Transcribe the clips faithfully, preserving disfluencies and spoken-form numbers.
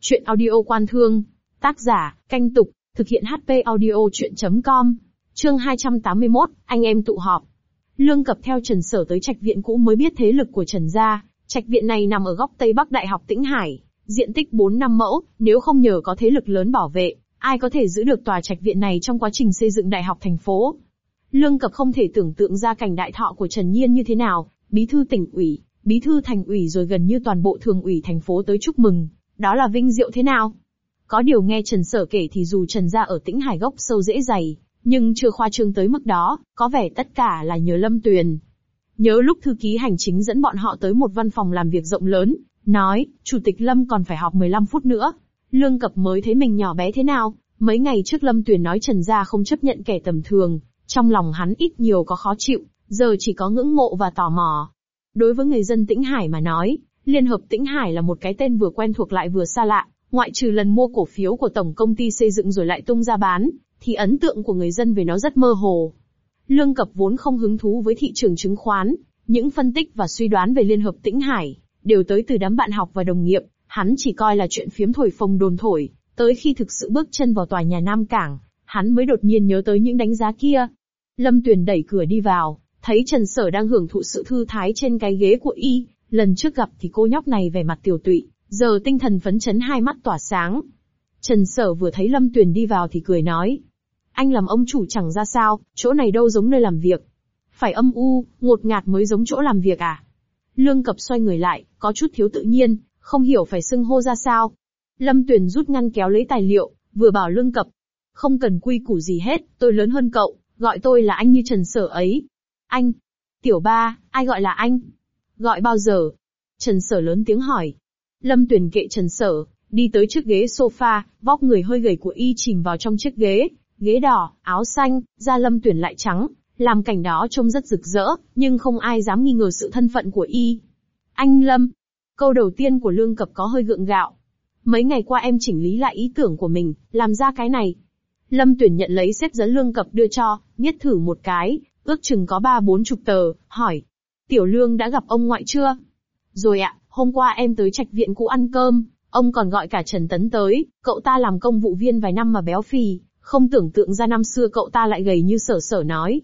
Chuyện audio Quan Thương. Tác giả, Canh Tục, thực hiện hát pê audio chuyện chấm com. Chương hai trăm tám mươi mốt, anh em tụ họp. Lương Cập theo Trần Sở tới trạch viện cũ mới biết thế lực của Trần gia. Trạch viện này nằm ở góc Tây Bắc Đại học Tĩnh Hải, diện tích bốn năm mẫu, nếu không nhờ có thế lực lớn bảo vệ, ai có thể giữ được tòa trạch viện này trong quá trình xây dựng đại học thành phố. Lương Cập không thể tưởng tượng ra cảnh đại thọ của Trần Nhiên như thế nào, bí thư tỉnh ủy, bí thư thành ủy rồi gần như toàn bộ thường ủy thành phố tới chúc mừng, đó là vinh diệu thế nào. Có điều nghe Trần Sở kể thì dù Trần gia ở Tĩnh Hải gốc sâu rễ dày, nhưng chưa khoa trương tới mức đó, có vẻ tất cả là nhờ Lâm Tuyền. Nhớ lúc thư ký hành chính dẫn bọn họ tới một văn phòng làm việc rộng lớn, nói, Chủ tịch Lâm còn phải họp mười lăm phút nữa. Lương Cập mới thấy mình nhỏ bé thế nào, mấy ngày trước Lâm Tuyền nói Trần gia không chấp nhận kẻ tầm thường, trong lòng hắn ít nhiều có khó chịu, giờ chỉ có ngưỡng mộ và tò mò. Đối với người dân Tĩnh Hải mà nói, Liên hợp Tĩnh Hải là một cái tên vừa quen thuộc lại vừa xa lạ, ngoại trừ lần mua cổ phiếu của tổng công ty xây dựng rồi lại tung ra bán, thì ấn tượng của người dân về nó rất mơ hồ. Lương Cập vốn không hứng thú với thị trường chứng khoán, những phân tích và suy đoán về Liên hợp Tĩnh Hải đều tới từ đám bạn học và đồng nghiệp, hắn chỉ coi là chuyện phiếm thổi phồng đồn thổi, tới khi thực sự bước chân vào tòa nhà Nam Cảng, hắn mới đột nhiên nhớ tới những đánh giá kia. Lâm Tuyền đẩy cửa đi vào, thấy Trần Sở đang hưởng thụ sự thư thái trên cái ghế của y, lần trước gặp thì cô nhóc này vẻ mặt tiểu tụy, giờ tinh thần phấn chấn hai mắt tỏa sáng. Trần Sở vừa thấy Lâm Tuyền đi vào thì cười nói, anh làm ông chủ chẳng ra sao, chỗ này đâu giống nơi làm việc. Phải âm u, ngột ngạt mới giống chỗ làm việc à? Lương Cập xoay người lại, có chút thiếu tự nhiên, không hiểu phải xưng hô ra sao. Lâm Tuyền rút ngăn kéo lấy tài liệu, vừa bảo Lương Cập, không cần quy củ gì hết, tôi lớn hơn cậu, gọi tôi là anh như Trần Sở ấy. Anh? Tiểu ba, ai gọi là anh? Gọi bao giờ? Trần Sở lớn tiếng hỏi. Lâm Tuyền kệ Trần Sở, đi tới trước ghế sofa, vóc người hơi gầy của y chìm vào trong chiếc ghế, ghế đỏ, áo xanh, da Lâm Tuyền lại trắng, làm cảnh đó trông rất rực rỡ, nhưng không ai dám nghi ngờ sự thân phận của y. Anh Lâm. Câu đầu tiên của Lương Cập có hơi gượng gạo. Mấy ngày qua em chỉnh lý lại ý tưởng của mình, làm ra cái này. Lâm Tuyền nhận lấy xếp giấy Lương Cập đưa cho, miết thử một cái, ước chừng có ba bốn chục tờ, hỏi. Tiểu Lương đã gặp ông ngoại chưa? Rồi ạ, hôm qua em tới trạch viện cũ ăn cơm, ông còn gọi cả Trần Tấn tới, cậu ta làm công vụ viên vài năm mà béo phì, không tưởng tượng ra năm xưa cậu ta lại gầy như Sở Sở nói.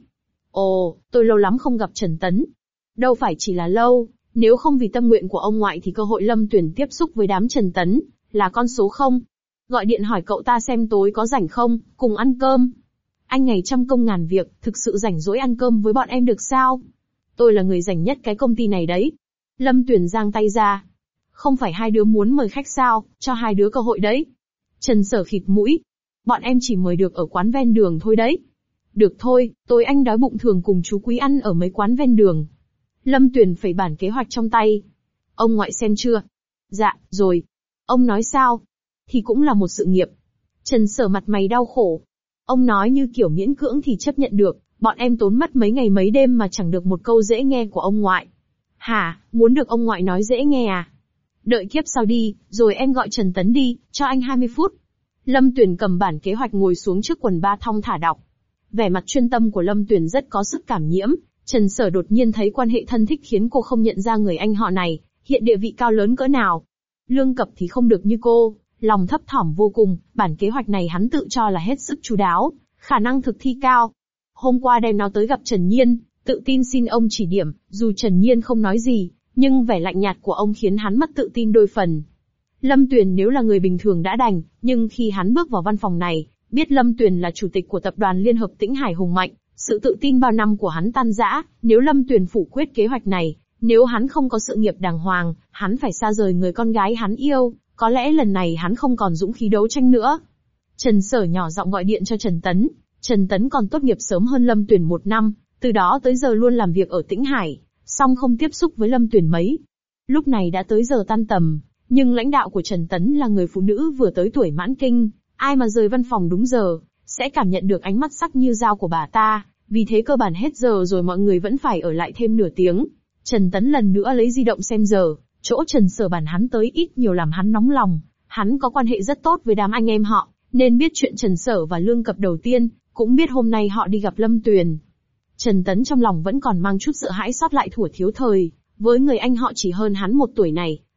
Ồ, tôi lâu lắm không gặp Trần Tấn. Đâu phải chỉ là lâu, nếu không vì tâm nguyện của ông ngoại thì cơ hội Lâm Tuyền tiếp xúc với đám Trần Tấn là con số không. Gọi điện hỏi cậu ta xem tối có rảnh không, cùng ăn cơm. Anh ngày trăm công ngàn việc, thực sự rảnh rỗi ăn cơm với bọn em được sao? Tôi là người rảnh nhất cái công ty này đấy. Lâm Tuyền giang tay ra. Không phải hai đứa muốn mời khách sao, cho hai đứa cơ hội đấy. Trần Sở khịt mũi. Bọn em chỉ mời được ở quán ven đường thôi đấy. Được thôi, tối anh đói bụng thường cùng chú Quý ăn ở mấy quán ven đường. Lâm Tuyền phẩy bản kế hoạch trong tay. Ông ngoại xem chưa? Dạ, rồi. Ông nói sao? Thì cũng là một sự nghiệp. Trần Sở mặt mày đau khổ. Ông nói như kiểu miễn cưỡng thì chấp nhận được, bọn em tốn mất mấy ngày mấy đêm mà chẳng được một câu dễ nghe của ông ngoại. Hả, muốn được ông ngoại nói dễ nghe à? Đợi kiếp sau đi, rồi em gọi Trần Tấn đi, cho anh hai mươi phút. Lâm Tuyền cầm bản kế hoạch ngồi xuống trước quần ba thong thả đọc. Vẻ mặt chuyên tâm của Lâm Tuyền rất có sức cảm nhiễm, Trần Sở đột nhiên thấy quan hệ thân thích khiến cô không nhận ra người anh họ này, hiện địa vị cao lớn cỡ nào. Lương Cập thì không được như cô, lòng thấp thỏm vô cùng, bản kế hoạch này hắn tự cho là hết sức chu đáo, khả năng thực thi cao. Hôm qua đem nó tới gặp Trần Nhiên, tự tin xin ông chỉ điểm, dù Trần Nhiên không nói gì, nhưng vẻ lạnh nhạt của ông khiến hắn mất tự tin đôi phần. Lâm Tuyền nếu là người bình thường đã đành, nhưng khi hắn bước vào văn phòng này, biết Lâm Tuyền là chủ tịch của tập đoàn Liên hợp Tĩnh Hải hùng mạnh, sự tự tin bao năm của hắn tan rã, nếu Lâm Tuyền phủ quyết kế hoạch này, nếu hắn không có sự nghiệp đàng hoàng, hắn phải xa rời người con gái hắn yêu, có lẽ lần này hắn không còn dũng khí đấu tranh nữa. Trần Sở nhỏ giọng gọi điện cho Trần Tấn, Trần Tấn còn tốt nghiệp sớm hơn Lâm Tuyền một năm, từ đó tới giờ luôn làm việc ở Tĩnh Hải, song không tiếp xúc với Lâm Tuyền mấy. Lúc này đã tới giờ tan tầm, nhưng lãnh đạo của Trần Tấn là người phụ nữ vừa tới tuổi mãn kinh, ai mà rời văn phòng đúng giờ, sẽ cảm nhận được ánh mắt sắc như dao của bà ta, vì thế cơ bản hết giờ rồi mọi người vẫn phải ở lại thêm nửa tiếng. Trần Tấn lần nữa lấy di động xem giờ, chỗ Trần Sở bản hắn tới ít nhiều làm hắn nóng lòng, hắn có quan hệ rất tốt với đám anh em họ, nên biết chuyện Trần Sở và Lương Cập đầu tiên, cũng biết hôm nay họ đi gặp Lâm Tuyền. Trần Tấn trong lòng vẫn còn mang chút sợ hãi sót lại thuở thiếu thời, với người anh họ chỉ hơn hắn một tuổi này,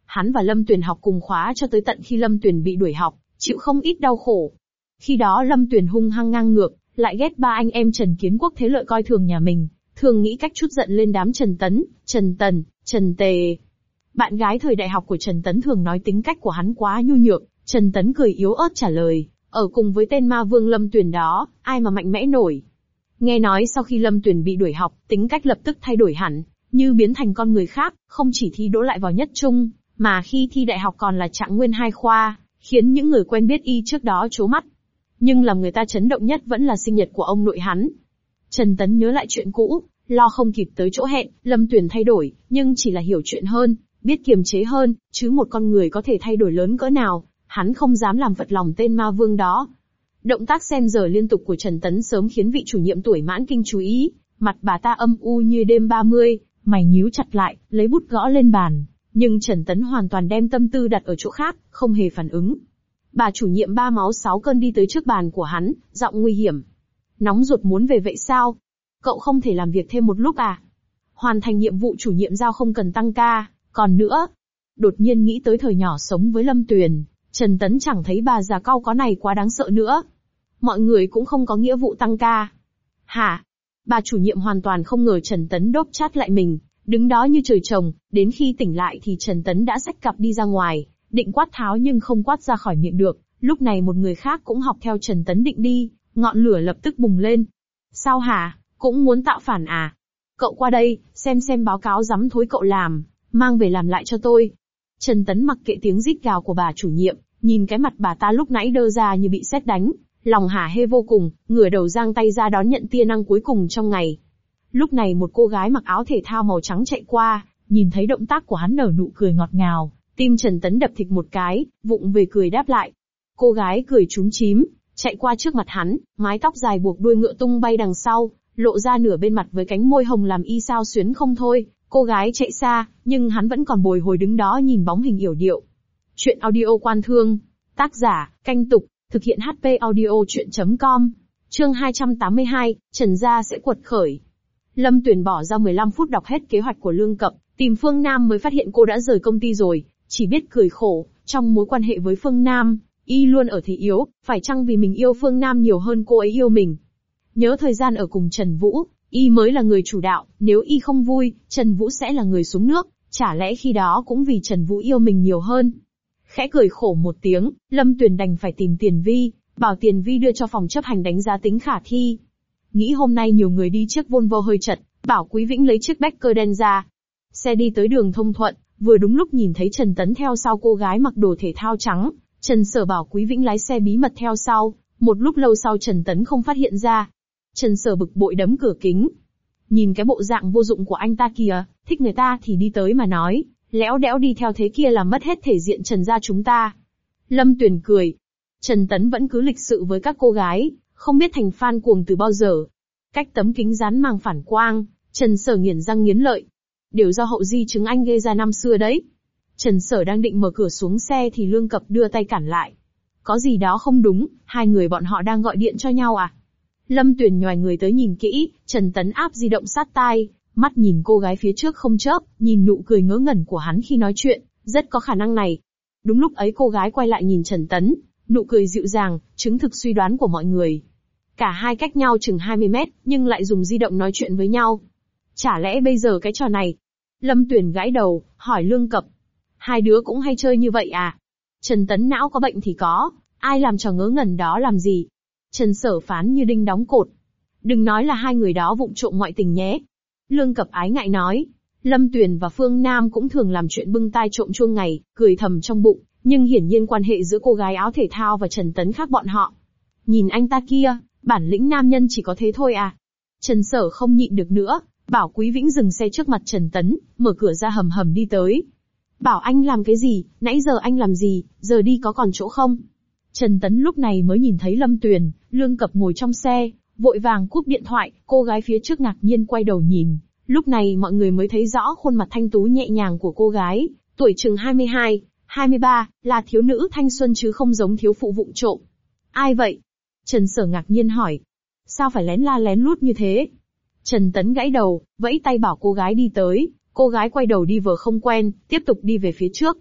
Hắn và Lâm Tuyền học cùng khóa cho tới tận khi Lâm Tuyền bị đuổi học, chịu không ít đau khổ. Khi đó Lâm Tuyền hung hăng ngang ngược, lại ghét ba anh em Trần Kiến Quốc thế lợi coi thường nhà mình, thường nghĩ cách chút giận lên đám Trần Tấn, Trần Tần, Trần Tề. Bạn gái thời đại học của Trần Tấn thường nói tính cách của hắn quá nhu nhược, Trần Tấn cười yếu ớt trả lời, ở cùng với tên ma vương Lâm Tuyền đó, ai mà mạnh mẽ nổi. Nghe nói sau khi Lâm Tuyền bị đuổi học, tính cách lập tức thay đổi hẳn, như biến thành con người khác, không chỉ thi đỗ lại vào nhất trung, mà khi thi đại học còn là trạng nguyên hai khoa, khiến những người quen biết y trước đó trố mắt. Nhưng làm người ta chấn động nhất vẫn là sinh nhật của ông nội hắn. Trần Tấn nhớ lại chuyện cũ, lo không kịp tới chỗ hẹn, Lâm Tuyền thay đổi, nhưng chỉ là hiểu chuyện hơn, biết kiềm chế hơn, chứ một con người có thể thay đổi lớn cỡ nào, hắn không dám làm phật lòng tên ma vương đó. Động tác xem giờ liên tục của Trần Tấn sớm khiến vị chủ nhiệm tuổi mãn kinh chú ý, mặt bà ta âm u như đêm ba mươi, mày nhíu chặt lại, lấy bút gõ lên bàn, nhưng Trần Tấn hoàn toàn đem tâm tư đặt ở chỗ khác, không hề phản ứng. Bà chủ nhiệm ba máu sáu cơn đi tới trước bàn của hắn, giọng nguy hiểm. Nóng ruột muốn về vậy sao? Cậu không thể làm việc thêm một lúc à? Hoàn thành nhiệm vụ chủ nhiệm giao không cần tăng ca, còn nữa. Đột nhiên nghĩ tới thời nhỏ sống với Lâm Tuyền, Trần Tấn chẳng thấy bà già cau có này quá đáng sợ nữa. Mọi người cũng không có nghĩa vụ tăng ca. Hả? Bà chủ nhiệm hoàn toàn không ngờ Trần Tấn đốp chát lại mình, đứng đó như trời trồng, đến khi tỉnh lại thì Trần Tấn đã xách cặp đi ra ngoài, định quát tháo nhưng không quát ra khỏi miệng được. Lúc này một người khác cũng học theo Trần Tấn định đi, ngọn lửa lập tức bùng lên. Sao hả? Cũng muốn tạo phản à? Cậu qua đây, xem xem báo cáo dám thối cậu làm, mang về làm lại cho tôi. Trần Tấn mặc kệ tiếng rít gào của bà chủ nhiệm, nhìn cái mặt bà ta lúc nãy đơ ra như bị sét đánh, lòng hả hê vô cùng, ngửa đầu giang tay ra đón nhận tia năng cuối cùng trong ngày. Lúc này một cô gái mặc áo thể thao màu trắng chạy qua, nhìn thấy động tác của hắn nở nụ cười ngọt ngào, tim Trần Tấn đập thịch một cái, vụng về cười đáp lại. Cô gái cười chúm chím, chạy qua trước mặt hắn, mái tóc dài buộc đuôi ngựa tung bay đằng sau, lộ ra nửa bên mặt với cánh môi hồng làm y sao xuyến không thôi. Cô gái chạy xa, nhưng hắn vẫn còn bồi hồi đứng đó nhìn bóng hình yểu điệu. Chuyện audio Quan Thương, tác giả, Canh Tục, thực hiện hát pê audio chuyện chấm com. Chương hai trăm tám mươi hai, Trần gia sẽ quật khởi. Lâm Tuyền bỏ ra mười lăm phút đọc hết kế hoạch của Lương Cập, tìm Phương Nam mới phát hiện cô đã rời công ty rồi, chỉ biết cười khổ, trong mối quan hệ với Phương Nam, y luôn ở thế yếu, phải chăng vì mình yêu Phương Nam nhiều hơn cô ấy yêu mình. Nhớ thời gian ở cùng Trần Vũ, y mới là người chủ đạo, nếu y không vui, Trần Vũ sẽ là người xuống nước, chả lẽ khi đó cũng vì Trần Vũ yêu mình nhiều hơn. Khẽ cười khổ một tiếng, Lâm Tuyền đành phải tìm Tiền Vi, bảo Tiền Vi đưa cho phòng chấp hành đánh giá tính khả thi. Nghĩ hôm nay nhiều người đi chiếc Volvo hơi chật, bảo Quý Vĩnh lấy chiếc Becker đen ra. Xe đi tới đường thông thuận, vừa đúng lúc nhìn thấy Trần Tấn theo sau cô gái mặc đồ thể thao trắng, Trần Sở bảo Quý Vĩnh lái xe bí mật theo sau, một lúc lâu sau Trần Tấn không phát hiện ra. Trần Sở bực bội đấm cửa kính. Nhìn cái bộ dạng vô dụng của anh ta kìa, thích người ta thì đi tới mà nói, lẽo đẽo đi theo thế kia làm mất hết thể diện Trần gia chúng ta. Lâm Tuyền cười. Trần Tấn vẫn cứ lịch sự với các cô gái, không biết thành fan cuồng từ bao giờ. Cách tấm kính dán mang phản quang, Trần Sở nghiến răng nghiến lợi. Đều do hậu di chứng anh gây ra năm xưa đấy. Trần Sở đang định mở cửa xuống xe thì Lương Cập đưa tay cản lại. Có gì đó không đúng, hai người bọn họ đang gọi điện cho nhau à? Lâm Tuyền nhòi người tới nhìn kỹ, Trần Tấn áp di động sát tai, mắt nhìn cô gái phía trước không chớp, nhìn nụ cười ngớ ngẩn của hắn khi nói chuyện, rất có khả năng này. Đúng lúc ấy cô gái quay lại nhìn Trần Tấn, nụ cười dịu dàng, chứng thực suy đoán của mọi người. Cả hai cách nhau chừng hai mươi mét, nhưng lại dùng di động nói chuyện với nhau. Chả lẽ bây giờ cái trò này? Lâm Tuyền gãi đầu, hỏi Lương Cập. Hai đứa cũng hay chơi như vậy à? Trần Tấn não có bệnh thì có, ai làm trò ngớ ngẩn đó làm gì? Trần Sở phán như đinh đóng cột. Đừng nói là hai người đó vụng trộm ngoại tình nhé. Lương Cập ái ngại nói. Lâm Tuyền và Phương Nam cũng thường làm chuyện bưng tai trộm chuông ngày, cười thầm trong bụng, nhưng hiển nhiên quan hệ giữa cô gái áo thể thao và Trần Tấn khác bọn họ. Nhìn anh ta kia, bản lĩnh nam nhân chỉ có thế thôi à? Trần Sở không nhịn được nữa, bảo Quý Vĩnh dừng xe trước mặt Trần Tấn, mở cửa ra hầm hầm đi tới. Bảo anh làm cái gì, nãy giờ anh làm gì, giờ đi có còn chỗ không? Trần Tấn lúc này mới nhìn thấy Lâm Tuyền, Lương Cập ngồi trong xe, vội vàng cúp điện thoại, cô gái phía trước ngạc nhiên quay đầu nhìn. Lúc này mọi người mới thấy rõ khuôn mặt thanh tú nhẹ nhàng của cô gái, tuổi chừng hai mươi hai, hai mươi ba, là thiếu nữ thanh xuân chứ không giống thiếu phụ vụng trộm. Ai vậy? Trần Sở ngạc nhiên hỏi. Sao phải lén la lén lút như thế? Trần Tấn gãy đầu, vẫy tay bảo cô gái đi tới, cô gái quay đầu đi vờ không quen, tiếp tục đi về phía trước.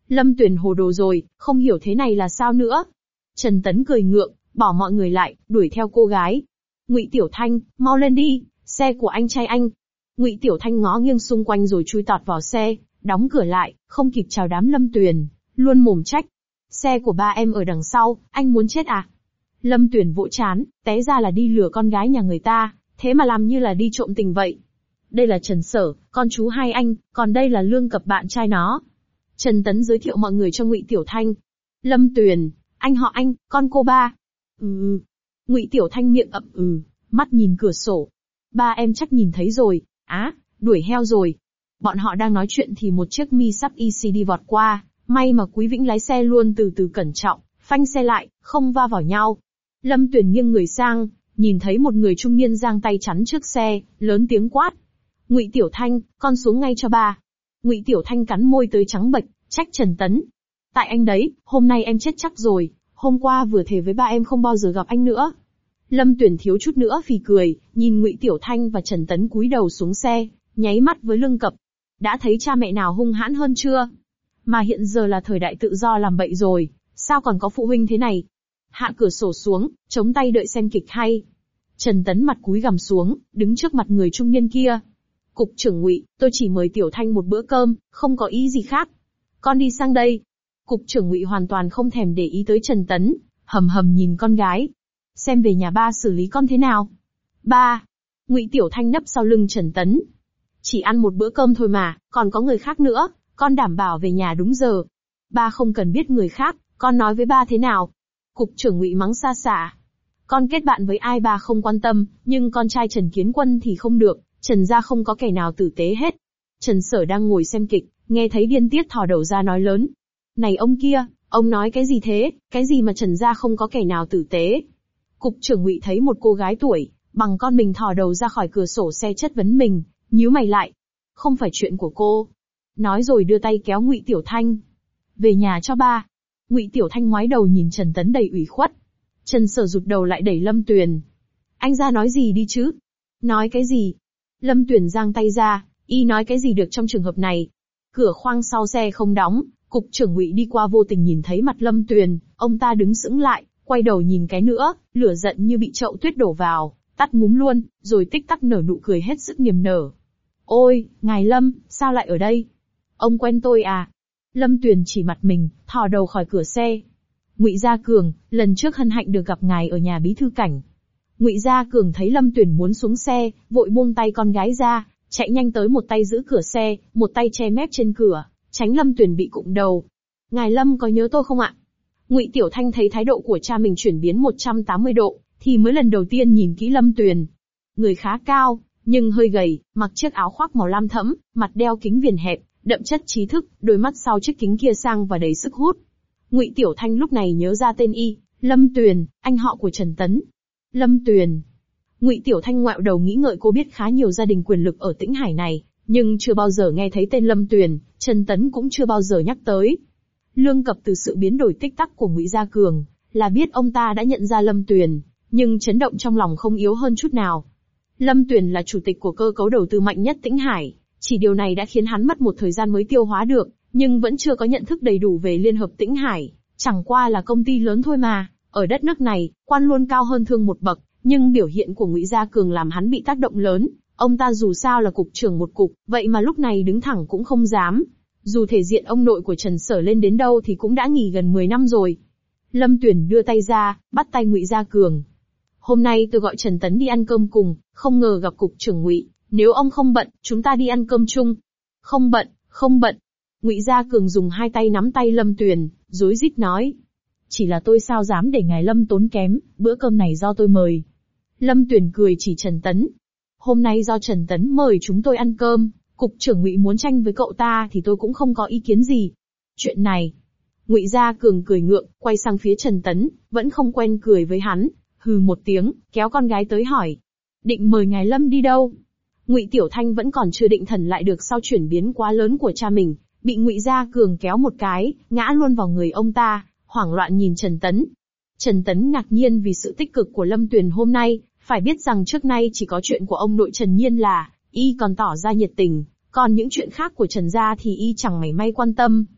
Lâm Tuyền hồ đồ rồi, không hiểu thế này là sao nữa. Trần Tấn cười ngượng, bỏ mọi người lại, đuổi theo cô gái. Ngụy Tiểu Thanh, mau lên đi, xe của anh trai anh. Ngụy Tiểu Thanh ngó nghiêng xung quanh rồi chui tọt vào xe, đóng cửa lại, không kịp chào đám Lâm Tuyền, luôn mồm trách. Xe của ba em ở đằng sau, anh muốn chết à? Lâm Tuyền vỗ chán, té ra là đi lừa con gái nhà người ta, thế mà làm như là đi trộm tình vậy. Đây là Trần Sở, con chú hai anh, còn đây là Lương Cập bạn trai nó. Trần Tấn giới thiệu mọi người cho Ngụy Tiểu Thanh. Lâm Tuyền, anh họ anh, con cô ba. Ừ. Ngụy Tiểu Thanh miệng ậm ừ, mắt nhìn cửa sổ. Ba em chắc nhìn thấy rồi, á, đuổi heo rồi. Bọn họ đang nói chuyện thì một chiếc Mi sắp e xê đi vọt qua, may mà Quý Vĩnh lái xe luôn từ từ cẩn trọng, phanh xe lại, không va vào nhau. Lâm Tuyền nghiêng người sang, nhìn thấy một người trung niên giang tay chắn trước xe, lớn tiếng quát. Ngụy Tiểu Thanh, con xuống ngay cho ba. Ngụy Tiểu Thanh cắn môi tới trắng bệch, trách Trần Tấn. Tại anh đấy, hôm nay em chết chắc rồi, hôm qua vừa thề với ba em không bao giờ gặp anh nữa. Lâm Tuyền thiếu chút nữa phì cười, nhìn Ngụy Tiểu Thanh và Trần Tấn cúi đầu xuống xe, nháy mắt với Lương Cập. Đã thấy cha mẹ nào hung hãn hơn chưa? Mà hiện giờ là thời đại tự do làm bậy rồi, sao còn có phụ huynh thế này? Hạ cửa sổ xuống, chống tay đợi xem kịch hay. Trần Tấn mặt cúi gằm xuống, đứng trước mặt người trung niên kia. Cục trưởng Ngụy, tôi chỉ mời Tiểu Thanh một bữa cơm, không có ý gì khác. Con đi sang đây. Cục trưởng Ngụy hoàn toàn không thèm để ý tới Trần Tấn, hầm hầm nhìn con gái. Xem về nhà ba xử lý con thế nào. Ba. Ngụy Tiểu Thanh nấp sau lưng Trần Tấn. Chỉ ăn một bữa cơm thôi mà, còn có người khác nữa, con đảm bảo về nhà đúng giờ. Ba không cần biết người khác, con nói với ba thế nào. Cục trưởng Ngụy mắng xa xả. Con kết bạn với ai ba không quan tâm, nhưng con trai Trần Kiến Quân thì không được, Trần gia không có kẻ nào tử tế hết. Trần Sở đang ngồi xem kịch, nghe thấy điên tiết thò đầu ra nói lớn. Này ông kia, ông nói cái gì thế, cái gì mà Trần gia không có kẻ nào tử tế. Cục trưởng Ngụy thấy một cô gái tuổi, bằng con mình thò đầu ra khỏi cửa sổ xe chất vấn mình, nhíu mày lại. Không phải chuyện của cô. Nói rồi đưa tay kéo Ngụy Tiểu Thanh. Về nhà cho ba. Ngụy Tiểu Thanh ngoái đầu nhìn Trần Tấn đầy ủy khuất. Trần Sở rụt đầu lại đẩy Lâm Tuyền. Anh ra nói gì đi chứ? Nói cái gì? Lâm Tuyền giang tay ra, y nói cái gì được trong trường hợp này? Cửa khoang sau xe không đóng, cục trưởng Ngụy đi qua vô tình nhìn thấy mặt Lâm Tuyền, ông ta đứng sững lại, quay đầu nhìn cái nữa, lửa giận như bị chậu tuyết đổ vào, tắt ngúm luôn, rồi tích tắc nở nụ cười hết sức niềm nở. Ôi, ngài Lâm, sao lại ở đây? Ông quen tôi à? Lâm Tuyền chỉ mặt mình, thò đầu khỏi cửa xe. Ngụy Gia Cường, lần trước hân hạnh được gặp ngài ở nhà bí thư cảnh. Ngụy Gia Cường thấy Lâm Tuyền muốn xuống xe, vội buông tay con gái ra, chạy nhanh tới một tay giữ cửa xe, một tay che mép trên cửa, tránh Lâm Tuyền bị cụng đầu. Ngài Lâm có nhớ tôi không ạ? Ngụy Tiểu Thanh thấy thái độ của cha mình chuyển biến một trăm tám mươi độ, thì mới lần đầu tiên nhìn kỹ Lâm Tuyền. Người khá cao, nhưng hơi gầy, mặc chiếc áo khoác màu lam thẫm, mặt đeo kính viền hẹp, đậm chất trí thức, đôi mắt sau chiếc kính kia sang và đầy sức hút. Ngụy Tiểu Thanh lúc này nhớ ra tên y, Lâm Tuyền, anh họ của Trần Tấn. Lâm Tuyền. Ngụy Tiểu Thanh ngoẹo đầu nghĩ ngợi cô biết khá nhiều gia đình quyền lực ở Tĩnh Hải này, nhưng chưa bao giờ nghe thấy tên Lâm Tuyền, Trần Tấn cũng chưa bao giờ nhắc tới. Lương Cập từ sự biến đổi tích tắc của Ngụy Gia Cường, là biết ông ta đã nhận ra Lâm Tuyền, nhưng chấn động trong lòng không yếu hơn chút nào. Lâm Tuyền là chủ tịch của cơ cấu đầu tư mạnh nhất Tĩnh Hải, chỉ điều này đã khiến hắn mất một thời gian mới tiêu hóa được, nhưng vẫn chưa có nhận thức đầy đủ về Liên hợp Tĩnh Hải, chẳng qua là công ty lớn thôi mà, ở đất nước này, quan luôn cao hơn thương một bậc, nhưng biểu hiện của Ngụy Gia Cường làm hắn bị tác động lớn, ông ta dù sao là cục trưởng một cục, vậy mà lúc này đứng thẳng cũng không dám. Dù thể diện ông nội của Trần Sở lên đến đâu thì cũng đã nghỉ gần mười năm rồi. Lâm Tuyền đưa tay ra, bắt tay Ngụy Gia Cường. Hôm nay tôi gọi Trần Tấn đi ăn cơm cùng, không ngờ gặp cục trưởng Ngụy, nếu ông không bận, chúng ta đi ăn cơm chung. Không bận, không bận. Ngụy Gia Cường dùng hai tay nắm tay Lâm Tuyền, rối rít nói. Chỉ là tôi sao dám để ngài Lâm tốn kém, bữa cơm này do tôi mời. Lâm Tuyền cười chỉ Trần Tấn. Hôm nay do Trần Tấn mời chúng tôi ăn cơm, cục trưởng Ngụy muốn tranh với cậu ta thì tôi cũng không có ý kiến gì. Chuyện này. Ngụy Gia Cường cười ngượng, quay sang phía Trần Tấn, vẫn không quen cười với hắn, hừ một tiếng, kéo con gái tới hỏi. Định mời ngài Lâm đi đâu? Ngụy Tiểu Thanh vẫn còn chưa định thần lại được sau chuyển biến quá lớn của cha mình, bị Ngụy Gia Cường kéo một cái, ngã luôn vào người ông ta, hoảng loạn nhìn Trần Tấn. Trần Tấn ngạc nhiên vì sự tích cực của Lâm Tuyền hôm nay, phải biết rằng trước nay chỉ có chuyện của ông nội Trần Nhiên là, y còn tỏ ra nhiệt tình, còn những chuyện khác của Trần gia thì y chẳng mảy may quan tâm.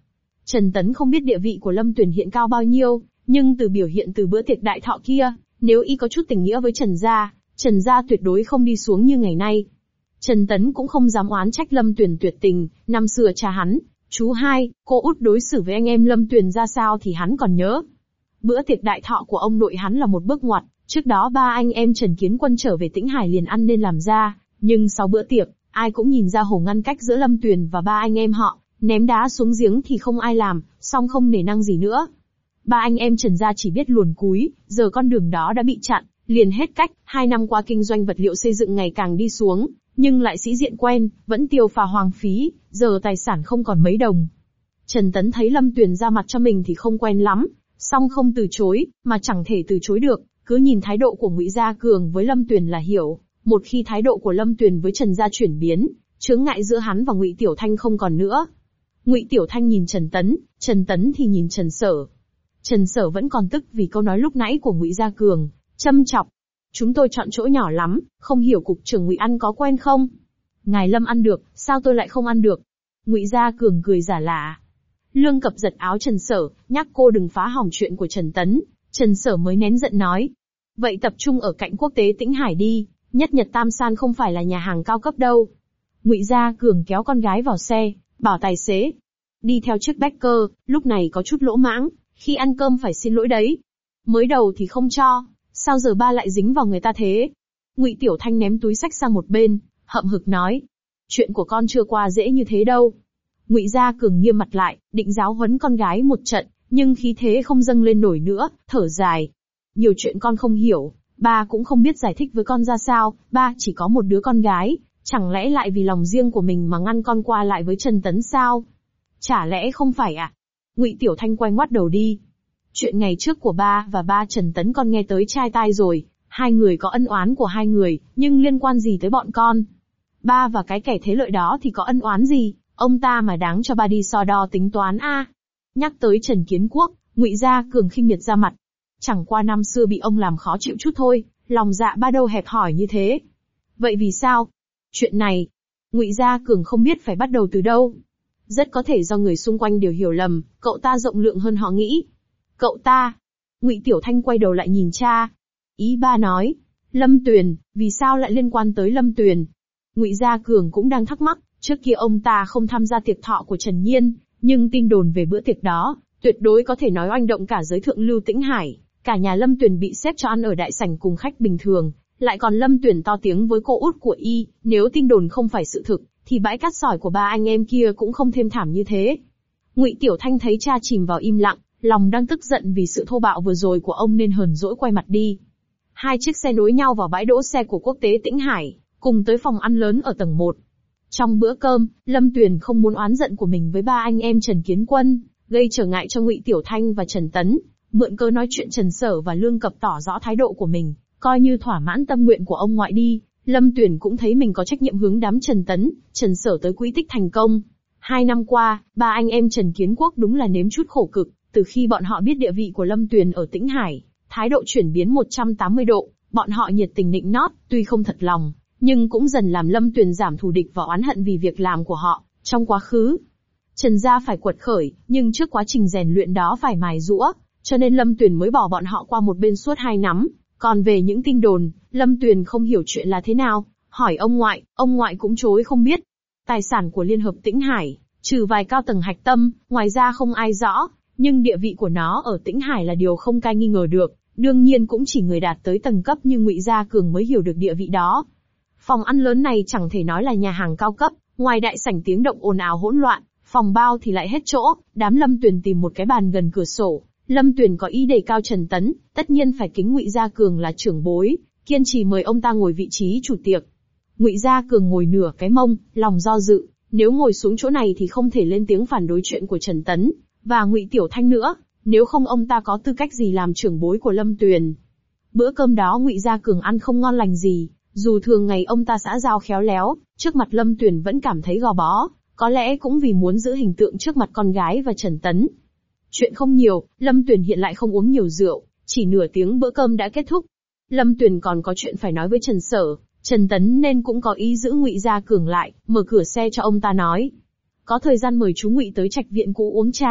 Trần Tấn không biết địa vị của Lâm Tuyền hiện cao bao nhiêu, nhưng từ biểu hiện từ bữa tiệc đại thọ kia, nếu y có chút tình nghĩa với Trần gia, Trần gia tuyệt đối không đi xuống như ngày nay. Trần Tấn cũng không dám oán trách Lâm Tuyền tuyệt tình, năm xưa cha hắn, chú hai, cô út đối xử với anh em Lâm Tuyền ra sao thì hắn còn nhớ. Bữa tiệc đại thọ của ông nội hắn là một bước ngoặt, trước đó ba anh em Trần Kiến Quân trở về Tĩnh Hải liền ăn nên làm ra, nhưng sau bữa tiệc, ai cũng nhìn ra hồ ngăn cách giữa Lâm Tuyền và ba anh em họ, ném đá xuống giếng thì không ai làm, song không nể năng gì nữa. Ba anh em Trần gia chỉ biết luồn cúi, giờ con đường đó đã bị chặn, liền hết cách, hai năm qua kinh doanh vật liệu xây dựng ngày càng đi xuống, nhưng lại sĩ diện quen, vẫn tiêu pha hoang phí, giờ tài sản không còn mấy đồng. Trần Tấn thấy Lâm Tuyền ra mặt cho mình thì không quen lắm, song không từ chối, mà chẳng thể từ chối được, cứ nhìn thái độ của Ngụy Gia Cường với Lâm Tuyền là hiểu, một khi thái độ của Lâm Tuyền với Trần gia chuyển biến, chướng ngại giữa hắn và Ngụy Tiểu Thanh không còn nữa. Ngụy Tiểu Thanh nhìn Trần Tấn, Trần Tấn thì nhìn Trần Sở. Trần Sở vẫn còn tức vì câu nói lúc nãy của Ngụy Gia Cường, châm chọc. Chúng tôi chọn chỗ nhỏ lắm, không hiểu cục trưởng Ngụy ăn có quen không? Ngài Lâm ăn được, sao tôi lại không ăn được? Ngụy Gia Cường cười giả lả. Lương Cập giật áo Trần Sở, nhắc cô đừng phá hỏng chuyện của Trần Tấn. Trần Sở mới nén giận nói. Vậy tập trung ở cạnh quốc tế Tĩnh Hải đi, Nhất Nhật Tam San không phải là nhà hàng cao cấp đâu. Ngụy Gia Cường kéo con gái vào xe, bảo tài xế. Đi theo chiếc Becker, lúc này có chút lỗ mãng, khi ăn cơm phải xin lỗi đấy. Mới đầu thì không cho, sao giờ ba lại dính vào người ta thế? Ngụy Tiểu Thanh ném túi xách sang một bên, hậm hực nói. Chuyện của con chưa qua dễ như thế đâu. Ngụy Gia Cường nghiêm mặt lại, định giáo huấn con gái một trận, nhưng khí thế không dâng lên nổi nữa, thở dài. Nhiều chuyện con không hiểu, ba cũng không biết giải thích với con ra sao, ba chỉ có một đứa con gái, chẳng lẽ lại vì lòng riêng của mình mà ngăn con qua lại với Trần Tấn sao? Chả lẽ không phải à? Ngụy Tiểu Thanh quay ngoắt đầu đi. Chuyện ngày trước của ba và ba Trần Tấn con nghe tới trai tai rồi, hai người có ân oán của hai người, nhưng liên quan gì tới bọn con? Ba và cái kẻ thế lợi đó thì có ân oán gì, ông ta mà đáng cho ba đi so đo tính toán a? À? Nhắc tới Trần Kiến Quốc, Ngụy Gia Cường khinh miệt ra mặt. Chẳng qua năm xưa bị ông làm khó chịu chút thôi, lòng dạ ba đâu hẹp hòi như thế. Vậy vì sao? Chuyện này, Ngụy Gia Cường không biết phải bắt đầu từ đâu. Rất có thể do người xung quanh đều hiểu lầm, cậu ta rộng lượng hơn họ nghĩ. Cậu ta? Ngụy Tiểu Thanh quay đầu lại nhìn cha. Ý ba nói, Lâm Tuyền, vì sao lại liên quan tới Lâm Tuyền? Ngụy Gia Cường cũng đang thắc mắc, trước kia ông ta không tham gia tiệc thọ của Trần Nhiên, nhưng tin đồn về bữa tiệc đó, tuyệt đối có thể nói oanh động cả giới thượng lưu Tĩnh Hải. Cả nhà Lâm Tuyền bị xếp cho ăn ở đại sảnh cùng khách bình thường, lại còn Lâm Tuyền to tiếng với cô út của y, nếu tin đồn không phải sự thực, thì bãi cát sỏi của ba anh em kia cũng không thêm thảm như thế. Ngụy Tiểu Thanh thấy cha chìm vào im lặng, lòng đang tức giận vì sự thô bạo vừa rồi của ông nên hờn dỗi quay mặt đi. Hai chiếc xe nối nhau vào bãi đỗ xe của quốc tế Tĩnh Hải, cùng tới phòng ăn lớn ở tầng một. Trong bữa cơm, Lâm Tuyền không muốn oán giận của mình với ba anh em Trần Kiến Quân, gây trở ngại cho Ngụy Tiểu Thanh và Trần Tấn, mượn cớ nói chuyện Trần Sở và Lương Cập tỏ rõ thái độ của mình, coi như thỏa mãn tâm nguyện của ông ngoại đi. Lâm Tuyền cũng thấy mình có trách nhiệm hướng đám Trần Tấn, Trần Sở tới quỹ tích thành công. Hai năm qua, ba anh em Trần Kiến Quốc đúng là nếm chút khổ cực, từ khi bọn họ biết địa vị của Lâm Tuyền ở Tĩnh Hải, thái độ chuyển biến một trăm tám mươi độ, bọn họ nhiệt tình nịnh nót, tuy không thật lòng, nhưng cũng dần làm Lâm Tuyền giảm thù địch và oán hận vì việc làm của họ trong quá khứ. Trần gia phải quật khởi, nhưng trước quá trình rèn luyện đó phải mài giũa, cho nên Lâm Tuyền mới bỏ bọn họ qua một bên suốt hai năm. Còn về những tin đồn, Lâm Tuyền không hiểu chuyện là thế nào, hỏi ông ngoại, ông ngoại cũng chối không biết. Tài sản của Liên Hợp Tĩnh Hải, trừ vài cao tầng hạch tâm, ngoài ra không ai rõ, nhưng địa vị của nó ở Tĩnh Hải là điều không cai nghi ngờ được, đương nhiên cũng chỉ người đạt tới tầng cấp như Ngụy Gia Cường mới hiểu được địa vị đó. Phòng ăn lớn này chẳng thể nói là nhà hàng cao cấp, ngoài đại sảnh tiếng động ồn ào hỗn loạn, phòng bao thì lại hết chỗ, đám Lâm Tuyền tìm một cái bàn gần cửa sổ. Lâm Tuyền có ý đề cao Trần Tấn, tất nhiên phải kính Ngụy Gia Cường là trưởng bối, kiên trì mời ông ta ngồi vị trí chủ tiệc. Ngụy Gia Cường ngồi nửa cái mông, lòng do dự, nếu ngồi xuống chỗ này thì không thể lên tiếng phản đối chuyện của Trần Tấn và Ngụy Tiểu Thanh nữa, nếu không ông ta có tư cách gì làm trưởng bối của Lâm Tuyền. Bữa cơm đó Ngụy Gia Cường ăn không ngon lành gì, dù thường ngày ông ta xã giao khéo léo, trước mặt Lâm Tuyền vẫn cảm thấy gò bó, có lẽ cũng vì muốn giữ hình tượng trước mặt con gái và Trần Tấn. Chuyện không nhiều, Lâm Tuyền hiện lại không uống nhiều rượu, chỉ nửa tiếng bữa cơm đã kết thúc. Lâm Tuyền còn có chuyện phải nói với Trần Sở, Trần Tấn nên cũng có ý giữ Ngụy Gia Cường lại, mở cửa xe cho ông ta nói. Có thời gian mời chú Ngụy tới trạch viện cũ uống trà,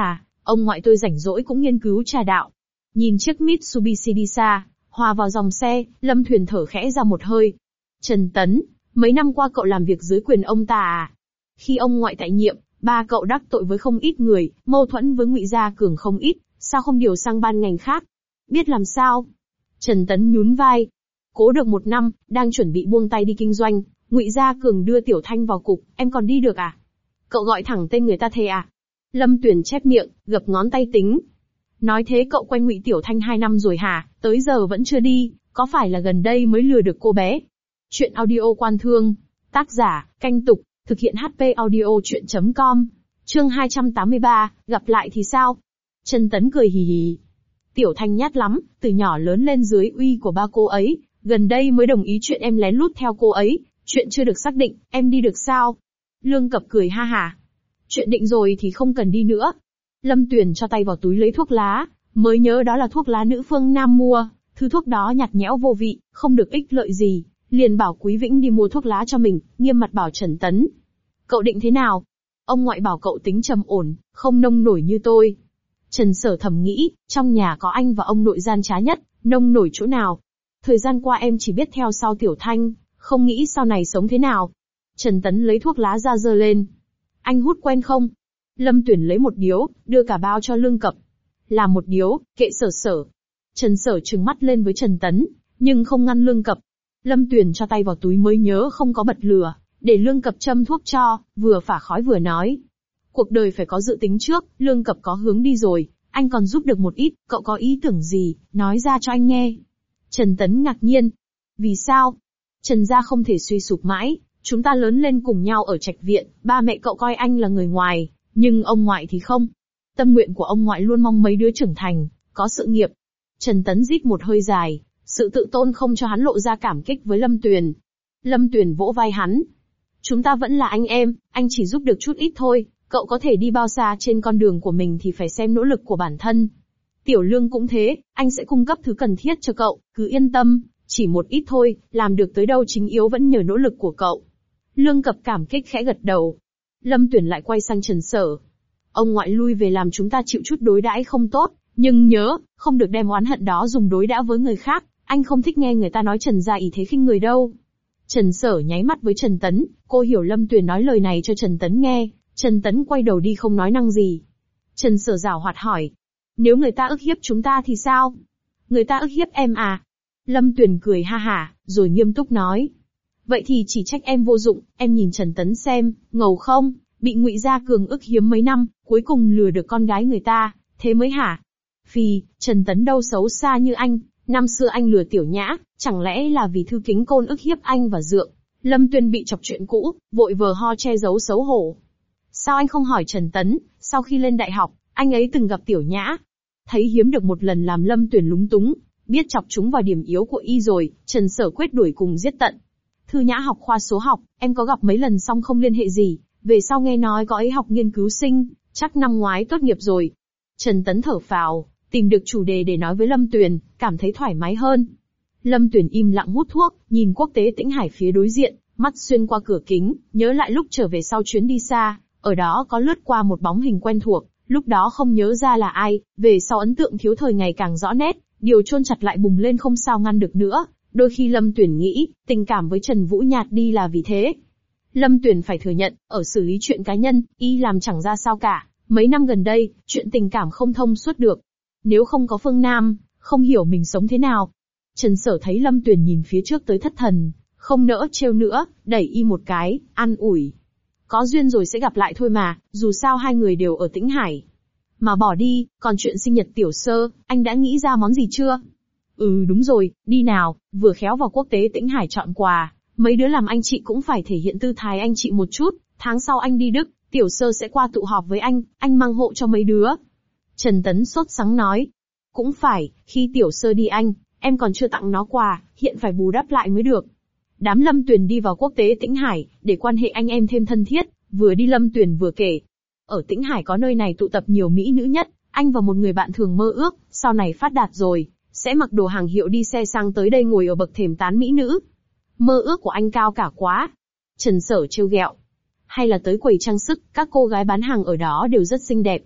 Ông ngoại tôi rảnh rỗi cũng nghiên cứu trà đạo. Nhìn chiếc Mitsubishi đi xa, hòa vào dòng xe, Lâm Tuyền thở khẽ ra một hơi. Trần Tấn, mấy năm qua cậu làm việc dưới quyền ông ta à? Khi ông ngoại tại nhiệm, ba cậu đắc tội với không ít người, mâu thuẫn với Ngụy Gia Cường không ít, sao không điều sang ban ngành khác? Biết làm sao? Trần Tấn nhún vai. Cố được một năm, đang chuẩn bị buông tay đi kinh doanh, Ngụy Gia Cường đưa Tiểu Thanh vào cục, em còn đi được à? Cậu gọi thẳng tên người ta thề à? Lâm Tuyền chép miệng, gập ngón tay tính. Nói thế cậu quen Ngụy Tiểu Thanh hai năm rồi hả? Tới giờ vẫn chưa đi, có phải là gần đây mới lừa được cô bé? Chuyện audio Quan Thương. Tác giả, Canh Tục, thực hiện hát pê audio chuyện chấm com. Chương hai trăm tám mươi ba, gặp lại thì sao? Trần Tấn cười hì hì. Tiểu Thanh nhát lắm, từ nhỏ lớn lên dưới uy của ba cô ấy, gần đây mới đồng ý chuyện em lén lút theo cô ấy, chuyện chưa được xác định, em đi được sao? Lương Cập cười ha hả. Chuyện định rồi thì không cần đi nữa. Lâm Tuyền cho tay vào túi lấy thuốc lá, mới nhớ đó là thuốc lá nữ Phương Nam mua, thứ thuốc đó nhạt nhẽo vô vị, không được ích lợi gì, liền bảo Quý Vĩnh đi mua thuốc lá cho mình, nghiêm mặt bảo Trần Tấn. Cậu định thế nào? Ông ngoại bảo cậu tính trầm ổn, không nông nổi như tôi. Trần Sở thầm nghĩ, trong nhà có anh và ông nội gian trá nhất, nông nổi chỗ nào? Thời gian qua em chỉ biết theo sau Tiểu Thanh, không nghĩ sau này sống thế nào. Trần Tấn lấy thuốc lá ra giơ lên. Anh hút quen không? Lâm Tuyền lấy một điếu, đưa cả bao cho Lương Cập. Làm một điếu, kệ Sở Sở. Trần Sở trừng mắt lên với Trần Tấn, nhưng không ngăn Lương Cập. Lâm Tuyền cho tay vào túi mới nhớ không có bật lửa, để Lương Cập châm thuốc cho, vừa phả khói vừa nói. Cuộc đời phải có dự tính trước, Lương Cập có hướng đi rồi, anh còn giúp được một ít, cậu có ý tưởng gì, nói ra cho anh nghe. Trần Tấn ngạc nhiên. Vì sao? Trần gia không thể suy sụp mãi, chúng ta lớn lên cùng nhau ở trạch viện, ba mẹ cậu coi anh là người ngoài, nhưng ông ngoại thì không. Tâm nguyện của ông ngoại luôn mong mấy đứa trưởng thành, có sự nghiệp. Trần Tấn rít một hơi dài, sự tự tôn không cho hắn lộ ra cảm kích với Lâm Tuyền. Lâm Tuyền vỗ vai hắn. Chúng ta vẫn là anh em, anh chỉ giúp được chút ít thôi, cậu có thể đi bao xa trên con đường của mình thì phải xem nỗ lực của bản thân. Tiểu Lương cũng thế, anh sẽ cung cấp thứ cần thiết cho cậu, cứ yên tâm, chỉ một ít thôi, làm được tới đâu chính yếu vẫn nhờ nỗ lực của cậu. Lương Cập cảm kích khẽ gật đầu. Lâm Tuyền lại quay sang Trần Sở. Ông ngoại lui về làm chúng ta chịu chút đối đãi không tốt, nhưng nhớ, không được đem oán hận đó dùng đối đãi với người khác, anh không thích nghe người ta nói Trần gia ý thế khinh người đâu. Trần Sở nháy mắt với Trần Tấn, cô hiểu Lâm Tuyền nói lời này cho Trần Tấn nghe, Trần Tấn quay đầu đi không nói năng gì. Trần Sở giảo hoạt hỏi, nếu người ta ức hiếp chúng ta thì sao? Người ta ức hiếp em à? Lâm Tuyền cười ha hả, rồi nghiêm túc nói. Vậy thì chỉ trách em vô dụng, em nhìn Trần Tấn xem, ngầu không, bị Ngụy Gia Cường ức hiếm mấy năm, cuối cùng lừa được con gái người ta, thế mới hả? Phì, Trần Tấn đâu xấu xa như anh, năm xưa anh lừa Tiểu Nhã, chẳng lẽ là vì Thư Kính Côn ức hiếp anh và Dượng? Lâm Tuyền bị chọc chuyện cũ, vội vờ ho che giấu xấu hổ. Sao anh không hỏi Trần Tấn, sau khi lên đại học, anh ấy từng gặp Tiểu Nhã? Thấy hiếm được một lần làm Lâm Tuyền lúng túng, biết chọc chúng vào điểm yếu của y rồi, Trần Sở quyết đuổi cùng giết tận. Thư Nhã học khoa số học, em có gặp mấy lần xong không liên hệ gì, về sau nghe nói có ấy học nghiên cứu sinh, chắc năm ngoái tốt nghiệp rồi. Trần Tấn thở phào, tìm được chủ đề để nói với Lâm Tuyền, cảm thấy thoải mái hơn. Lâm Tuyền im lặng hút thuốc, nhìn quốc tế Tĩnh Hải phía đối diện, mắt xuyên qua cửa kính, nhớ lại lúc trở về sau chuyến đi xa, ở đó có lướt qua một bóng hình quen thuộc, lúc đó không nhớ ra là ai, về sau ấn tượng thiếu thời ngày càng rõ nét, điều chôn chặt lại bùng lên không sao ngăn được nữa. Đôi khi Lâm Tuyền nghĩ, tình cảm với Trần Vũ nhạt đi là vì thế. Lâm Tuyền phải thừa nhận, ở xử lý chuyện cá nhân, y làm chẳng ra sao cả. Mấy năm gần đây, chuyện tình cảm không thông suốt được. Nếu không có Phương Nam, không hiểu mình sống thế nào. Trần Sở thấy Lâm Tuyền nhìn phía trước tới thất thần, không nỡ trêu nữa, đẩy y một cái, an ủi. Có duyên rồi sẽ gặp lại thôi mà, dù sao hai người đều ở Tĩnh Hải. Mà bỏ đi, còn chuyện sinh nhật Tiểu Sơ, anh đã nghĩ ra món gì chưa? Ừ đúng rồi, đi nào, vừa khéo vào quốc tế Tĩnh Hải chọn quà, mấy đứa làm anh chị cũng phải thể hiện tư thái anh chị một chút, tháng sau anh đi Đức, Tiểu Sơ sẽ qua tụ họp với anh, anh mang hộ cho mấy đứa. Trần Tấn sốt sắng nói, cũng phải, khi Tiểu Sơ đi anh, em còn chưa tặng nó quà, hiện phải bù đắp lại mới được. Đám Lâm Tuyền đi vào quốc tế Tĩnh Hải, để quan hệ anh em thêm thân thiết, vừa đi Lâm Tuyền vừa kể. Ở Tĩnh Hải có nơi này tụ tập nhiều mỹ nữ nhất, anh và một người bạn thường mơ ước, sau này phát đạt rồi, sẽ mặc đồ hàng hiệu đi xe sang tới đây ngồi ở bậc thềm tán mỹ nữ. Mơ ước của anh cao cả quá. Trần Sở trêu ghẹo. Hay là tới quầy trang sức, các cô gái bán hàng ở đó đều rất xinh đẹp.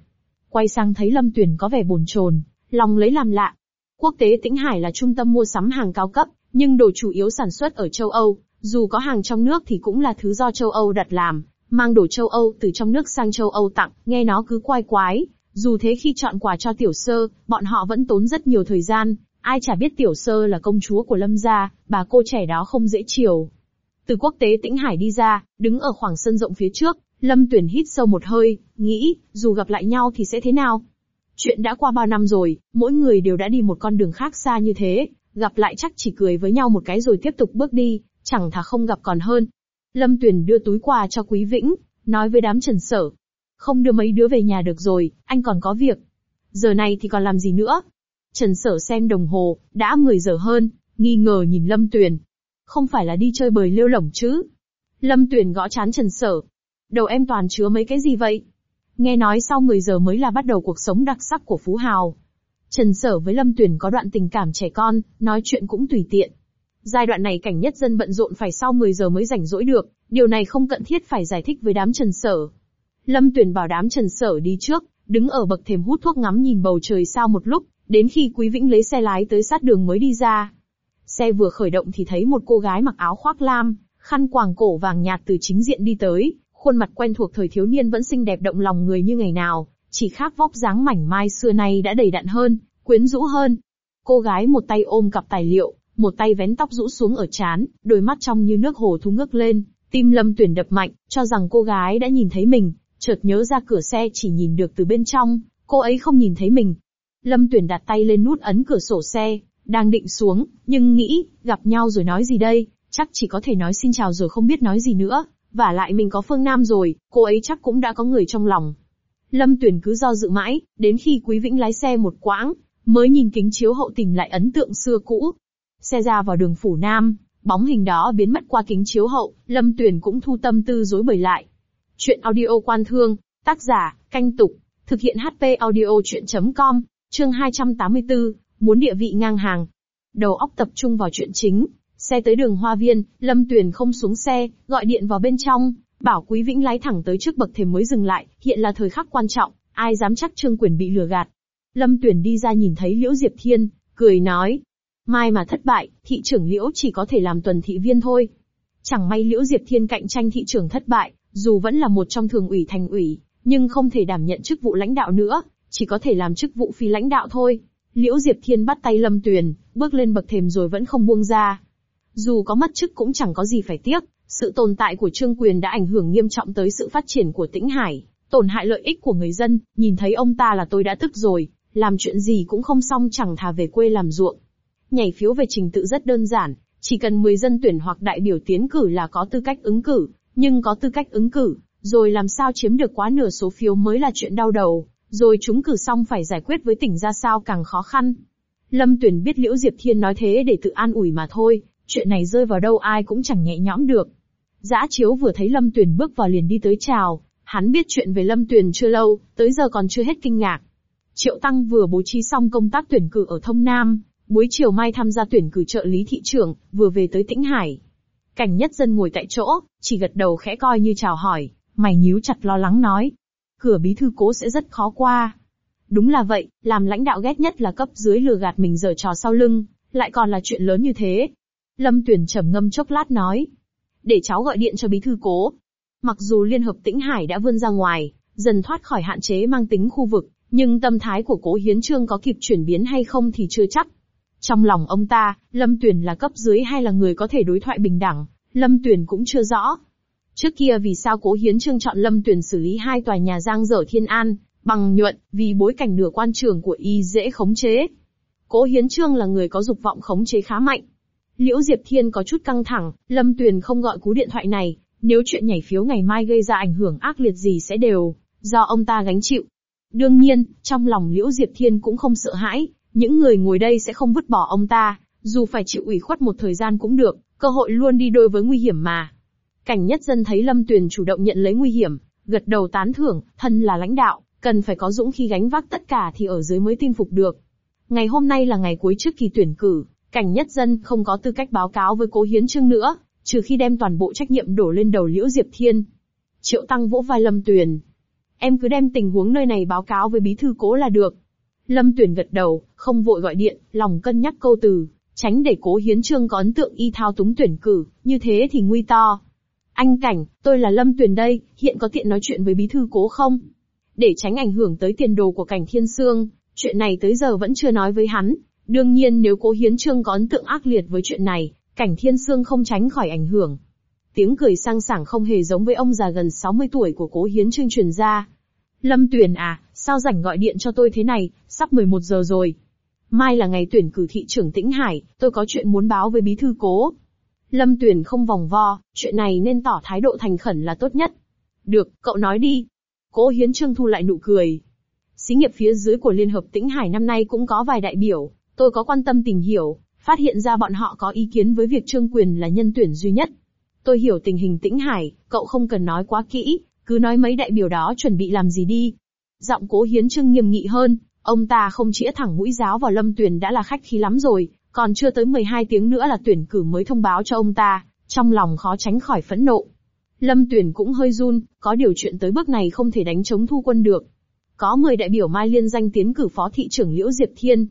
quay sang thấy Lâm Tuyền có vẻ bồn chồn, lòng lấy làm lạ. Quốc tế Tĩnh Hải là trung tâm mua sắm hàng cao cấp, nhưng đồ chủ yếu sản xuất ở châu Âu, dù có hàng trong nước thì cũng là thứ do châu Âu đặt làm, mang đồ châu Âu từ trong nước sang châu Âu tặng, nghe nó cứ quái quái. Dù thế khi chọn quà cho Tiểu Sơ, bọn họ vẫn tốn rất nhiều thời gian, ai chả biết Tiểu Sơ là công chúa của Lâm gia, bà cô trẻ đó không dễ chiều. Từ Quốc tế Tĩnh Hải đi ra, đứng ở khoảng sân rộng phía trước, Lâm Tuyền hít sâu một hơi, nghĩ, dù gặp lại nhau thì sẽ thế nào? Chuyện đã qua bao năm rồi, mỗi người đều đã đi một con đường khác xa như thế, gặp lại chắc chỉ cười với nhau một cái rồi tiếp tục bước đi, chẳng thà không gặp còn hơn. Lâm Tuyền đưa túi quà cho Quý Vĩnh, nói với đám Trần Sở. Không đưa mấy đứa về nhà được rồi, anh còn có việc. Giờ này thì còn làm gì nữa? Trần Sở xem đồng hồ, đã mười giờ hơn, nghi ngờ nhìn Lâm Tuyền. Không phải là đi chơi bời lêu lổng chứ? Lâm Tuyền gõ trán Trần Sở. Đầu em toàn chứa mấy cái gì vậy? Nghe nói sau mười giờ mới là bắt đầu cuộc sống đặc sắc của phú hào. Trần Sở với Lâm Tuyền có đoạn tình cảm trẻ con, nói chuyện cũng tùy tiện. Giai đoạn này Cảnh Nhất Dân bận rộn phải sau mười giờ mới rảnh rỗi được, điều này không cần thiết phải giải thích với đám Trần Sở. Lâm Tuyền bảo đám Trần Sở đi trước, đứng ở bậc thềm hút thuốc ngắm nhìn bầu trời sao một lúc, đến khi Quý Vĩnh lấy xe lái tới sát đường mới đi ra. Xe vừa khởi động thì thấy một cô gái mặc áo khoác lam, khăn quàng cổ vàng nhạt từ chính diện đi tới, khuôn mặt quen thuộc thời thiếu niên vẫn xinh đẹp động lòng người như ngày nào, chỉ khác vóc dáng mảnh mai xưa nay đã đầy đặn hơn, quyến rũ hơn. Cô gái một tay ôm cặp tài liệu, một tay vén tóc rũ xuống ở trán, đôi mắt trong như nước hồ thu ngước lên, tim Lâm Tuyền đập mạnh, cho rằng cô gái đã nhìn thấy mình, chợt nhớ ra cửa xe chỉ nhìn được từ bên trong, cô ấy không nhìn thấy mình. Lâm Tuyền đặt tay lên nút ấn cửa sổ xe, đang định xuống, nhưng nghĩ, gặp nhau rồi nói gì đây, chắc chỉ có thể nói xin chào rồi không biết nói gì nữa, vả lại mình có Phương Nam rồi, cô ấy chắc cũng đã có người trong lòng. Lâm Tuyền cứ do dự mãi, đến khi Quý Vĩnh lái xe một quãng, mới nhìn kính chiếu hậu tìm lại ấn tượng xưa cũ. Xe ra vào đường Phủ Nam, bóng hình đó biến mất qua kính chiếu hậu, Lâm Tuyền cũng thu tâm tư rối bời lại. Chuyện audio Quan Thương, tác giả, Canh Tục, thực hiện hát pê audio chuyện chấm com, chương hai trăm tám mươi tư, muốn địa vị ngang hàng. Đầu óc tập trung vào chuyện chính, xe tới đường Hoa Viên, Lâm Tuyền không xuống xe, gọi điện vào bên trong, bảo Quý Vĩnh lái thẳng tới trước bậc thềm mới dừng lại, hiện là thời khắc quan trọng, ai dám chắc Trương Quyền bị lừa gạt. Lâm Tuyền đi ra nhìn thấy Liễu Diệp Thiên, cười nói, mai mà thất bại, thị trưởng Liễu chỉ có thể làm tuần thị viên thôi. Chẳng may Liễu Diệp Thiên cạnh tranh thị trưởng thất bại, dù vẫn là một trong thường ủy thành ủy, nhưng không thể đảm nhận chức vụ lãnh đạo nữa, chỉ có thể làm chức vụ phi lãnh đạo thôi. Liễu Diệp Thiên bắt tay Lâm Tuyền, bước lên bậc thềm rồi vẫn không buông ra. Dù có mất chức cũng chẳng có gì phải tiếc, sự tồn tại của Trương Quyền đã ảnh hưởng nghiêm trọng tới sự phát triển của Tĩnh Hải, tổn hại lợi ích của người dân, nhìn thấy ông ta là tôi đã tức rồi, làm chuyện gì cũng không xong chẳng thà về quê làm ruộng. Nhảy phiếu về trình tự rất đơn giản, chỉ cần mười dân tuyển hoặc đại biểu tiến cử là có tư cách ứng cử, nhưng có tư cách ứng cử, rồi làm sao chiếm được quá nửa số phiếu mới là chuyện đau đầu, rồi trúng cử xong phải giải quyết với tỉnh ra sao càng khó khăn. Lâm Tuyền biết Liễu Diệp Thiên nói thế để tự an ủi mà thôi, chuyện này rơi vào đâu ai cũng chẳng nhẹ nhõm được. Dã Chiếu vừa thấy Lâm Tuyền bước vào liền đi tới chào, hắn biết chuyện về Lâm Tuyền chưa lâu, tới giờ còn chưa hết kinh ngạc. Triệu Tăng vừa bố trí xong công tác tuyển cử ở Thông Nam, buổi chiều mai tham gia tuyển cử trợ lý thị trưởng, vừa về tới Tĩnh Hải. Cảnh Nhất Dân ngồi tại chỗ, chỉ gật đầu khẽ coi như chào hỏi, mày nhíu chặt lo lắng nói. Cửa bí thư cố sẽ rất khó qua. Đúng là vậy, làm lãnh đạo ghét nhất là cấp dưới lừa gạt mình giở trò sau lưng, lại còn là chuyện lớn như thế. Lâm Tuyền trầm ngâm chốc lát nói. Để cháu gọi điện cho bí thư cố. Mặc dù Liên hợp Tĩnh Hải đã vươn ra ngoài, dần thoát khỏi hạn chế mang tính khu vực, nhưng tâm thái của Cố Hiến Chương có kịp chuyển biến hay không thì chưa chắc. Trong lòng ông ta, Lâm Tuyền là cấp dưới hay là người có thể đối thoại bình đẳng, Lâm Tuyền cũng chưa rõ. Trước kia vì sao Cố Hiến Chương chọn Lâm Tuyền xử lý hai tòa nhà Giang Dở Thiên An, Bằng Nhuận, vì bối cảnh nửa quan trường của y dễ khống chế. Cố Hiến Chương là người có dục vọng khống chế khá mạnh. Liễu Diệp Thiên có chút căng thẳng, Lâm Tuyền không gọi cú điện thoại này, nếu chuyện nhảy phiếu ngày mai gây ra ảnh hưởng ác liệt gì sẽ đều do ông ta gánh chịu. Đương nhiên, trong lòng Liễu Diệp Thiên cũng không sợ hãi, những người ngồi đây sẽ không vứt bỏ ông ta, dù phải chịu ủy khuất một thời gian cũng được, cơ hội luôn đi đôi với nguy hiểm mà. Cảnh Nhất Dân thấy Lâm Tuyền chủ động nhận lấy nguy hiểm, gật đầu tán thưởng, thân là lãnh đạo, cần phải có dũng khí gánh vác tất cả thì ở dưới mới tin phục được. Ngày hôm nay là ngày cuối trước kỳ tuyển cử, Cảnh Nhất Dân không có tư cách báo cáo với Cố Hiến Chương nữa, trừ khi đem toàn bộ trách nhiệm đổ lên đầu Liễu Diệp Thiên. Triệu Tăng vỗ vai Lâm Tuyền. Em cứ đem tình huống nơi này báo cáo với bí thư Cố là được. Lâm Tuyền gật đầu, không vội gọi điện, lòng cân nhắc câu từ, tránh để Cố Hiến Chương có ấn tượng y thao túng tuyển cử, như thế thì nguy to. Anh Cảnh, tôi là Lâm Tuyền đây, hiện có tiện nói chuyện với bí thư Cố không? Để tránh ảnh hưởng tới tiền đồ của Cảnh Thiên Sương, chuyện này tới giờ vẫn chưa nói với hắn. Đương nhiên nếu Cố Hiến Chương có ấn tượng ác liệt với chuyện này, Cảnh Thiên Sương không tránh khỏi ảnh hưởng. Tiếng cười sang sảng không hề giống với ông già gần sáu mươi tuổi của Cố Hiến Chương truyền ra. Lâm Tuyền à, sao rảnh gọi điện cho tôi thế này, sắp mười một giờ rồi. Mai là ngày tuyển cử thị trưởng Tĩnh Hải, tôi có chuyện muốn báo với bí thư Cố. Lâm Tuyền không vòng vo, chuyện này nên tỏ thái độ thành khẩn là tốt nhất. Được, cậu nói đi. Cố Hiến Chương thu lại nụ cười. Xí nghiệp phía dưới của Liên hợp Tĩnh Hải năm nay cũng có vài đại biểu, tôi có quan tâm tìm hiểu, phát hiện ra bọn họ có ý kiến với việc Trương Quyền là nhân tuyển duy nhất. Tôi hiểu tình hình Tĩnh Hải, cậu không cần nói quá kỹ, cứ nói mấy đại biểu đó chuẩn bị làm gì đi. Giọng Cố Hiến Chương nghiêm nghị hơn, ông ta không chĩa thẳng mũi giáo vào Lâm Tuyền đã là khách khí lắm rồi, còn chưa tới mười hai tiếng nữa là tuyển cử mới thông báo cho ông ta, trong lòng khó tránh khỏi phẫn nộ. Lâm Tuyền cũng hơi run, có điều chuyện tới bước này không thể đánh chống Thu Quân được. Có mười đại biểu Mai liên danh tiến cử phó thị trưởng Liễu Diệp Thiên.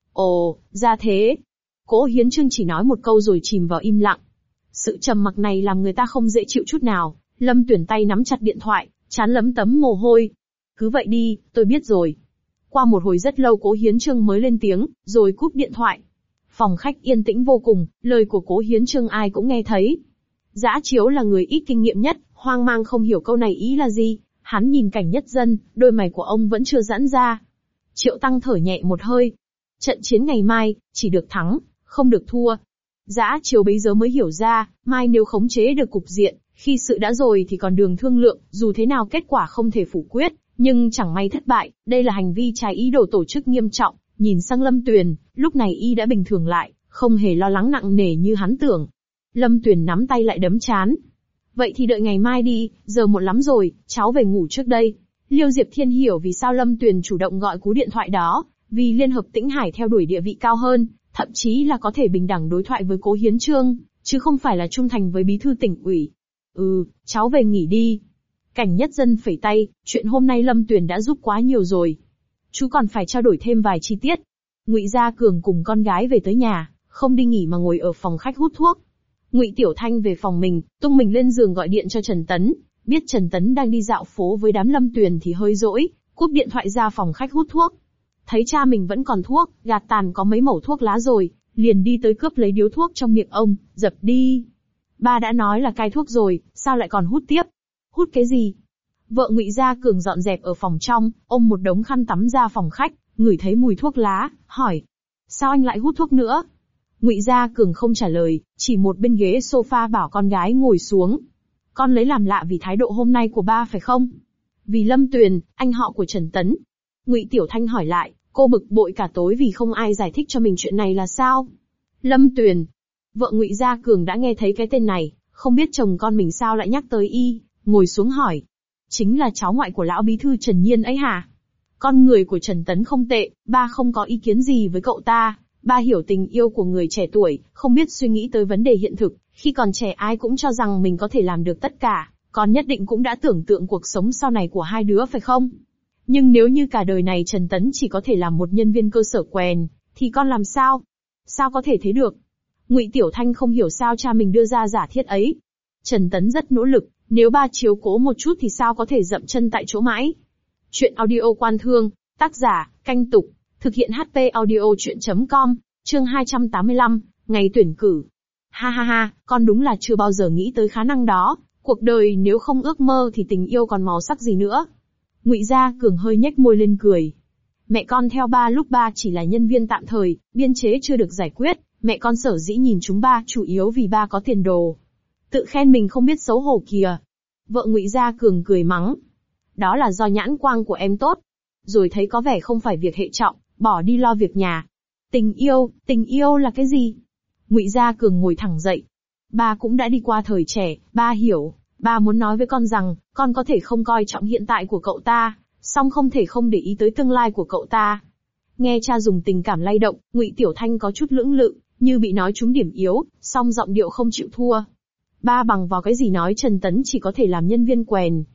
Ồ, ra thế. Cố Hiến Chương chỉ nói một câu rồi chìm vào im lặng. Sự trầm mặc này làm người ta không dễ chịu chút nào. Lâm Tuyền tay nắm chặt điện thoại, trán lấm tấm mồ hôi. Cứ vậy đi, tôi biết rồi. Qua một hồi rất lâu Cố Hiến Chương mới lên tiếng, rồi cúp điện thoại. Phòng khách yên tĩnh vô cùng, lời của Cố Hiến Chương ai cũng nghe thấy. Dã Chiếu là người ít kinh nghiệm nhất, hoang mang không hiểu câu này ý là gì. Hắn nhìn Cảnh Nhất Dân, đôi mày của ông vẫn chưa giãn ra. Triệu Tăng thở nhẹ một hơi. Trận chiến ngày mai, chỉ được thắng, không được thua. Dã Chiếu bấy giờ mới hiểu ra, mai nếu khống chế được cục diện, khi sự đã rồi thì còn đường thương lượng, dù thế nào kết quả không thể phủ quyết, nhưng chẳng may thất bại, đây là hành vi trái ý đồ tổ chức nghiêm trọng. Nhìn sang Lâm Tuyền, lúc này y đã bình thường lại, không hề lo lắng nặng nề như hắn tưởng. Lâm Tuyền nắm tay lại đấm chán. Vậy thì đợi ngày mai đi, giờ muộn lắm rồi, cháu về ngủ trước đây. Liêu Diệp Thiên hiểu vì sao Lâm Tuyền chủ động gọi cú điện thoại đó, vì Liên hợp Tĩnh Hải theo đuổi địa vị cao hơn, thậm chí là có thể bình đẳng đối thoại với Cố Hiến Chương, chứ không phải là trung thành với bí thư tỉnh ủy. Ừ, cháu về nghỉ đi. Cảnh Nhất Dân phẩy tay, chuyện hôm nay Lâm Tuyền đã giúp quá nhiều rồi. Chú còn phải trao đổi thêm vài chi tiết. Ngụy Gia Cường cùng con gái về tới nhà, không đi nghỉ mà ngồi ở phòng khách hút thuốc. Ngụy Tiểu Thanh về phòng mình, tung mình lên giường gọi điện cho Trần Tấn, biết Trần Tấn đang đi dạo phố với đám Lâm Tuyền thì hơi dỗi, cúp điện thoại ra phòng khách hút thuốc. Thấy cha mình vẫn còn thuốc, gạt tàn có mấy mẩu thuốc lá rồi, liền đi tới cướp lấy điếu thuốc trong miệng ông, dập đi. Ba đã nói là cai thuốc rồi, sao lại còn hút tiếp? Hút cái gì? Vợ Ngụy Gia Cường dọn dẹp ở phòng trong, ôm một đống khăn tắm ra phòng khách, ngửi thấy mùi thuốc lá, hỏi. Sao anh lại hút thuốc nữa? Ngụy Gia Cường không trả lời, chỉ một bên ghế sofa bảo con gái ngồi xuống. Con lấy làm lạ vì thái độ hôm nay của ba phải không? Vì Lâm Tuyền, anh họ của Trần Tấn. Ngụy Tiểu Thanh hỏi lại, cô bực bội cả tối vì không ai giải thích cho mình chuyện này là sao? Lâm Tuyền. Vợ Ngụy Gia Cường đã nghe thấy cái tên này, không biết chồng con mình sao lại nhắc tới y, ngồi xuống hỏi. Chính là cháu ngoại của lão bí thư Trần Nhiên ấy hả? Con người của Trần Tấn không tệ, ba không có ý kiến gì với cậu ta. Ba hiểu tình yêu của người trẻ tuổi, không biết suy nghĩ tới vấn đề hiện thực, khi còn trẻ ai cũng cho rằng mình có thể làm được tất cả, con nhất định cũng đã tưởng tượng cuộc sống sau này của hai đứa phải không? Nhưng nếu như cả đời này Trần Tấn chỉ có thể làm một nhân viên cơ sở quèn, thì con làm sao? Sao có thể thế được? Ngụy Tiểu Thanh không hiểu sao cha mình đưa ra giả thiết ấy. Trần Tấn rất nỗ lực, nếu ba chiếu cố một chút thì sao có thể dậm chân tại chỗ mãi? Chuyện audio Quan Thương, tác giả, Canh Tục. Thực hiện hát pê audio chuyện chấm com, chương hai trăm tám mươi lăm, ngày tuyển cử. Ha ha ha, con đúng là chưa bao giờ nghĩ tới khả năng đó, cuộc đời nếu không ước mơ thì tình yêu còn màu sắc gì nữa. Ngụy Gia Cường hơi nhếch môi lên cười. Mẹ con theo ba lúc ba chỉ là nhân viên tạm thời, biên chế chưa được giải quyết, mẹ con sở dĩ nhìn chúng ba chủ yếu vì ba có tiền đồ. Tự khen mình không biết xấu hổ kìa. Vợ Ngụy Gia Cường cười mắng. Đó là do nhãn quang của em tốt. Rồi thấy có vẻ không phải việc hệ trọng, bỏ đi lo việc nhà. Tình yêu, tình yêu là cái gì? Ngụy Gia Cường ngồi thẳng dậy. Ba cũng đã đi qua thời trẻ, ba hiểu. Ba muốn nói với con rằng, con có thể không coi trọng hiện tại của cậu ta, song không thể không để ý tới tương lai của cậu ta. Nghe cha dùng tình cảm lay động, Ngụy Tiểu Thanh có chút lưỡng lự, như bị nói trúng điểm yếu, song giọng điệu không chịu thua. Ba bằng vào cái gì nói Trần Tấn chỉ có thể làm nhân viên quèn?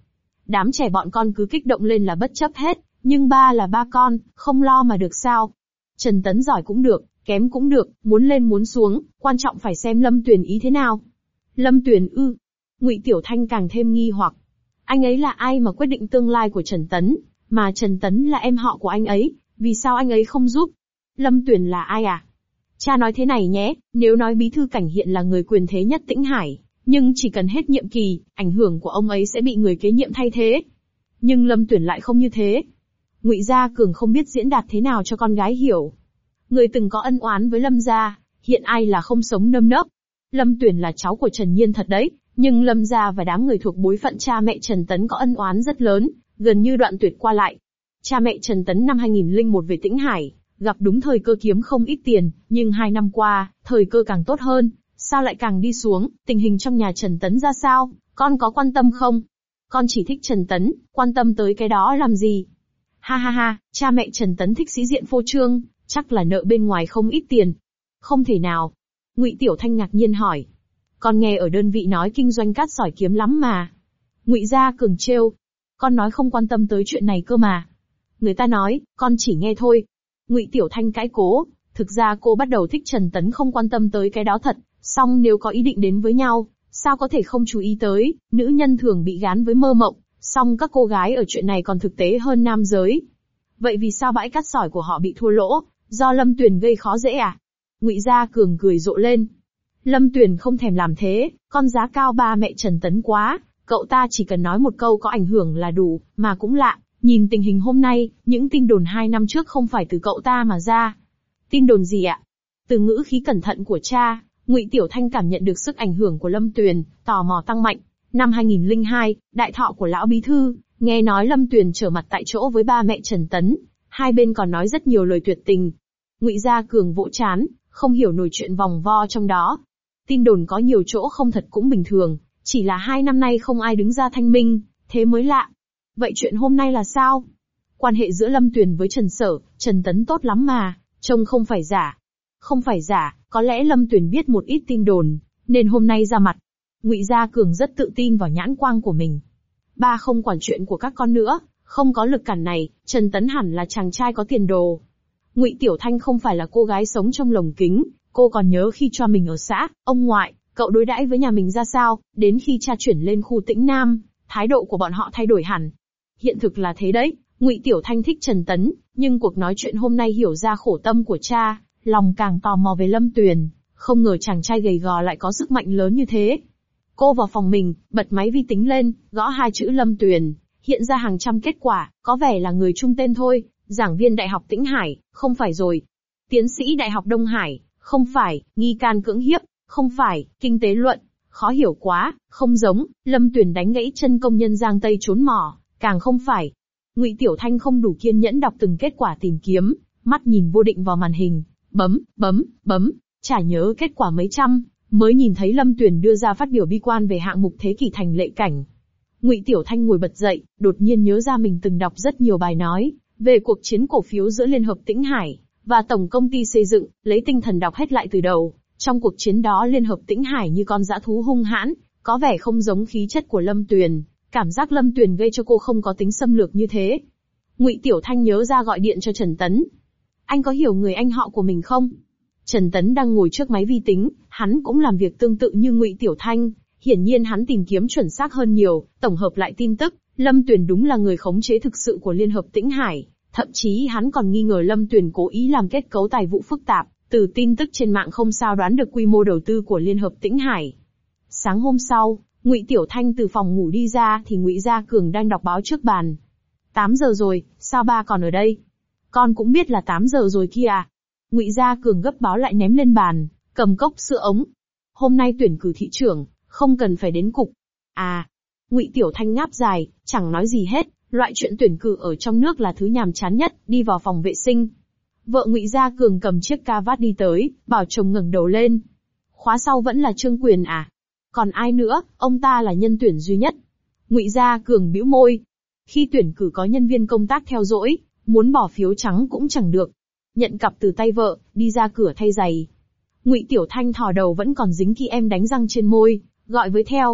Đám trẻ bọn con cứ kích động lên là bất chấp hết, nhưng ba là ba con, không lo mà được sao? Trần Tấn giỏi cũng được, kém cũng được, muốn lên muốn xuống, quan trọng phải xem Lâm Tuyền ý thế nào. Lâm Tuyền ư? Ngụy Tiểu Thanh càng thêm nghi hoặc. Anh ấy là ai mà quyết định tương lai của Trần Tấn, mà Trần Tấn là em họ của anh ấy, vì sao anh ấy không giúp? Lâm Tuyền là ai à? Cha nói thế này nhé, nếu nói bí thư Cảnh Hiện là người quyền thế nhất Tĩnh Hải, nhưng chỉ cần hết nhiệm kỳ, ảnh hưởng của ông ấy sẽ bị người kế nhiệm thay thế. Nhưng Lâm Tuyền lại không như thế. Ngụy Gia Cường không biết diễn đạt thế nào cho con gái hiểu. Người từng có ân oán với Lâm gia, hiện ai là không sống nơm nớp. Lâm Tuyền là cháu của Trần Nhiên thật đấy, nhưng Lâm gia và đám người thuộc bối phận cha mẹ Trần Tấn có ân oán rất lớn, gần như đoạn tuyệt qua lại. Cha mẹ Trần Tấn năm hai nghìn lẻ một về Tĩnh Hải, gặp đúng thời cơ kiếm không ít tiền, nhưng hai năm qua, thời cơ càng tốt hơn, sao lại càng đi xuống, tình hình trong nhà Trần Tấn ra sao, con có quan tâm không? Con chỉ thích Trần Tấn, quan tâm tới cái đó làm gì? Ha ha ha, cha mẹ Trần Tấn thích sĩ diện phô trương, chắc là nợ bên ngoài không ít tiền. Không thể nào. Ngụy Tiểu Thanh ngạc nhiên hỏi. Con nghe ở đơn vị nói kinh doanh cát sỏi kiếm lắm mà. Ngụy Gia Cường trêu. Con nói không quan tâm tới chuyện này cơ mà. Người ta nói, con chỉ nghe thôi. Ngụy Tiểu Thanh cãi cố, thực ra cô bắt đầu thích Trần Tấn không quan tâm tới cái đó thật, song nếu có ý định đến với nhau, sao có thể không chú ý tới, nữ nhân thường bị gán với mơ mộng, song các cô gái ở chuyện này còn thực tế hơn nam giới. Vậy vì sao bãi cát sỏi của họ bị thua lỗ, do Lâm Tuyền gây khó dễ à? Ngụy Gia Cường cười rộ lên. Lâm Tuyền không thèm làm thế, con giá cao ba mẹ Trần Tấn quá, cậu ta chỉ cần nói một câu có ảnh hưởng là đủ, mà cũng lạ, nhìn tình hình hôm nay, những tin đồn hai năm trước không phải từ cậu ta mà ra. Tin đồn gì ạ? Từ ngữ khí cẩn thận của cha, Ngụy Tiểu Thanh cảm nhận được sức ảnh hưởng của Lâm Tuyền, tò mò tăng mạnh. Năm hai nghìn lẻ hai, đại thọ của lão bí thư, nghe nói Lâm Tuyền trở mặt tại chỗ với ba mẹ Trần Tấn, hai bên còn nói rất nhiều lời tuyệt tình. Ngụy Gia Cường vỗ trán, không hiểu nổi chuyện vòng vo trong đó. Tin đồn có nhiều chỗ không thật cũng bình thường, chỉ là hai năm nay không ai đứng ra thanh minh, thế mới lạ. Vậy chuyện hôm nay là sao? Quan hệ giữa Lâm Tuyền với Trần Sở, Trần Tấn tốt lắm mà, trông không phải giả. Không phải giả, có lẽ Lâm Tuyền biết một ít tin đồn, nên hôm nay ra mặt. Ngụy Gia Cường rất tự tin vào nhãn quang của mình. Ba không quản chuyện của các con nữa, không có lực cản này, Trần Tấn hẳn là chàng trai có tiền đồ. Ngụy Tiểu Thanh không phải là cô gái sống trong lồng kính, cô còn nhớ khi cho mình ở xã, ông ngoại, cậu đối đãi với nhà mình ra sao, đến khi cha chuyển lên khu Tĩnh Nam, thái độ của bọn họ thay đổi hẳn. Hiện thực là thế đấy, Ngụy Tiểu Thanh thích Trần Tấn, nhưng cuộc nói chuyện hôm nay hiểu ra khổ tâm của cha, lòng càng tò mò về Lâm Tuyền, không ngờ chàng trai gầy gò lại có sức mạnh lớn như thế. Cô vào phòng mình, bật máy vi tính lên, gõ hai chữ Lâm Tuyền, hiện ra hàng trăm kết quả, có vẻ là người trung tên thôi, giảng viên Đại học Tĩnh Hải, không phải rồi. Tiến sĩ Đại học Đông Hải, không phải, nghi can cưỡng hiếp, không phải, kinh tế luận, khó hiểu quá, không giống, Lâm Tuyền đánh gãy chân công nhân Giang Tây trốn mỏ, càng không phải. Ngụy Tiểu Thanh không đủ kiên nhẫn đọc từng kết quả tìm kiếm, mắt nhìn vô định vào màn hình, bấm, bấm, bấm, chả nhớ kết quả mấy trăm, mới nhìn thấy Lâm Tuyền đưa ra phát biểu bi quan về hạng mục thế kỷ thành lệ cảnh. Ngụy Tiểu Thanh ngồi bật dậy, đột nhiên nhớ ra mình từng đọc rất nhiều bài nói về cuộc chiến cổ phiếu giữa Liên hợp Tĩnh Hải và Tổng công ty xây dựng, lấy tinh thần đọc hết lại từ đầu. Trong cuộc chiến đó Liên hợp Tĩnh Hải như con dã thú hung hãn, có vẻ không giống khí chất của Lâm Tuyền, cảm giác Lâm Tuyền gây cho cô không có tính xâm lược như thế. Ngụy Tiểu Thanh nhớ ra gọi điện cho Trần Tấn. Anh có hiểu người anh họ của mình không? Trần Tấn đang ngồi trước máy vi tính, hắn cũng làm việc tương tự như Ngụy Tiểu Thanh, hiển nhiên hắn tìm kiếm chuẩn xác hơn nhiều, tổng hợp lại tin tức, Lâm Tuyền đúng là người khống chế thực sự của Liên hợp Tĩnh Hải, thậm chí hắn còn nghi ngờ Lâm Tuyền cố ý làm kết cấu tài vụ phức tạp, từ tin tức trên mạng không sao đoán được quy mô đầu tư của Liên hợp Tĩnh Hải. Sáng hôm sau, Ngụy Tiểu Thanh từ phòng ngủ đi ra thì Ngụy Gia Cường đang đọc báo trước bàn. tám giờ rồi, sao ba còn ở đây? Con cũng biết là tám giờ rồi kia à? Ngụy Gia Cường gấp báo lại ném lên bàn, cầm cốc sữa ống. Hôm nay tuyển cử thị trưởng, không cần phải đến cục. À, Ngụy Tiểu Thanh ngáp dài, chẳng nói gì hết, loại chuyện tuyển cử ở trong nước là thứ nhàm chán nhất, đi vào phòng vệ sinh. Vợ Ngụy Gia Cường cầm chiếc ca vát đi tới, bảo chồng ngẩng đầu lên. Khóa sau vẫn là Trương Quyền à? Còn ai nữa, ông ta là nhân tuyển duy nhất. Ngụy Gia Cường bĩu môi. Khi tuyển cử có nhân viên công tác theo dõi, muốn bỏ phiếu trắng cũng chẳng được. Nhận cặp từ tay vợ, đi ra cửa thay giày. Ngụy Tiểu Thanh thò đầu vẫn còn dính ki em đánh răng trên môi, gọi với theo.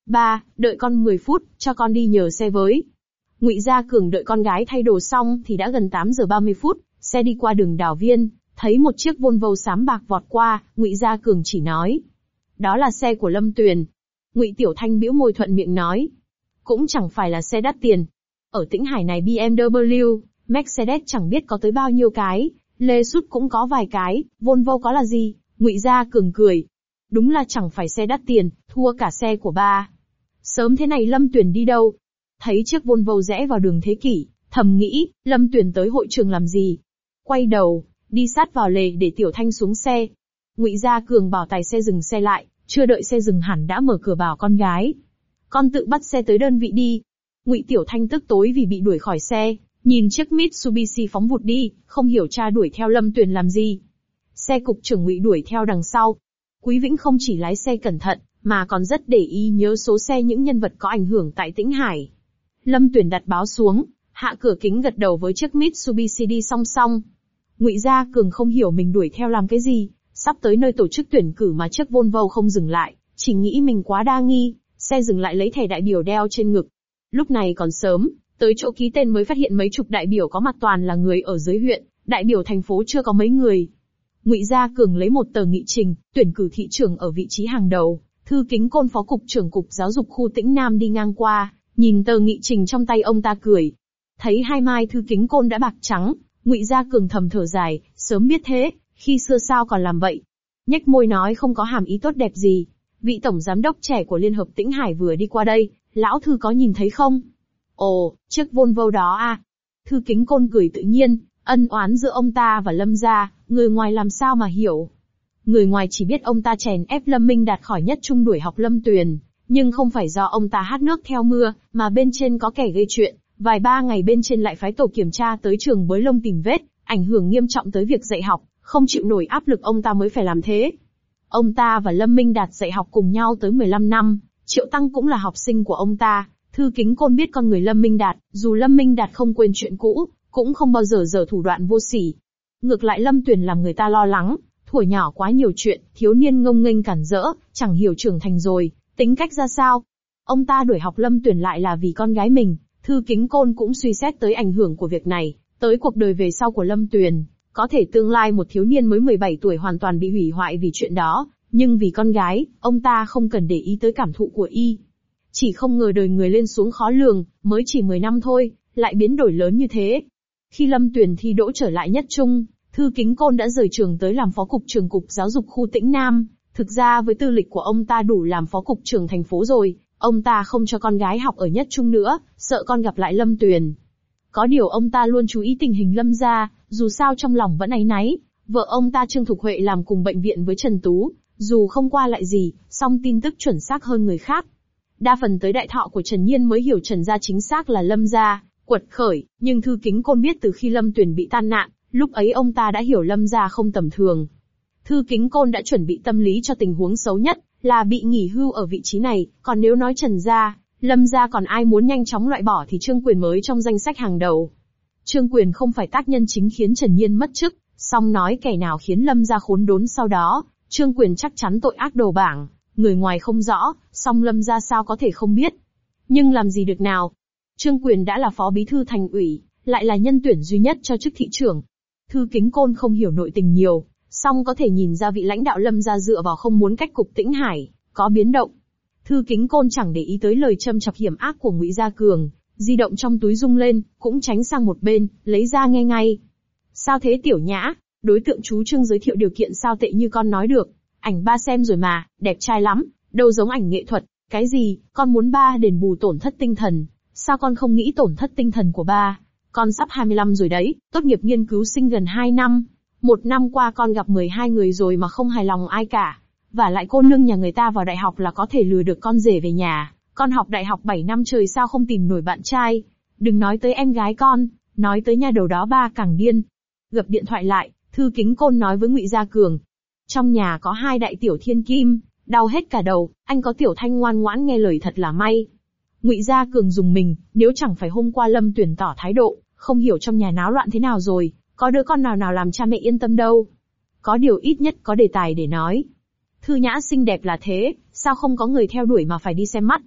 Ba, đợi con mười phút, cho con đi nhờ xe với. Ngụy Gia Cường đợi con gái thay đồ xong thì đã gần tám giờ ba mươi phút, xe đi qua đường Đào Viên, thấy một chiếc Volvo xám bạc vọt qua, Ngụy Gia Cường chỉ nói: đó là xe của Lâm Tuyền. Ngụy Tiểu Thanh bĩu môi thuận miệng nói: cũng chẳng phải là xe đắt tiền. Ở Tĩnh Hải này bê em vê, Mercedes chẳng biết có tới bao nhiêu cái, Lexus cũng có vài cái, Volvo có là gì? Ngụy Gia Cường cười: đúng là chẳng phải xe đắt tiền, thua cả xe của ba. Sớm thế này Lâm Tuyền đi đâu? Thấy chiếc Volvo rẽ vào đường Thế Kỷ, thầm nghĩ, Lâm Tuyền tới hội trường làm gì? Quay đầu, đi sát vào lề để Tiểu Thanh xuống xe. Ngụy Gia Cường bảo tài xe dừng xe lại, chưa đợi xe dừng hẳn đã mở cửa bảo con gái: con tự bắt xe tới đơn vị đi. Ngụy Tiểu Thanh tức tối vì bị đuổi khỏi xe, nhìn chiếc Mitsubishi phóng vụt đi, không hiểu cha đuổi theo Lâm Tuyền làm gì. Xe cục trưởng Ngụy đuổi theo đằng sau. Quý Vĩnh không chỉ lái xe cẩn thận, mà còn rất để ý nhớ số xe những nhân vật có ảnh hưởng tại Tĩnh Hải. Lâm Tuyền đặt báo xuống, hạ cửa kính gật đầu với chiếc Mitsubishi đi song song. Ngụy Gia Cường không hiểu mình đuổi theo làm cái gì, sắp tới nơi tổ chức tuyển cử mà chiếc Volvo không dừng lại, chỉ nghĩ mình quá đa nghi, xe dừng lại lấy thẻ đại biểu đeo trên ngực. Lúc này còn sớm, tới chỗ ký tên mới phát hiện mấy chục đại biểu có mặt toàn là người ở dưới huyện, đại biểu thành phố chưa có mấy người. Ngụy Gia Cường lấy một tờ nghị trình, tuyển cử thị trưởng ở vị trí hàng đầu, Thư Kính Côn phó cục trưởng cục giáo dục khu Tĩnh Nam đi ngang qua, nhìn tờ nghị trình trong tay ông ta cười. Thấy hai mai Thư Kính Côn đã bạc trắng, Ngụy Gia Cường thầm thở dài, sớm biết thế, khi xưa sao còn làm vậy. Nhếch môi nói không có hàm ý tốt đẹp gì. Vị tổng giám đốc trẻ của Liên hợp Tĩnh Hải vừa đi qua đây, lão Thư có nhìn thấy không? Ồ, chiếc Volvo đó à? Thư Kính Côn cười tự nhiên, ân oán giữa ông ta và Lâm gia, người ngoài làm sao mà hiểu. Người ngoài chỉ biết ông ta chèn ép Lâm Minh Đạt khỏi nhất trung đuổi học Lâm Tuyền, nhưng không phải do ông ta hát nước theo mưa, mà bên trên có kẻ gây chuyện, vài ba ngày bên trên lại phái tổ kiểm tra tới trường Bới Lông tìm vết, ảnh hưởng nghiêm trọng tới việc dạy học, không chịu nổi áp lực ông ta mới phải làm thế. Ông ta và Lâm Minh Đạt dạy học cùng nhau tới mười lăm năm, Triệu Tăng cũng là học sinh của ông ta. Thư Kính Côn biết con người Lâm Minh Đạt, dù Lâm Minh Đạt không quên chuyện cũ, cũng không bao giờ giở thủ đoạn vô sỉ. Ngược lại Lâm Tuyền làm người ta lo lắng, thuở nhỏ quá nhiều chuyện, thiếu niên ngông nghênh cản rỡ, chẳng hiểu trưởng thành rồi, tính cách ra sao. Ông ta đuổi học Lâm Tuyền lại là vì con gái mình, Thư Kính Côn cũng suy xét tới ảnh hưởng của việc này, tới cuộc đời về sau của Lâm Tuyền. Có thể tương lai một thiếu niên mới mười bảy tuổi hoàn toàn bị hủy hoại vì chuyện đó, nhưng vì con gái, ông ta không cần để ý tới cảm thụ của y. Chỉ không ngờ đời người lên xuống khó lường, mới chỉ mười năm thôi, lại biến đổi lớn như thế. Khi Lâm Tuyền thi đỗ trở lại nhất trung, Thư Kính Côn đã rời trường tới làm phó cục trưởng cục giáo dục khu Tĩnh Nam. Thực ra với tư lịch của ông ta đủ làm phó cục trưởng thành phố rồi, ông ta không cho con gái học ở nhất trung nữa, sợ con gặp lại Lâm Tuyền. Có điều ông ta luôn chú ý tình hình Lâm gia, dù sao trong lòng vẫn áy náy. Vợ ông ta Trương Thục Huệ làm cùng bệnh viện với Trần Tú, dù không qua lại gì, song tin tức chuẩn xác hơn người khác. Đa phần tới đại thọ của Trần Nhiên mới hiểu Trần gia chính xác là Lâm gia, quật khởi, nhưng Thư Kính Côn biết từ khi Lâm Tuyền bị tan nạn, lúc ấy ông ta đã hiểu Lâm gia không tầm thường. Thư Kính Côn đã chuẩn bị tâm lý cho tình huống xấu nhất, là bị nghỉ hưu ở vị trí này, còn nếu nói Trần gia, Lâm gia còn ai muốn nhanh chóng loại bỏ thì Trương Quyền mới trong danh sách hàng đầu. Trương Quyền không phải tác nhân chính khiến Trần Nhiên mất chức, song nói kẻ nào khiến Lâm gia khốn đốn sau đó, Trương Quyền chắc chắn tội ác đầu bảng, người ngoài không rõ, song Lâm gia sao có thể không biết. Nhưng làm gì được nào? Trương Quyền đã là phó bí thư thành ủy, lại là nhân tuyển duy nhất cho chức thị trưởng. Thư Kính Côn không hiểu nội tình nhiều, song có thể nhìn ra vị lãnh đạo Lâm gia dựa vào không muốn cách cục Tĩnh Hải có biến động. Thư Kính Côn chẳng để ý tới lời châm chọc hiểm ác của Ngụy Gia Cường, di động trong túi rung lên, cũng tránh sang một bên, lấy ra nghe ngay. Sao thế Tiểu Nhã, đối tượng chú Trương giới thiệu điều kiện sao tệ như con nói được? Ảnh ba xem rồi mà, đẹp trai lắm, đâu giống ảnh nghệ thuật. Cái gì, con muốn ba đền bù tổn thất tinh thần, sao con không nghĩ tổn thất tinh thần của ba? Con sắp hai mươi lăm rồi đấy, tốt nghiệp nghiên cứu sinh gần hai năm. Một năm qua con gặp mười hai người rồi mà không hài lòng ai cả. Và lại cô nương nhà người ta vào đại học là có thể lừa được con rể về nhà. Con học đại học bảy năm trời sao không tìm nổi bạn trai. Đừng nói tới em gái con, nói tới nhà đầu đó ba càng điên. Gập điện thoại lại, Thư Kính Côn nói với Ngụy Gia Cường. Trong nhà có hai đại tiểu thiên kim, đau hết cả đầu, anh có Tiểu Thanh ngoan ngoãn nghe lời thật là may. Ngụy Gia Cường dùng mình, nếu chẳng phải hôm qua Lâm Tuyền tỏ thái độ, không hiểu trong nhà náo loạn thế nào rồi, có đứa con nào nào làm cha mẹ yên tâm đâu. Có điều ít nhất có đề tài để nói. Thư Nhã xinh đẹp là thế, sao không có người theo đuổi mà phải đi xem mắt?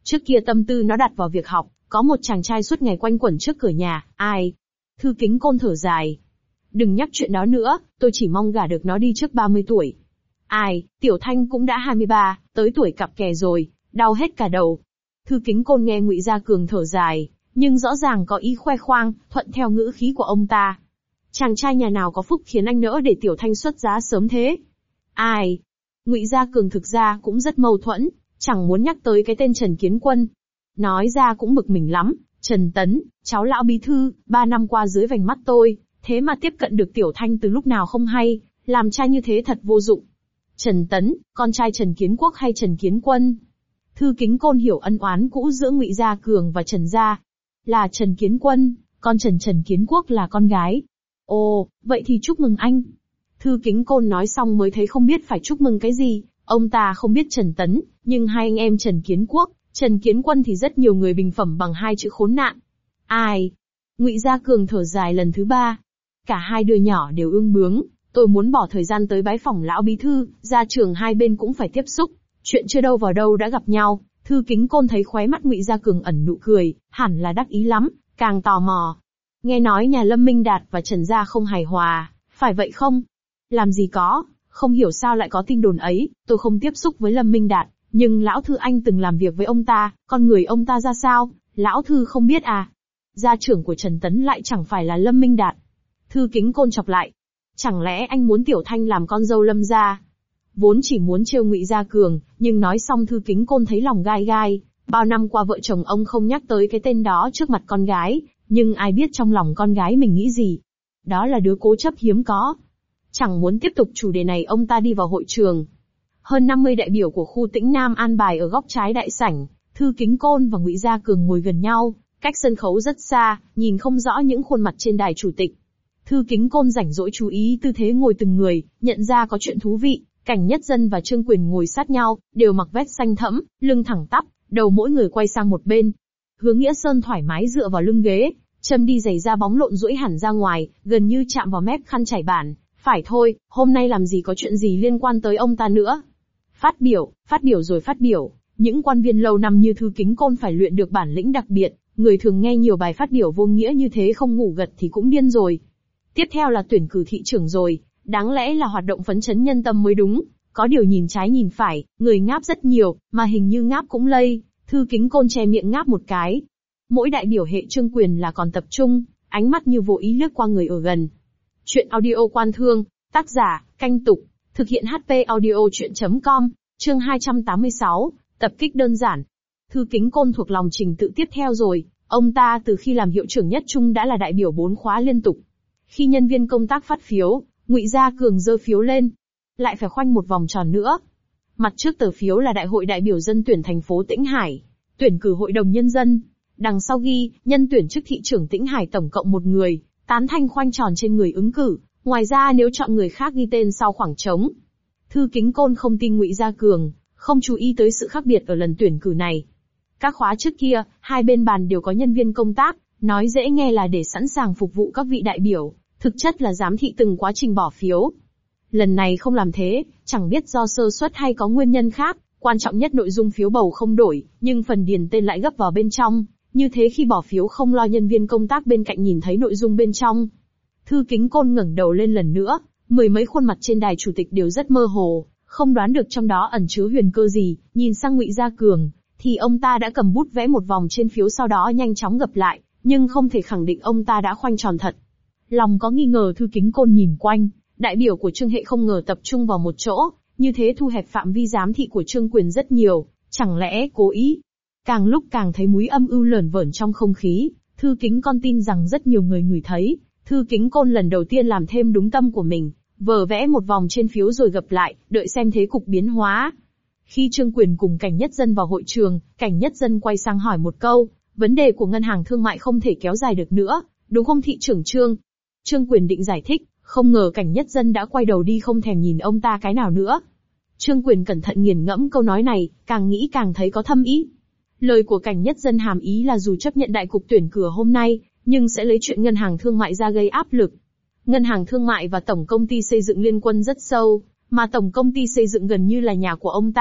Trước kia tâm tư nó đặt vào việc học, có một chàng trai suốt ngày quanh quẩn trước cửa nhà, ai? Thư Kính Côn thở dài. Đừng nhắc chuyện đó nữa, tôi chỉ mong gả được nó đi trước ba mươi tuổi. Ai, Tiểu Thanh cũng đã hai mươi ba, tới tuổi cặp kè rồi, đau hết cả đầu. Thư Kính Côn nghe Ngụy Gia Cường thở dài, nhưng rõ ràng có ý khoe khoang, thuận theo ngữ khí của ông ta. Chàng trai nhà nào có phúc khiến anh nỡ để Tiểu Thanh xuất giá sớm thế? Ai? Ngụy Gia Cường thực ra cũng rất mâu thuẫn, chẳng muốn nhắc tới cái tên Trần Kiến Quân. Nói ra cũng bực mình lắm, Trần Tấn, cháu lão bí thư, ba năm qua dưới vành mắt tôi, thế mà tiếp cận được Tiểu Thanh từ lúc nào không hay, làm trai như thế thật vô dụng. Trần Tấn, con trai Trần Kiến Quốc hay Trần Kiến Quân? Thư Kính Côn hiểu ân oán cũ giữa Ngụy Gia Cường và Trần Gia. Là Trần Kiến Quân, con Trần Trần Kiến Quốc là con gái. Ồ, vậy thì chúc mừng anh. Thư Kính Côn nói xong mới thấy không biết phải chúc mừng cái gì, ông ta không biết Trần Tấn, nhưng hai anh em Trần Kiến Quốc, Trần Kiến Quân thì rất nhiều người bình phẩm bằng hai chữ khốn nạn. Ai? Ngụy Gia Cường thở dài lần thứ ba. Cả hai đứa nhỏ đều ương bướng, tôi muốn bỏ thời gian tới bái phỏng lão bí thư, ra trường hai bên cũng phải tiếp xúc. Chuyện chưa đâu vào đâu đã gặp nhau, Thư Kính Côn thấy khóe mắt Ngụy Gia Cường ẩn nụ cười, hẳn là đắc ý lắm, càng tò mò. Nghe nói nhà Lâm Minh Đạt và Trần Gia không hài hòa, phải vậy không? Làm gì có, không hiểu sao lại có tin đồn ấy, tôi không tiếp xúc với Lâm Minh Đạt, nhưng lão Thư anh từng làm việc với ông ta, con người ông ta ra sao, lão Thư không biết à? Gia trưởng của Trần Tấn lại chẳng phải là Lâm Minh Đạt. Thư Kính Côn chọc lại. Chẳng lẽ anh muốn Tiểu Thanh làm con dâu Lâm gia? Vốn chỉ muốn trêu Ngụy Gia Cường, nhưng nói xong Thư Kính Côn thấy lòng gai gai. Bao năm qua vợ chồng ông không nhắc tới cái tên đó trước mặt con gái, nhưng ai biết trong lòng con gái mình nghĩ gì. Đó là đứa cố chấp hiếm có. Chẳng muốn tiếp tục chủ đề này, ông ta đi vào hội trường. Hơn năm mươi đại biểu của khu Tĩnh Nam an bài ở góc trái đại sảnh, Thư Kính Côn và Ngụy Gia Cường ngồi gần nhau, cách sân khấu rất xa, nhìn không rõ những khuôn mặt trên đài chủ tịch. Thư Kính Côn rảnh rỗi chú ý tư thế ngồi từng người, nhận ra có chuyện thú vị. Cảnh Nhất Dân và Trương Quyền ngồi sát nhau, đều mặc vest xanh thẫm, lưng thẳng tắp, đầu mỗi người quay sang một bên. Hướng Nghĩa Sơn thoải mái dựa vào lưng ghế, châm đi giày da bóng lộn duỗi hẳn ra ngoài, gần như chạm vào mép khăn trải bàn. Phải thôi, hôm nay làm gì có chuyện gì liên quan tới ông ta nữa. Phát biểu, phát biểu rồi phát biểu, những quan viên lâu năm như Thư Kính Côn phải luyện được bản lĩnh đặc biệt, người thường nghe nhiều bài phát biểu vô nghĩa như thế không ngủ gật thì cũng điên rồi. Tiếp theo là tuyển cử thị trưởng rồi, đáng lẽ là hoạt động phấn chấn nhân tâm mới đúng, có điều nhìn trái nhìn phải, người ngáp rất nhiều, mà hình như ngáp cũng lây, Thư Kính Côn che miệng ngáp một cái. Mỗi đại biểu hệ Trương Quyền là còn tập trung, ánh mắt như vô ý lướt qua người ở gần. Chuyện audio Quan Thương, tác giả, Canh Tục, thực hiện hát pê audio chuyện chấm com, chương hai trăm tám mươi sáu, tập kích đơn giản. Thư Kính Côn thuộc lòng trình tự tiếp theo rồi, ông ta từ khi làm hiệu trưởng Nhất Trung đã là đại biểu bốn khóa liên tục. Khi nhân viên công tác phát phiếu, Ngụy Gia Cường giơ phiếu lên, lại phải khoanh một vòng tròn nữa. Mặt trước tờ phiếu là Đại hội đại biểu dân tuyển thành phố Tĩnh Hải, tuyển cử hội đồng nhân dân. Đằng sau ghi, nhân tuyển chức thị trưởng Tĩnh Hải tổng cộng một người, tán thành khoanh tròn trên người ứng cử, ngoài ra nếu chọn người khác ghi tên sau khoảng trống. Thư Kính Côn không tin Ngụy Gia Cường, không chú ý tới sự khác biệt ở lần tuyển cử này. Các khóa trước kia, hai bên bàn đều có nhân viên công tác, nói dễ nghe là để sẵn sàng phục vụ các vị đại biểu, thực chất là giám thị từng quá trình bỏ phiếu. Lần này không làm thế, chẳng biết do sơ suất hay có nguyên nhân khác, quan trọng nhất nội dung phiếu bầu không đổi, nhưng phần điền tên lại gấp vào bên trong, như thế khi bỏ phiếu không lo nhân viên công tác bên cạnh nhìn thấy nội dung bên trong. Thư Kính Côn ngẩng đầu lên lần nữa, mười mấy khuôn mặt trên đài chủ tịch đều rất mơ hồ, không đoán được trong đó ẩn chứa huyền cơ gì, nhìn sang Ngụy Gia Cường, thì ông ta đã cầm bút vẽ một vòng trên phiếu sau đó nhanh chóng gập lại, nhưng không thể khẳng định ông ta đã khoanh tròn thật. Lòng có nghi ngờ, Thư Kính Côn nhìn quanh, đại biểu của Trương hệ không ngờ tập trung vào một chỗ, như thế thu hẹp phạm vi giám thị của Trương Quyền rất nhiều, chẳng lẽ cố ý? Càng lúc càng thấy múi âm ưu lởn vởn trong không khí, Thư Kính Côn tin rằng rất nhiều người ngửi thấy. Thư Kính Côn lần đầu tiên làm thêm đúng tâm của mình, vờ vẽ một vòng trên phiếu rồi gập lại, đợi xem thế cục biến hóa. Khi Trương Quyền cùng Cảnh Nhất Dân vào hội trường, Cảnh Nhất Dân quay sang hỏi một câu, vấn đề của ngân hàng thương mại không thể kéo dài được nữa, đúng không thị trưởng Trương? Trương Quyền định giải thích, không ngờ Cảnh Nhất Dân đã quay đầu đi không thèm nhìn ông ta cái nào nữa. Trương Quyền cẩn thận nghiền ngẫm câu nói này, càng nghĩ càng thấy có thâm ý. Lời của Cảnh Nhất Dân hàm ý là dù chấp nhận đại cục tuyển cử hôm nay, nhưng sẽ lấy chuyện ngân hàng thương mại ra gây áp lực. Ngân hàng thương mại và tổng công ty xây dựng liên quân rất sâu, mà tổng công ty xây dựng gần như là nhà của ông ta,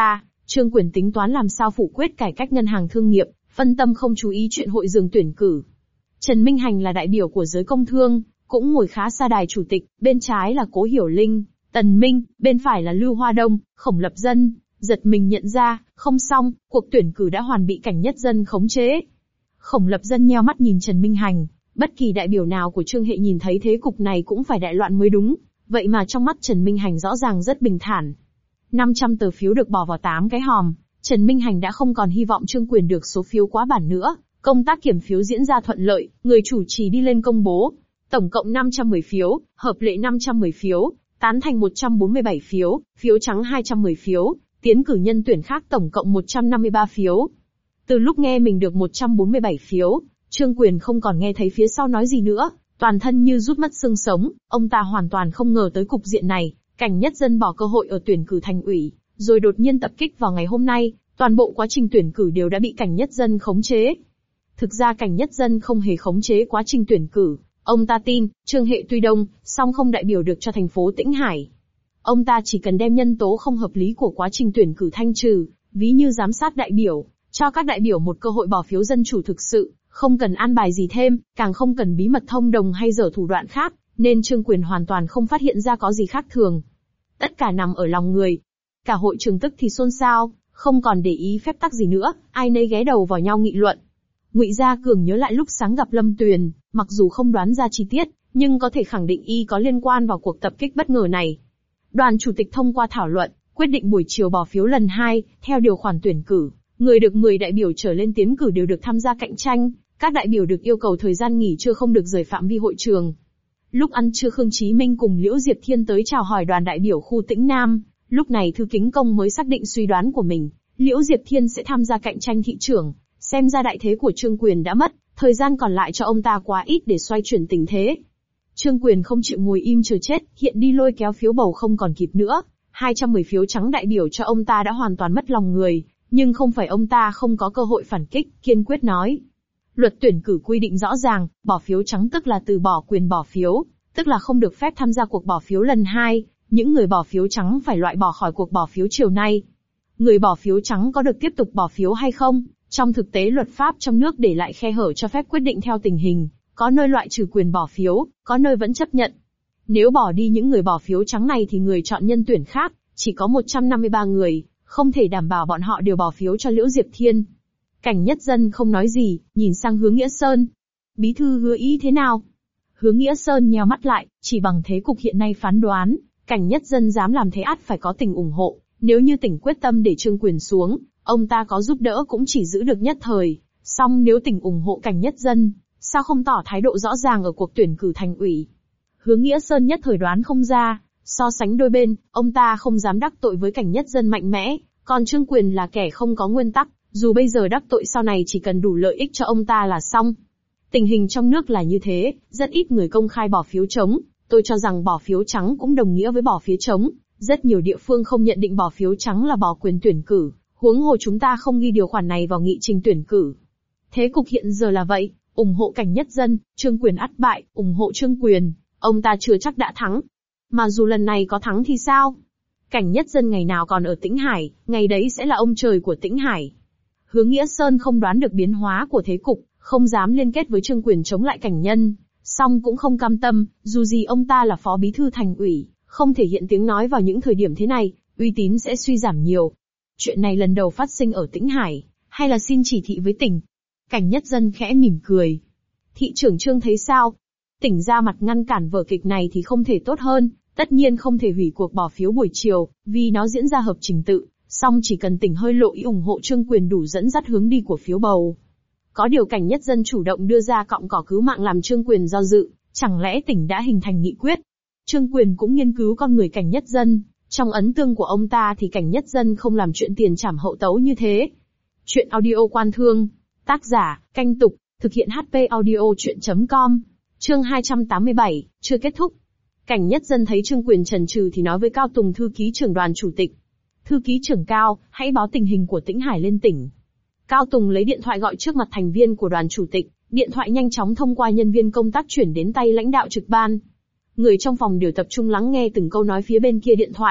Trương Quyền tính toán làm sao phủ quyết cải cách ngân hàng thương nghiệp, phân tâm không chú ý chuyện hội dường tuyển cử. Trần Minh Hành là đại biểu của giới công thương, cũng ngồi khá xa đài chủ tịch, bên trái là Cố Hiểu Linh, Tần Minh, bên phải là Lưu Hoa Đông, Khổng Lập Dân, giật mình nhận ra, không xong, cuộc tuyển cử đã hoàn bị Cảnh Nhất Dân khống chế. Khổng Lập Dân nheo mắt nhìn Trần Minh Hành, bất kỳ đại biểu nào của Trương Hệ nhìn thấy thế cục này cũng phải đại loạn mới đúng, vậy mà trong mắt Trần Minh Hành rõ ràng rất bình thản. năm trăm tờ phiếu được bỏ vào tám cái hòm, Trần Minh Hành đã không còn hy vọng Trương Quyền được số phiếu quá bản nữa, công tác kiểm phiếu diễn ra thuận lợi, người chủ trì đi lên công bố. Tổng cộng năm trăm mười phiếu, hợp lệ năm trăm mười phiếu, tán thành một trăm bốn mươi bảy phiếu, phiếu trắng hai trăm mười phiếu, tiến cử nhân tuyển khác tổng cộng một trăm năm mươi ba phiếu. Từ lúc nghe mình được một trăm bốn mươi bảy phiếu, Trương Quyền không còn nghe thấy phía sau nói gì nữa, toàn thân như rút mất xương sống, ông ta hoàn toàn không ngờ tới cục diện này, Cảnh Nhất Dân bỏ cơ hội ở tuyển cử thành ủy, rồi đột nhiên tập kích vào ngày hôm nay, toàn bộ quá trình tuyển cử đều đã bị Cảnh Nhất Dân khống chế. Thực ra Cảnh Nhất Dân không hề khống chế quá trình tuyển cử, ông ta tin, Trương Hệ tuy đông, song không đại biểu được cho thành phố Tĩnh Hải. Ông ta chỉ cần đem nhân tố không hợp lý của quá trình tuyển cử thanh trừ, ví như giám sát đại biểu, cho các đại biểu một cơ hội bỏ phiếu dân chủ thực sự, không cần an bài gì thêm, càng không cần bí mật thông đồng hay dở thủ đoạn khác, nên Trương Quyền hoàn toàn không phát hiện ra có gì khác thường. Tất cả nằm ở lòng người. Cả hội trường tức thì xôn xao, không còn để ý phép tắc gì nữa, ai nấy ghé đầu vào nhau nghị luận. Ngụy Gia Cường nhớ lại lúc sáng gặp Lâm Tuyền, mặc dù không đoán ra chi tiết, nhưng có thể khẳng định y có liên quan vào cuộc tập kích bất ngờ này. Đoàn chủ tịch thông qua thảo luận, quyết định buổi chiều bỏ phiếu lần hai, theo điều khoản tuyển cử, người được mười đại biểu trở lên tiến cử đều được tham gia cạnh tranh, các đại biểu được yêu cầu thời gian nghỉ trưa không được rời phạm vi hội trường. Lúc ăn trưa Khương Chí Minh cùng Liễu Diệp Thiên tới chào hỏi đoàn đại biểu khu Tĩnh Nam, lúc này Thư Kính Công mới xác định suy đoán của mình, Liễu Diệp Thiên sẽ tham gia cạnh tranh thị trưởng, xem ra đại thế của Trương Quyền đã mất, thời gian còn lại cho ông ta quá ít để xoay chuyển tình thế. Trương Quyền không chịu ngồi im chờ chết, hiện đi lôi kéo phiếu bầu không còn kịp nữa, hai trăm mười phiếu trắng đại biểu cho ông ta đã hoàn toàn mất lòng người, nhưng không phải ông ta không có cơ hội phản kích, kiên quyết nói. Luật tuyển cử quy định rõ ràng, bỏ phiếu trắng tức là từ bỏ quyền bỏ phiếu, tức là không được phép tham gia cuộc bỏ phiếu lần hai, những người bỏ phiếu trắng phải loại bỏ khỏi cuộc bỏ phiếu chiều nay. Người bỏ phiếu trắng có được tiếp tục bỏ phiếu hay không? Trong thực tế luật pháp trong nước để lại khe hở cho phép quyết định theo tình hình, có nơi loại trừ quyền bỏ phiếu, có nơi vẫn chấp nhận. Nếu bỏ đi những người bỏ phiếu trắng này thì người chọn nhân tuyển khác, chỉ có một trăm năm mươi ba người, không thể đảm bảo bọn họ đều bỏ phiếu cho Liễu Diệp Thiên. Cảnh Nhất Dân không nói gì, nhìn sang Hứa Nghĩa Sơn. Bí thư Hứa ý thế nào? Hứa Nghĩa Sơn nheo mắt lại, chỉ bằng thế cục hiện nay phán đoán, Cảnh Nhất Dân dám làm thế ắt phải có tỉnh ủng hộ, nếu như tỉnh quyết tâm để Trương Quyền xuống, ông ta có giúp đỡ cũng chỉ giữ được nhất thời, song nếu tỉnh ủng hộ Cảnh Nhất Dân, sao không tỏ thái độ rõ ràng ở cuộc tuyển cử thành ủy? Hứa Nghĩa Sơn nhất thời đoán không ra, so sánh đôi bên, ông ta không dám đắc tội với Cảnh Nhất Dân mạnh mẽ, còn Trương Quyền là kẻ không có nguyên tắc, dù bây giờ đắc tội sau này chỉ cần đủ lợi ích cho ông ta là xong. Tình hình trong nước là như thế, rất ít người công khai bỏ phiếu trống, tôi cho rằng bỏ phiếu trắng cũng đồng nghĩa với bỏ phiếu trống, rất nhiều địa phương không nhận định bỏ phiếu trắng là bỏ quyền tuyển cử, huống hồ chúng ta không ghi điều khoản này vào nghị trình tuyển cử. Thế cục hiện giờ là vậy, ủng hộ Cảnh Nhất Dân, Trương Quyền ắt bại, ủng hộ Trương Quyền, ông ta chưa chắc đã thắng. Mà dù lần này có thắng thì sao? Cảnh Nhất Dân ngày nào còn ở Tĩnh Hải, ngày đấy sẽ là ông trời của Tĩnh Hải. Hứa Nghĩa Sơn không đoán được biến hóa của thế cục, không dám liên kết với Trương Quyền chống lại Cảnh Nhân, song cũng không cam tâm, dù gì ông ta là phó bí thư thành ủy, không thể hiện tiếng nói vào những thời điểm thế này, uy tín sẽ suy giảm nhiều. Chuyện này lần đầu phát sinh ở Tĩnh Hải, hay là xin chỉ thị với tỉnh? Cảnh Nhất Dân khẽ mỉm cười. Thị trưởng Trương thấy sao? Tỉnh ra mặt ngăn cản vở kịch này thì không thể tốt hơn, tất nhiên không thể hủy cuộc bỏ phiếu buổi chiều, vì nó diễn ra hợp trình tự, song chỉ cần tỉnh hơi lộ ý ủng hộ Trương Quyền đủ dẫn dắt hướng đi của phiếu bầu. Có điều Cảnh Nhất Dân chủ động đưa ra cọng cỏ cứu mạng làm Trương Quyền do dự, chẳng lẽ tỉnh đã hình thành nghị quyết? Trương Quyền cũng nghiên cứu con người Cảnh Nhất Dân, trong ấn tượng của ông ta thì Cảnh Nhất Dân không làm chuyện tiền trảm hậu tấu như thế. Chuyện audio Quan Thương, tác giả, Canh Tục, thực hiện hát pê audio chuyện chấm com, chương hai trăm tám mươi bảy, chưa kết thúc. Cảnh Nhất Dân thấy Trương Quyền chần chừ thì nói với Cao Tùng thư ký trưởng đoàn chủ tịch. Thư ký trưởng Cao, hãy báo tình hình của Tĩnh Hải lên tỉnh. Cao Tùng lấy điện thoại gọi trước mặt thành viên của đoàn chủ tịch, điện thoại nhanh chóng thông qua nhân viên công tác chuyển đến tay lãnh đạo trực ban. Người trong phòng đều tập trung lắng nghe từng câu nói phía bên kia điện thoại.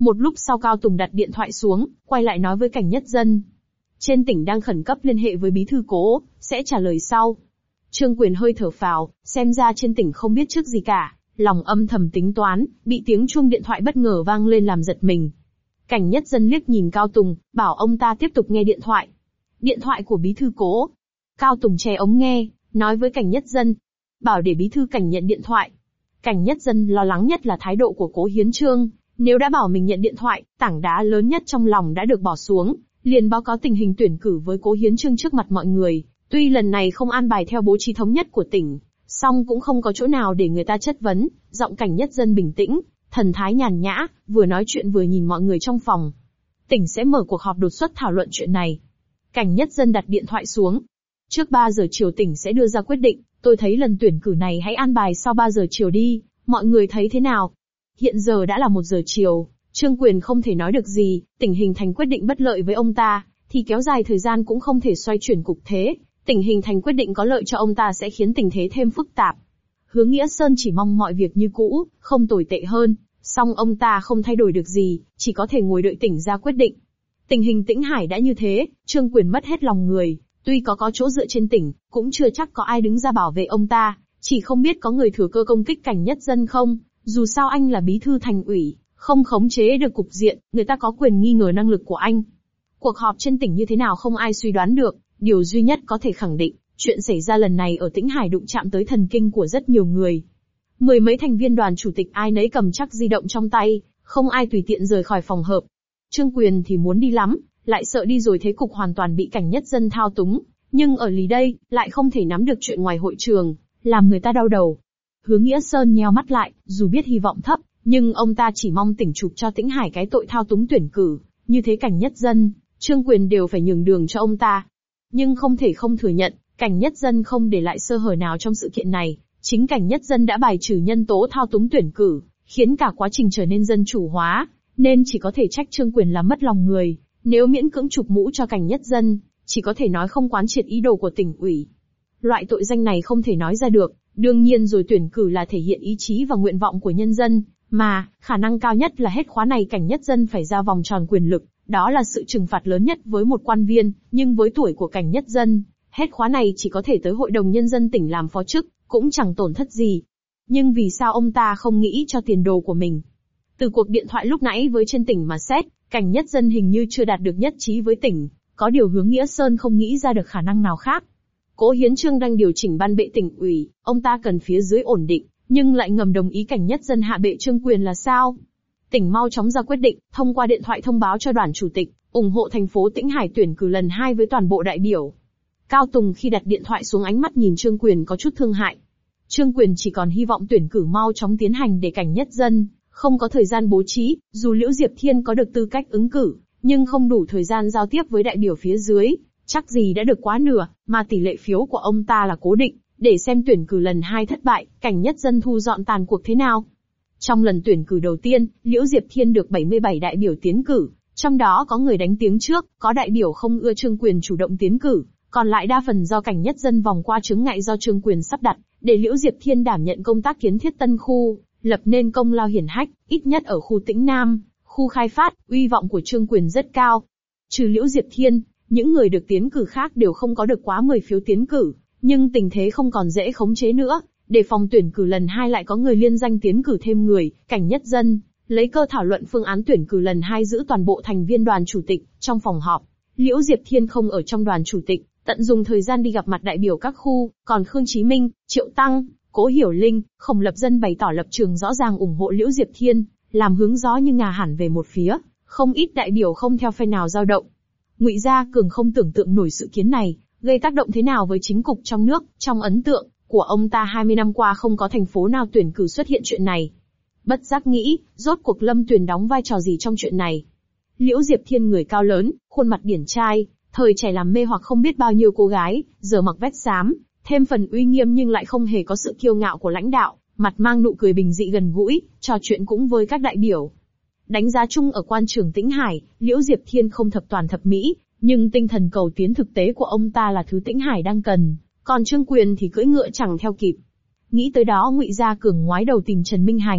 Một lúc sau Cao Tùng đặt điện thoại xuống, quay lại nói với Cảnh Nhất Dân. Trên tỉnh đang khẩn cấp liên hệ với bí thư Cố, sẽ trả lời sau. Trương Quyền hơi thở phào, xem ra trên tỉnh không biết trước gì cả, lòng âm thầm tính toán, bị tiếng chuông điện thoại bất ngờ vang lên làm giật mình. Cảnh Nhất Dân liếc nhìn Cao Tùng, bảo ông ta tiếp tục nghe điện thoại. Điện thoại của bí thư Cố. Cao Tùng che ống nghe, nói với Cảnh Nhất Dân. Bảo để bí thư Cảnh nhận điện thoại. Cảnh Nhất Dân lo lắng nhất là thái độ của Cố Hiến Chương. Nếu đã bảo mình nhận điện thoại, tảng đá lớn nhất trong lòng đã được bỏ xuống, liền báo cáo tình hình tuyển cử với Cố Hiến Chương trước mặt mọi người. Tuy lần này không an bài theo bố trí thống nhất của tỉnh, song cũng không có chỗ nào để người ta chất vấn, giọng Cảnh Nhất Dân bình tĩnh, thần thái nhàn nhã, vừa nói chuyện vừa nhìn mọi người trong phòng. Tỉnh sẽ mở cuộc họp đột xuất thảo luận chuyện này. Cảnh Nhất Dân đặt điện thoại xuống. Trước ba giờ chiều tỉnh sẽ đưa ra quyết định, tôi thấy lần tuyển cử này hãy an bài sau ba giờ chiều đi, mọi người thấy thế nào? Hiện giờ đã là một giờ chiều, Trương Quyền không thể nói được gì, tình hình thành quyết định bất lợi với ông ta, thì kéo dài thời gian cũng không thể xoay chuyển cục thế. Tình hình thành quyết định có lợi cho ông ta sẽ khiến tình thế thêm phức tạp. Hứa Nghĩa Sơn chỉ mong mọi việc như cũ, không tồi tệ hơn, song ông ta không thay đổi được gì, chỉ có thể ngồi đợi tỉnh ra quyết định. Tình hình Tĩnh Hải đã như thế, Trương Quyền mất hết lòng người, tuy có có chỗ dựa trên tỉnh, cũng chưa chắc có ai đứng ra bảo vệ ông ta, chỉ không biết có người thừa cơ công kích Cảnh Nhất Dân không, dù sao anh là bí thư thành ủy, không khống chế được cục diện, người ta có quyền nghi ngờ năng lực của anh. Cuộc họp trên tỉnh như thế nào không ai suy đoán được, điều duy nhất có thể khẳng định, chuyện xảy ra lần này ở Tĩnh Hải đụng chạm tới thần kinh của rất nhiều người. Mười mấy thành viên đoàn chủ tịch ai nấy cầm chắc di động trong tay, không ai tùy tiện rời khỏi phòng họp. Trương Quyền thì muốn đi lắm, lại sợ đi rồi thế cục hoàn toàn bị Cảnh Nhất Dân thao túng, nhưng ở lì đây, lại không thể nắm được chuyện ngoài hội trường, làm người ta đau đầu. Hứa Nghĩa Sơn nheo mắt lại, dù biết hy vọng thấp, nhưng ông ta chỉ mong tỉnh chụp cho Tĩnh Hải cái tội thao túng tuyển cử, như thế Cảnh Nhất Dân, Trương Quyền đều phải nhường đường cho ông ta. Nhưng không thể không thừa nhận, Cảnh Nhất Dân không để lại sơ hở nào trong sự kiện này, chính Cảnh Nhất Dân đã bài trừ nhân tố thao túng tuyển cử, khiến cả quá trình trở nên dân chủ hóa, nên chỉ có thể trách Trương Quyền làm mất lòng người, nếu miễn cưỡng chụp mũ cho Cảnh Nhất Dân, chỉ có thể nói không quán triệt ý đồ của tỉnh ủy. Loại tội danh này không thể nói ra được, đương nhiên rồi tuyển cử là thể hiện ý chí và nguyện vọng của nhân dân, mà, khả năng cao nhất là hết khóa này Cảnh Nhất Dân phải ra vòng tròn quyền lực, đó là sự trừng phạt lớn nhất với một quan viên, nhưng với tuổi của Cảnh Nhất Dân, hết khóa này chỉ có thể tới Hội đồng Nhân dân tỉnh làm phó chức, cũng chẳng tổn thất gì. Nhưng vì sao ông ta không nghĩ cho tiền đồ của mình? Từ cuộc điện thoại lúc nãy với trên tỉnh mà xét, Cảnh Nhất Dân hình như chưa đạt được nhất trí với tỉnh, có điều Hứa Nghĩa Sơn không nghĩ ra được khả năng nào khác. Cố Hiến Chương đang điều chỉnh ban bệ tỉnh ủy, ông ta cần phía dưới ổn định, nhưng lại ngầm đồng ý Cảnh Nhất Dân hạ bệ Trương Quyền là sao? Tỉnh mau chóng ra quyết định, thông qua điện thoại thông báo cho đoàn chủ tịch, ủng hộ thành phố Tĩnh Hải tuyển cử lần hai với toàn bộ đại biểu. Cao Tùng khi đặt điện thoại xuống ánh mắt nhìn Trương Quyền có chút thương hại. Trương Quyền chỉ còn hy vọng tuyển cử mau chóng tiến hành để Cảnh Nhất Dân không có thời gian bố trí, dù Liễu Diệp Thiên có được tư cách ứng cử, nhưng không đủ thời gian giao tiếp với đại biểu phía dưới, chắc gì đã được quá nửa, mà tỷ lệ phiếu của ông ta là cố định, để xem tuyển cử lần hai thất bại, Cảnh Nhất Dân thu dọn tàn cuộc thế nào. Trong lần tuyển cử đầu tiên, Liễu Diệp Thiên được bảy mươi bảy đại biểu tiến cử, trong đó có người đánh tiếng trước, có đại biểu không ưa Trương Quyền chủ động tiến cử, còn lại đa phần do Cảnh Nhất Dân vòng qua chướng ngại do Trương Quyền sắp đặt, để Liễu Diệp Thiên đảm nhận công tác kiến thiết tân khu, lập nên công lao hiển hách, ít nhất ở khu Tĩnh Nam, khu khai phát, uy vọng của Trương Quyền rất cao. Trừ Liễu Diệp Thiên, những người được tiến cử khác đều không có được quá mười phiếu tiến cử, nhưng tình thế không còn dễ khống chế nữa. Để phòng tuyển cử lần hai lại có người liên danh tiến cử thêm người, Cảnh Nhất Dân lấy cơ thảo luận phương án tuyển cử lần hai giữ toàn bộ thành viên đoàn chủ tịch trong phòng họp. Liễu Diệp Thiên không ở trong đoàn chủ tịch, tận dùng thời gian đi gặp mặt đại biểu các khu, còn Khương Chí Minh, Triệu Tăng, Cố Hiểu Linh, Khổng Lập Dân bày tỏ lập trường rõ ràng ủng hộ Liễu Diệp Thiên, làm hướng gió như ngả hẳn về một phía, không ít đại biểu không theo phe nào dao động. Ngụy Gia Cường không tưởng tượng nổi sự kiến này gây tác động thế nào với chính cục trong nước, trong ấn tượng của ông ta hai mươi năm qua không có thành phố nào tuyển cử xuất hiện chuyện này. Bất giác nghĩ, rốt cuộc Lâm Tuyền đóng vai trò gì trong chuyện này? Liễu Diệp Thiên người cao lớn, khuôn mặt điển trai, thời trẻ làm mê hoặc không biết bao nhiêu cô gái, giờ mặc vest xám, thêm phần uy nghiêm nhưng lại không hề có sự kiêu ngạo của lãnh đạo, mặt mang nụ cười bình dị gần gũi, trò chuyện cũng với các đại biểu. Đánh giá chung ở quan trường Tĩnh Hải, Liễu Diệp Thiên không thập toàn thập mỹ, nhưng tinh thần cầu tiến thực tế của ông ta là thứ Tĩnh Hải đang cần. Còn Trương Quyền thì cưỡi ngựa chẳng theo kịp. Nghĩ tới đó Ngụy Gia Cường ngoái đầu tìm Trần Minh Hành,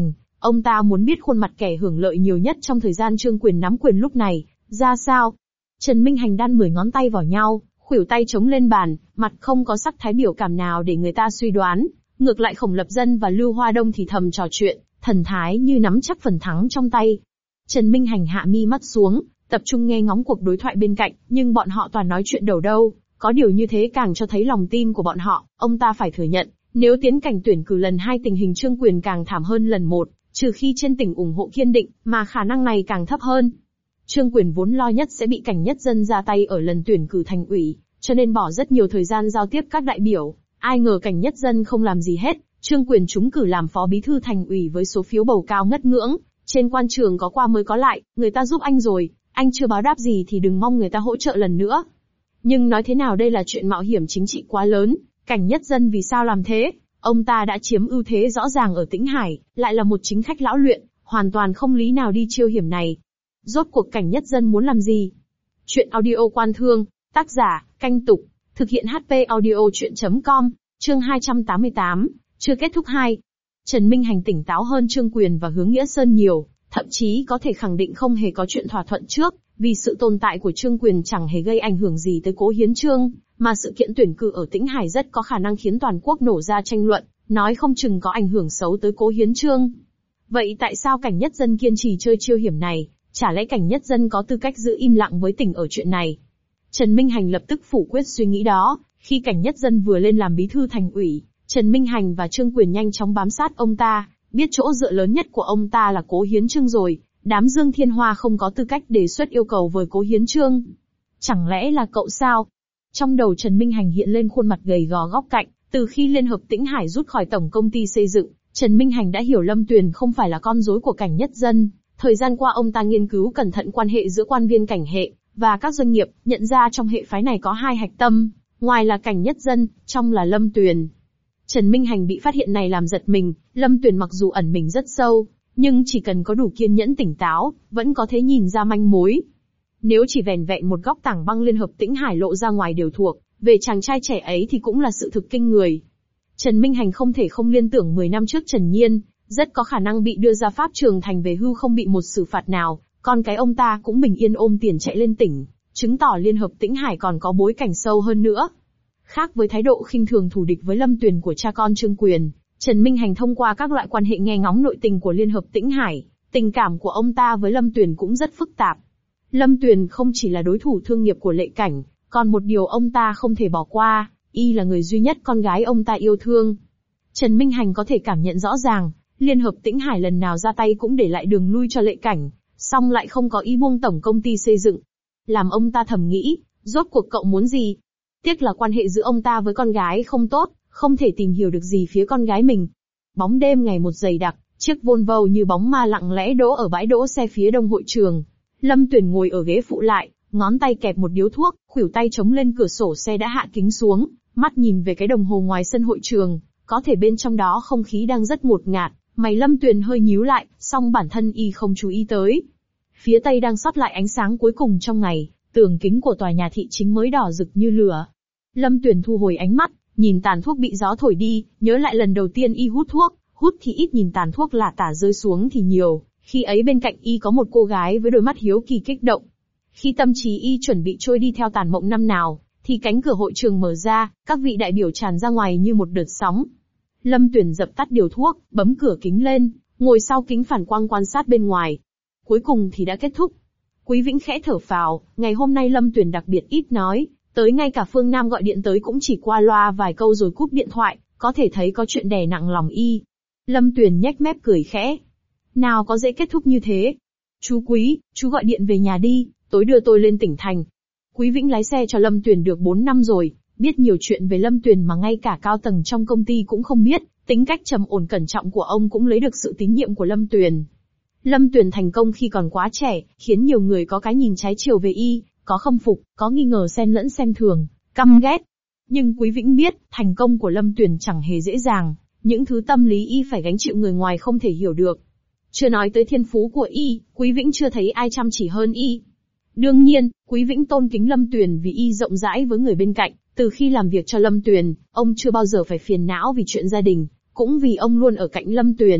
Ông ta muốn biết khuôn mặt kẻ hưởng lợi nhiều nhất trong thời gian Trương Quyền nắm quyền lúc này, ra sao? Trần Minh Hành đan mười ngón tay vào nhau, khuỷu tay chống lên bàn, mặt không có sắc thái biểu cảm nào để người ta suy đoán. Ngược lại Khổng Lập Dân và Lưu Hoa Đông thì thầm trò chuyện, thần thái như nắm chắc phần thắng trong tay. Trần Minh Hành hạ mi mắt xuống, tập trung nghe ngóng cuộc đối thoại bên cạnh, nhưng bọn họ toàn nói chuyện đầu đâu. Có điều như thế càng cho thấy lòng tin của bọn họ, ông ta phải thừa nhận, nếu tiến cảnh tuyển cử lần hai tình hình Trương Quyền càng thảm hơn lần một, trừ khi trên tỉnh ủng hộ kiên định, mà khả năng này càng thấp hơn. Trương Quyền vốn lo nhất sẽ bị Cảnh Nhất Dân ra tay ở lần tuyển cử thành ủy, cho nên bỏ rất nhiều thời gian giao tiếp các đại biểu. Ai ngờ Cảnh Nhất Dân không làm gì hết, Trương Quyền trúng cử làm phó bí thư thành ủy với số phiếu bầu cao ngất ngưỡng, trên quan trường có qua mới có lại, người ta giúp anh rồi, anh chưa báo đáp gì thì đừng mong người ta hỗ trợ lần nữa. Nhưng nói thế nào đây là chuyện mạo hiểm chính trị quá lớn, Cảnh Nhất Dân vì sao làm thế? Ông ta đã chiếm ưu thế rõ ràng ở Tĩnh Hải, lại là một chính khách lão luyện, hoàn toàn không lý nào đi chiêu hiểm này. Rốt cuộc Cảnh Nhất Dân muốn làm gì? Chuyện audio Quan Thương, tác giả, Canh Tục, thực hiện hát pê audio chuyện chấm com, chương hai trăm tám mươi tám, chưa kết thúc hai. Trần Minh Hành tỉnh táo hơn Trương Quyền và Hướng Nghĩa Sơn nhiều, thậm chí có thể khẳng định không hề có chuyện thỏa thuận trước, vì sự tồn tại của Trương Quyền chẳng hề gây ảnh hưởng gì tới Cố Hiến Chương, mà sự kiện tuyển cử ở Tĩnh Hải rất có khả năng khiến toàn quốc nổ ra tranh luận, nói không chừng có ảnh hưởng xấu tới Cố Hiến Chương. Vậy tại sao Cảnh Nhất Dân kiên trì chơi chiêu hiểm này? Chả lẽ Cảnh Nhất Dân có tư cách giữ im lặng với tỉnh ở chuyện này? Trần Minh Hành lập tức phủ quyết suy nghĩ đó, khi Cảnh Nhất Dân vừa lên làm bí thư thành ủy, Trần Minh Hành và Trương Quyền nhanh chóng bám sát ông ta, biết chỗ dựa lớn nhất của ông ta là Cố Hiến Chương rồi, đám Dương Thiên Hoa không có tư cách đề xuất yêu cầu với Cố Hiến Chương. Chẳng lẽ là cậu sao? Trong đầu Trần Minh Hành hiện lên khuôn mặt gầy gò góc cạnh, từ khi Liên hợp Tĩnh Hải rút khỏi tổng công ty xây dựng, Trần Minh Hành đã hiểu Lâm Tuyền không phải là con rối của Cảnh Nhất Dân. Thời gian qua ông ta nghiên cứu cẩn thận quan hệ giữa quan viên cảnh hệ và các doanh nghiệp, nhận ra trong hệ phái này có hai hạch tâm, ngoài là Cảnh Nhất Dân, trong là Lâm Tuyền. Trần Minh Hành bị phát hiện này làm giật mình, Lâm Tuyền mặc dù ẩn mình rất sâu, nhưng chỉ cần có đủ kiên nhẫn tỉnh táo, vẫn có thể nhìn ra manh mối. Nếu chỉ vẻn vẹn một góc tảng băng Liên hợp Tĩnh Hải lộ ra ngoài đều thuộc về chàng trai trẻ ấy thì cũng là sự thực kinh người. Trần Minh Hành không thể không liên tưởng mười năm trước Trần Nhiên, rất có khả năng bị đưa ra pháp trường thành về hưu không bị một xử phạt nào, con cái ông ta cũng bình yên ôm tiền chạy lên tỉnh, chứng tỏ Liên hợp Tĩnh Hải còn có bối cảnh sâu hơn nữa. Khác với thái độ khinh thường thù địch với Lâm Tuyền của cha con Trương Quyền, Trần Minh Hành thông qua các loại quan hệ nghe ngóng nội tình của Liên hợp Tĩnh Hải, tình cảm của ông ta với Lâm Tuyền cũng rất phức tạp. Lâm Tuyền không chỉ là đối thủ thương nghiệp của Lệ Cảnh, còn một điều ông ta không thể bỏ qua, y là người duy nhất con gái ông ta yêu thương. Trần Minh Hành có thể cảm nhận rõ ràng, Liên hợp Tĩnh Hải lần nào ra tay cũng để lại đường lui cho Lệ Cảnh, song lại không có ý buông tổng công ty xây dựng. Làm ông ta thầm nghĩ, rốt cuộc cậu muốn gì? Tiếc là quan hệ giữa ông ta với con gái không tốt, không thể tìm hiểu được gì phía con gái mình. Bóng đêm ngày một dày đặc, chiếc Volvo như bóng ma lặng lẽ đỗ ở bãi đỗ xe phía đông hội trường. Lâm Tuyền ngồi ở ghế phụ lại, ngón tay kẹp một điếu thuốc, khuỷu tay chống lên cửa sổ xe đã hạ kính xuống, mắt nhìn về cái đồng hồ ngoài sân hội trường, có thể bên trong đó không khí đang rất ngột ngạt, mày Lâm Tuyền hơi nhíu lại, song bản thân y không chú ý tới. Phía tây đang sót lại ánh sáng cuối cùng trong ngày, tường kính của tòa nhà thị chính mới đỏ rực như lửa. Lâm Tuyền thu hồi ánh mắt, nhìn tàn thuốc bị gió thổi đi, nhớ lại lần đầu tiên y hút thuốc, hút thì ít nhìn tàn thuốc lả tả rơi xuống thì nhiều, khi ấy bên cạnh y có một cô gái với đôi mắt hiếu kỳ kích động. Khi tâm trí y chuẩn bị trôi đi theo tàn mộng năm nào, thì cánh cửa hội trường mở ra, các vị đại biểu tràn ra ngoài như một đợt sóng. Lâm Tuyền dập tắt điều thuốc, bấm cửa kính lên, ngồi sau kính phản quang quan sát bên ngoài. Cuối cùng thì đã kết thúc. Quý Vĩnh khẽ thở phào, ngày hôm nay Lâm Tuyền đặc biệt ít nói, tới ngay cả Phương Nam gọi điện tới cũng chỉ qua loa vài câu rồi cúp điện thoại, có thể thấy có chuyện đè nặng lòng y. Lâm Tuyền nhếch mép cười khẽ. Nào có dễ kết thúc như thế. Chú Quý, chú gọi điện về nhà đi, tối đưa tôi lên tỉnh thành. Quý Vĩnh lái xe cho Lâm Tuyền được bốn năm rồi, biết nhiều chuyện về Lâm Tuyền mà ngay cả cao tầng trong công ty cũng không biết, tính cách trầm ổn cẩn trọng của ông cũng lấy được sự tín nhiệm của Lâm Tuyền. Lâm Tuyền thành công khi còn quá trẻ, khiến nhiều người có cái nhìn trái chiều về y, có khâm phục, có nghi ngờ xen lẫn xem thường, căm ghét. Nhưng Quý Vĩnh biết, thành công của Lâm Tuyền chẳng hề dễ dàng, những thứ tâm lý y phải gánh chịu người ngoài không thể hiểu được. Chưa nói tới thiên phú của y, Quý Vĩnh chưa thấy ai chăm chỉ hơn y. Đương nhiên, Quý Vĩnh tôn kính Lâm Tuyền vì y rộng rãi với người bên cạnh, từ khi làm việc cho Lâm Tuyền, ông chưa bao giờ phải phiền não vì chuyện gia đình, cũng vì ông luôn ở cạnh Lâm Tuyền.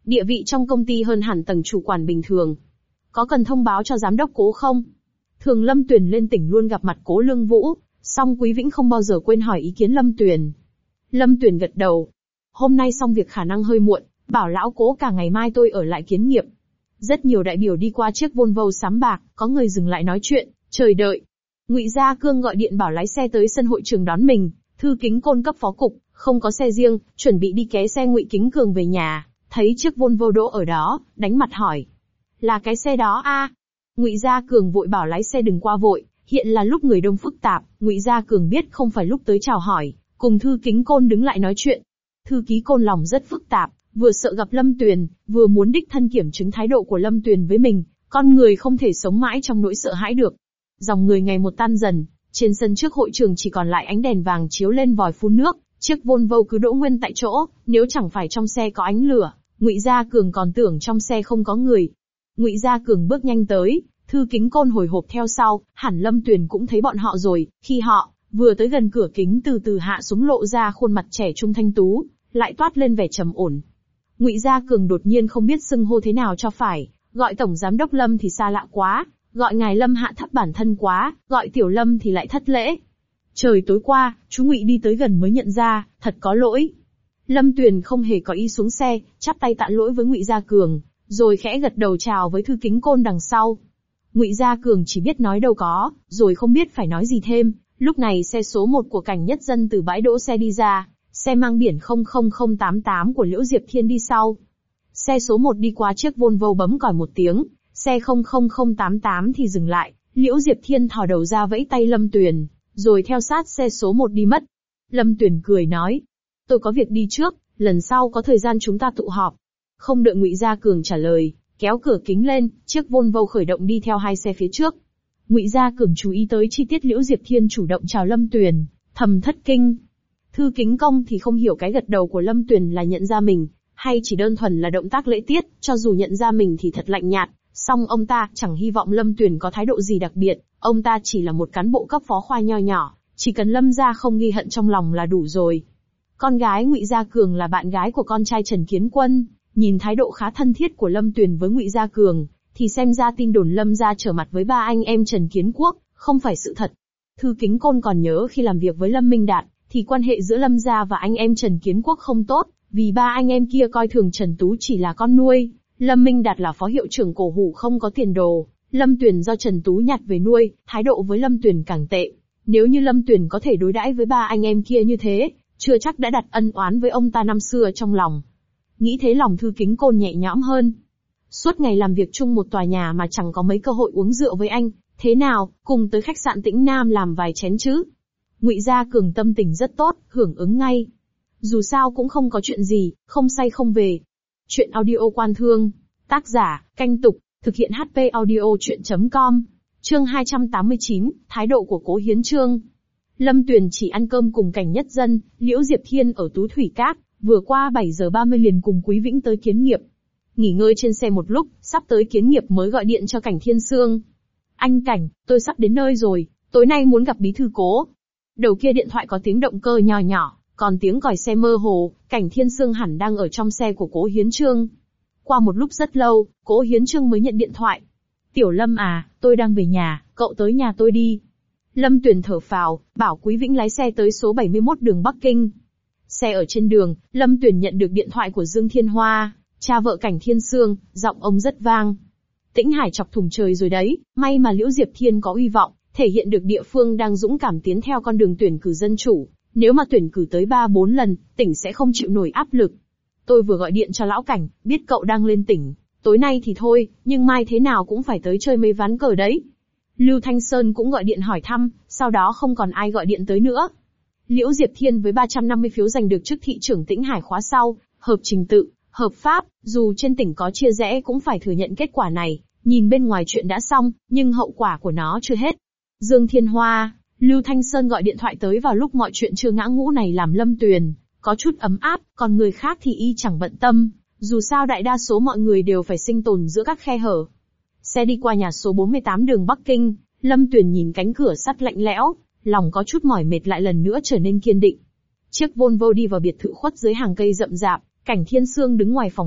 Địa vị trong công ty hơn hẳn tầng chủ quản bình thường. Có cần thông báo cho giám đốc Cố không? Thường Lâm Tuyền lên tỉnh luôn gặp mặt Cố Lương Vũ, song Quý Vĩnh không bao giờ quên hỏi ý kiến Lâm Tuyền. Lâm Tuyền gật đầu. Hôm nay xong việc khả năng hơi muộn, bảo lão Cố cả ngày mai tôi ở lại kiến nghiệp. Rất nhiều đại biểu đi qua chiếc Volvo xám bạc, có người dừng lại nói chuyện, chờ đợi. Ngụy Gia Cương gọi điện bảo lái xe tới sân hội trường đón mình, Thư Kính Côn cấp phó cục, không có xe riêng, chuẩn bị đi ké xe Ngụy Kính Cường về nhà, thấy chiếc Volvo đỗ ở đó, đánh mặt hỏi. Là cái xe đó a? Ngụy Gia Cường vội bảo lái xe đừng qua vội, hiện là lúc người đông phức tạp, Ngụy Gia Cường biết không phải lúc tới chào hỏi, cùng Thư Kính Côn đứng lại nói chuyện. Thư Ký Côn lòng rất phức tạp, vừa sợ gặp Lâm Tuyền, vừa muốn đích thân kiểm chứng thái độ của Lâm Tuyền với mình, con người không thể sống mãi trong nỗi sợ hãi được. Dòng người ngày một tan dần, trên sân trước hội trường chỉ còn lại ánh đèn vàng chiếu lên vòi phun nước, chiếc Volvo cứ đỗ nguyên tại chỗ, nếu chẳng phải trong xe có ánh lửa, Ngụy Gia Cường còn tưởng trong xe không có người. Ngụy Gia Cường bước nhanh tới, Thư Kính Côn hồi hộp theo sau, hẳn Lâm Tuyền cũng thấy bọn họ rồi, khi họ vừa tới gần cửa kính từ từ hạ xuống lộ ra khuôn mặt trẻ trung thanh tú, lại toát lên vẻ trầm ổn. Ngụy Gia Cường đột nhiên không biết xưng hô thế nào cho phải, gọi tổng giám đốc Lâm thì xa lạ quá, gọi ngài Lâm hạ thấp bản thân quá, gọi tiểu Lâm thì lại thất lễ. Trời tối qua, chú Ngụy đi tới gần mới nhận ra, thật có lỗi. Lâm Tuyền không hề có ý xuống xe, chắp tay tạ lỗi với Ngụy Gia Cường, rồi khẽ gật đầu chào với Thư Kính Côn đằng sau. Ngụy Gia Cường chỉ biết nói đâu có, rồi không biết phải nói gì thêm. Lúc này xe số một của Cảnh Nhất Dân từ bãi đỗ xe đi ra, xe mang biển không không không tám tám của Liễu Diệp Thiên đi sau. Xe số một đi qua chiếc Volvo bấm còi một tiếng, xe không không không tám tám thì dừng lại, Liễu Diệp Thiên thò đầu ra vẫy tay Lâm Tuyền, rồi theo sát xe số một đi mất. Lâm Tuyền cười nói, tôi có việc đi trước, lần sau có thời gian chúng ta tụ họp. Không đợi Ngụy Gia Cường trả lời, kéo cửa kính lên, chiếc Volvo khởi động đi theo hai xe phía trước. Ngụy Gia Cường chú ý tới chi tiết Liễu Diệp Thiên chủ động chào Lâm Tuyền, thầm thất kinh. Thư Kính Công thì không hiểu cái gật đầu của Lâm Tuyền là nhận ra mình, hay chỉ đơn thuần là động tác lễ tiết, cho dù nhận ra mình thì thật lạnh nhạt, song ông ta chẳng hy vọng Lâm Tuyền có thái độ gì đặc biệt, ông ta chỉ là một cán bộ cấp phó khoa nho nhỏ, chỉ cần Lâm gia không ghi hận trong lòng là đủ rồi. Con gái Ngụy Gia Cường là bạn gái của con trai Trần Kiến Quân, nhìn thái độ khá thân thiết của Lâm Tuyền với Ngụy Gia Cường, thì xem ra tin đồn Lâm gia trở mặt với ba anh em Trần Kiến Quốc, không phải sự thật. Thư Kính Côn còn nhớ khi làm việc với Lâm Minh Đạt, thì quan hệ giữa Lâm gia và anh em Trần Kiến Quốc không tốt, vì ba anh em kia coi thường Trần Tú chỉ là con nuôi. Lâm Minh Đạt là phó hiệu trưởng cổ hủ không có tiền đồ, Lâm Tuyền do Trần Tú nhặt về nuôi, thái độ với Lâm Tuyền càng tệ. Nếu như Lâm Tuyền có thể đối đãi với ba anh em kia như thế, chưa chắc đã đặt ân oán với ông ta năm xưa trong lòng. Nghĩ thế lòng Thư Kính Côn nhẹ nhõm hơn. Suốt ngày làm việc chung một tòa nhà mà chẳng có mấy cơ hội uống rượu với anh, thế nào, cùng tới khách sạn Tĩnh Nam làm vài chén chứ? Ngụy Gia Cường tâm tình rất tốt, hưởng ứng ngay. Dù sao cũng không có chuyện gì, không say không về. Chuyện audio Quan Thương, tác giả, Canh Tục, thực hiện hát pê audio chuyện chấm com. Chương hai trăm tám mươi chín, thái độ của Cố Hiến Chương. Lâm Tuyền chỉ ăn cơm cùng Cảnh Nhất Dân, Liễu Diệp Thiên ở Tú Thủy Các, vừa qua bảy giờ ba mươi liền cùng Quý Vĩnh tới Kiến Nghiệp. Nghỉ ngơi trên xe một lúc, sắp tới Kiến Nghiệp mới gọi điện cho Cảnh Thiên Sương. Anh Cảnh, tôi sắp đến nơi rồi, tối nay muốn gặp bí thư Cố. Đầu kia điện thoại có tiếng động cơ nhỏ nhỏ, còn tiếng còi xe mơ hồ, Cảnh Thiên Sương hẳn đang ở trong xe của Cố Hiến Chương. Qua một lúc rất lâu, Cố Hiến Chương mới nhận điện thoại. Tiểu Lâm à, tôi đang về nhà, cậu tới nhà tôi đi. Lâm Tuyền thở phào, bảo Quý Vĩnh lái xe tới số bảy mươi mốt đường Bắc Kinh. Xe ở trên đường, Lâm Tuyền nhận được điện thoại của Dương Thiên Hoa, cha vợ Cảnh Thiên Sương, giọng ông rất vang. Tĩnh Hải chọc thủng trời rồi đấy, may mà Liễu Diệp Thiên có uy vọng, thể hiện được địa phương đang dũng cảm tiến theo con đường tuyển cử dân chủ. Nếu mà tuyển cử tới ba bốn lần, tỉnh sẽ không chịu nổi áp lực. Tôi vừa gọi điện cho lão Cảnh, biết cậu đang lên tỉnh. Tối nay thì thôi, nhưng mai thế nào cũng phải tới chơi mấy ván cờ đấy. Lưu Thanh Sơn cũng gọi điện hỏi thăm, sau đó không còn ai gọi điện tới nữa. Liễu Diệp Thiên với ba trăm năm mươi phiếu giành được chức thị trưởng Tĩnh Hải khóa sau, hợp trình tự, hợp pháp, dù trên tỉnh có chia rẽ cũng phải thừa nhận kết quả này. Nhìn bên ngoài chuyện đã xong, nhưng hậu quả của nó chưa hết. Dương Thiên Hoa, Lưu Thanh Sơn gọi điện thoại tới vào lúc mọi chuyện chưa ngã ngũ này làm Lâm Tuyền có chút ấm áp, còn người khác thì y chẳng bận tâm, dù sao đại đa số mọi người đều phải sinh tồn giữa các khe hở. Xe đi qua nhà số bốn mươi tám đường Bắc Kinh, Lâm Tuyền nhìn cánh cửa sắt lạnh lẽo, lòng có chút mỏi mệt lại lần nữa trở nên kiên định. Chiếc Volvo đi vào biệt thự khuất dưới hàng cây rậm rạp, Cảnh Thiên Sương đứng ngoài phòng khách,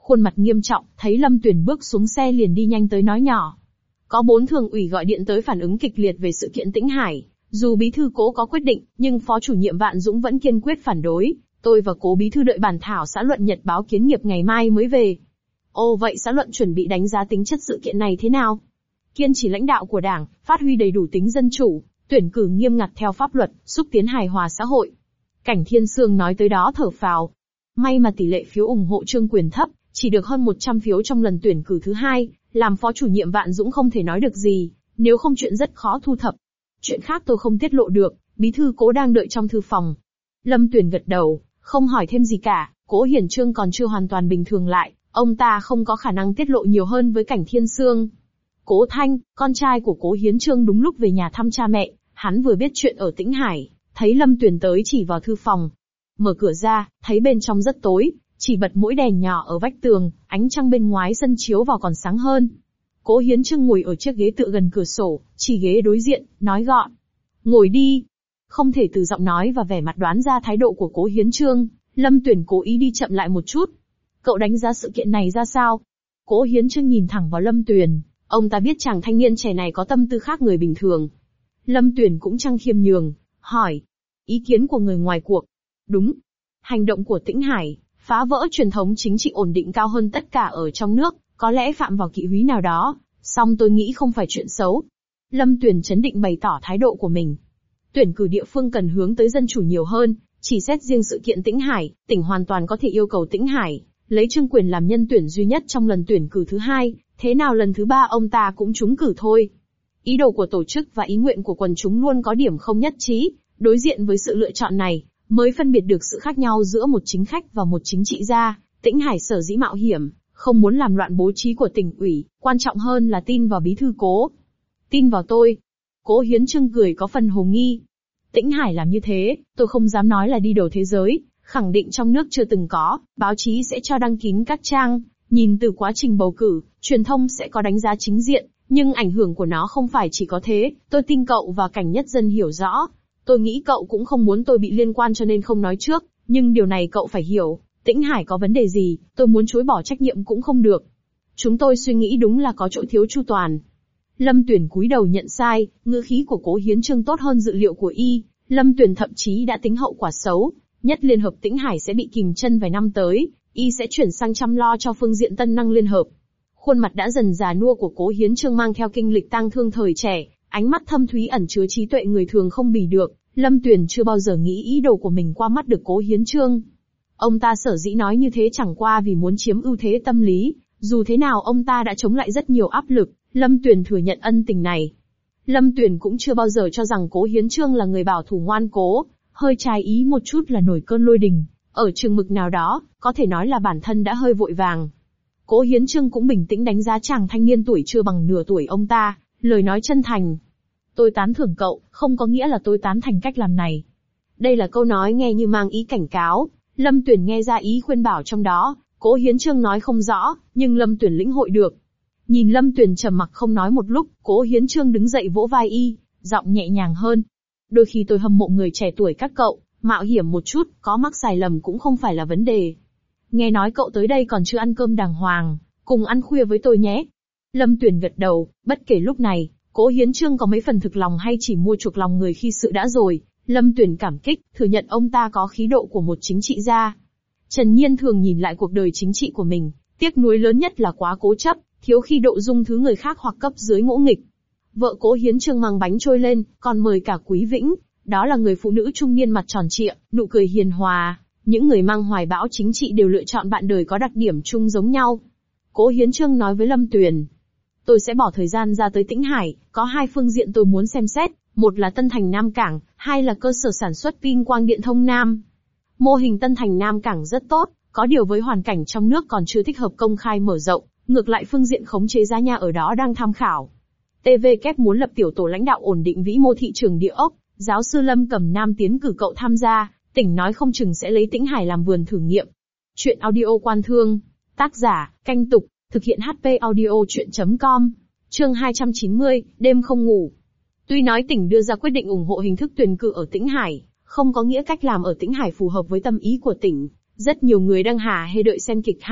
Khuôn mặt nghiêm trọng, thấy Lâm Tuyền bước xuống xe liền đi nhanh tới nói nhỏ. Có bốn thường ủy gọi điện tới phản ứng kịch liệt về sự kiện Tĩnh Hải. Dù bí thư Cố có quyết định, nhưng phó chủ nhiệm Vạn Dũng vẫn kiên quyết phản đối. Tôi và Cố bí thư đợi bản thảo xã luận nhật báo kiến nghiệp ngày mai mới về. Ồ, vậy xã luận chuẩn bị đánh giá tính chất sự kiện này thế nào? Kiên trì lãnh đạo của Đảng, phát huy đầy đủ tính dân chủ, tuyển cử nghiêm ngặt theo pháp luật, xúc tiến hài hòa xã hội. Cảnh Thiên Sương nói tới đó thở phào. May mà tỷ lệ phiếu ủng hộ Trương Quyền thấp, chỉ được hơn một trăm phiếu trong lần tuyển cử thứ hai, làm phó chủ nhiệm Vạn Dũng không thể nói được gì, nếu không chuyện rất khó thu thập. Chuyện khác tôi không tiết lộ được, bí thư Cố đang đợi trong thư phòng. Lâm Tuyền gật đầu, không hỏi thêm gì cả, Cố Hiển Trương còn chưa hoàn toàn bình thường lại, ông ta không có khả năng tiết lộ nhiều hơn với Cảnh Thiên Sương. Cố Thanh, con trai của Cố Hiến Trương đúng lúc về nhà thăm cha mẹ, hắn vừa biết chuyện ở Tĩnh Hải, thấy Lâm Tuyền tới chỉ vào thư phòng. Mở cửa ra, thấy bên trong rất tối, chỉ bật mỗi đèn nhỏ ở vách tường, ánh trăng bên ngoài sân chiếu vào còn sáng hơn. Cố Hiến Trương ngồi ở chiếc ghế tựa gần cửa sổ, chỉ ghế đối diện, nói gọn. Ngồi đi. Không thể từ giọng nói và vẻ mặt đoán ra thái độ của Cố Hiến Trương, Lâm Tuyền cố ý đi chậm lại một chút. Cậu đánh giá sự kiện này ra sao? Cố Hiến Trương nhìn thẳng vào Lâm Tuyền, ông ta biết chàng thanh niên trẻ này có tâm tư khác người bình thường. Lâm Tuyền cũng chẳng khiêm nhường, hỏi. Ý kiến của người ngoài cuộc. Đúng. Hành động của Tĩnh Hải, phá vỡ truyền thống chính trị ổn định cao hơn tất cả ở trong nước, có lẽ phạm vào kỵ húy nào đó, song tôi nghĩ không phải chuyện xấu. Lâm Tuyền trấn định bày tỏ thái độ của mình. Tuyển cử địa phương cần hướng tới dân chủ nhiều hơn, chỉ xét riêng sự kiện Tĩnh Hải, tỉnh hoàn toàn có thể yêu cầu Tĩnh Hải lấy Trương Quyền làm nhân tuyển duy nhất trong lần tuyển cử thứ hai, thế nào lần thứ ba ông ta cũng trúng cử thôi. Ý đồ của tổ chức và ý nguyện của quần chúng luôn có điểm không nhất trí, đối diện với sự lựa chọn này, mới phân biệt được sự khác nhau giữa một chính khách và một chính trị gia. Tĩnh Hải sở dĩ mạo hiểm, không muốn làm loạn bố trí của tỉnh ủy, quan trọng hơn là tin vào bí thư Cố. Tin vào tôi. Cố Hiến Trương cười có phần hồ nghi. Tĩnh Hải làm như thế, tôi không dám nói là đi đầu thế giới, khẳng định trong nước chưa từng có, báo chí sẽ cho đăng kín các trang, nhìn từ quá trình bầu cử, truyền thông sẽ có đánh giá chính diện, nhưng ảnh hưởng của nó không phải chỉ có thế, tôi tin cậu và Cảnh Nhất Dân hiểu rõ. Tôi nghĩ cậu cũng không muốn tôi bị liên quan cho nên không nói trước, nhưng điều này cậu phải hiểu, Tĩnh Hải có vấn đề gì, tôi muốn chối bỏ trách nhiệm cũng không được. Chúng tôi suy nghĩ đúng là có chỗ thiếu chu toàn. Lâm Tuyền cúi đầu nhận sai, ngữ khí của Cố Hiến Trương tốt hơn dự liệu của y, Lâm Tuyền thậm chí đã tính hậu quả xấu, nhất Liên hợp Tĩnh Hải sẽ bị kìm chân vài năm tới, y sẽ chuyển sang chăm lo cho phương diện tân năng Liên hợp. Khuôn mặt đã dần già nua của Cố Hiến Trương mang theo kinh lịch tang thương thời trẻ, ánh mắt thâm thúy ẩn chứa trí tuệ người thường không bì được. Lâm Tuyền chưa bao giờ nghĩ ý đồ của mình qua mắt được Cố Hiến Trương. Ông ta sở dĩ nói như thế chẳng qua vì muốn chiếm ưu thế tâm lý, dù thế nào ông ta đã chống lại rất nhiều áp lực, Lâm Tuyền thừa nhận ân tình này. Lâm Tuyền cũng chưa bao giờ cho rằng Cố Hiến Trương là người bảo thủ ngoan cố, hơi trái ý một chút là nổi cơn lôi đình, ở chừng mực nào đó, có thể nói là bản thân đã hơi vội vàng. Cố Hiến Trương cũng bình tĩnh đánh giá chàng thanh niên tuổi chưa bằng nửa tuổi ông ta, lời nói chân thành. Tôi tán thưởng cậu, không có nghĩa là tôi tán thành cách làm này. Đây là câu nói nghe như mang ý cảnh cáo, Lâm Tuyền nghe ra ý khuyên bảo trong đó, Cố Hiến Trương nói không rõ, nhưng Lâm Tuyền lĩnh hội được. Nhìn Lâm Tuyền trầm mặc không nói một lúc, Cố Hiến Trương đứng dậy vỗ vai y, giọng nhẹ nhàng hơn. Đôi khi tôi hâm mộ người trẻ tuổi các cậu, mạo hiểm một chút, có mắc sai lầm cũng không phải là vấn đề. Nghe nói cậu tới đây còn chưa ăn cơm đàng hoàng, cùng ăn khuya với tôi nhé. Lâm Tuyền gật đầu, bất kể lúc này, Cố Hiến Trương có mấy phần thực lòng hay chỉ mua chuộc lòng người khi sự đã rồi, Lâm Tuyền cảm kích, thừa nhận ông ta có khí độ của một chính trị gia. Trần Nhiên thường nhìn lại cuộc đời chính trị của mình, tiếc nuối lớn nhất là quá cố chấp, thiếu khi độ dung thứ người khác hoặc cấp dưới ngỗ nghịch. Vợ Cố Hiến Trương mang bánh trôi lên, còn mời cả Quý Vĩnh, đó là người phụ nữ trung niên mặt tròn trịa, nụ cười hiền hòa. Những người mang hoài bão chính trị đều lựa chọn bạn đời có đặc điểm chung giống nhau. Cố Hiến Trương nói với Lâm Tuyền. Tôi sẽ bỏ thời gian ra tới Tĩnh Hải, có hai phương diện tôi muốn xem xét, một là Tân Thành Nam Cảng, hai là cơ sở sản xuất pin quang điện Thông Nam. Mô hình Tân Thành Nam Cảng rất tốt, có điều với hoàn cảnh trong nước còn chưa thích hợp công khai mở rộng, ngược lại phương diện khống chế giá nhà ở đó đang tham khảo. tê vê kép muốn lập tiểu tổ lãnh đạo ổn định vĩ mô thị trường địa ốc, giáo sư Lâm Cẩm Nam tiến cử cậu tham gia, tỉnh nói không chừng sẽ lấy Tĩnh Hải làm vườn thử nghiệm. Chuyện audio quan thương, tác giả, Canh Tục, thực hiện hát pê audio chuyện chấm com, chương hai trăm chín mươi, đêm không ngủ. Tuy nói tỉnh đưa ra quyết định ủng hộ hình thức tuyển cử ở Tĩnh Hải, không có nghĩa cách làm ở Tĩnh Hải phù hợp với tâm ý của tỉnh. Rất nhiều người đang hả hê đợi xem kịch hay,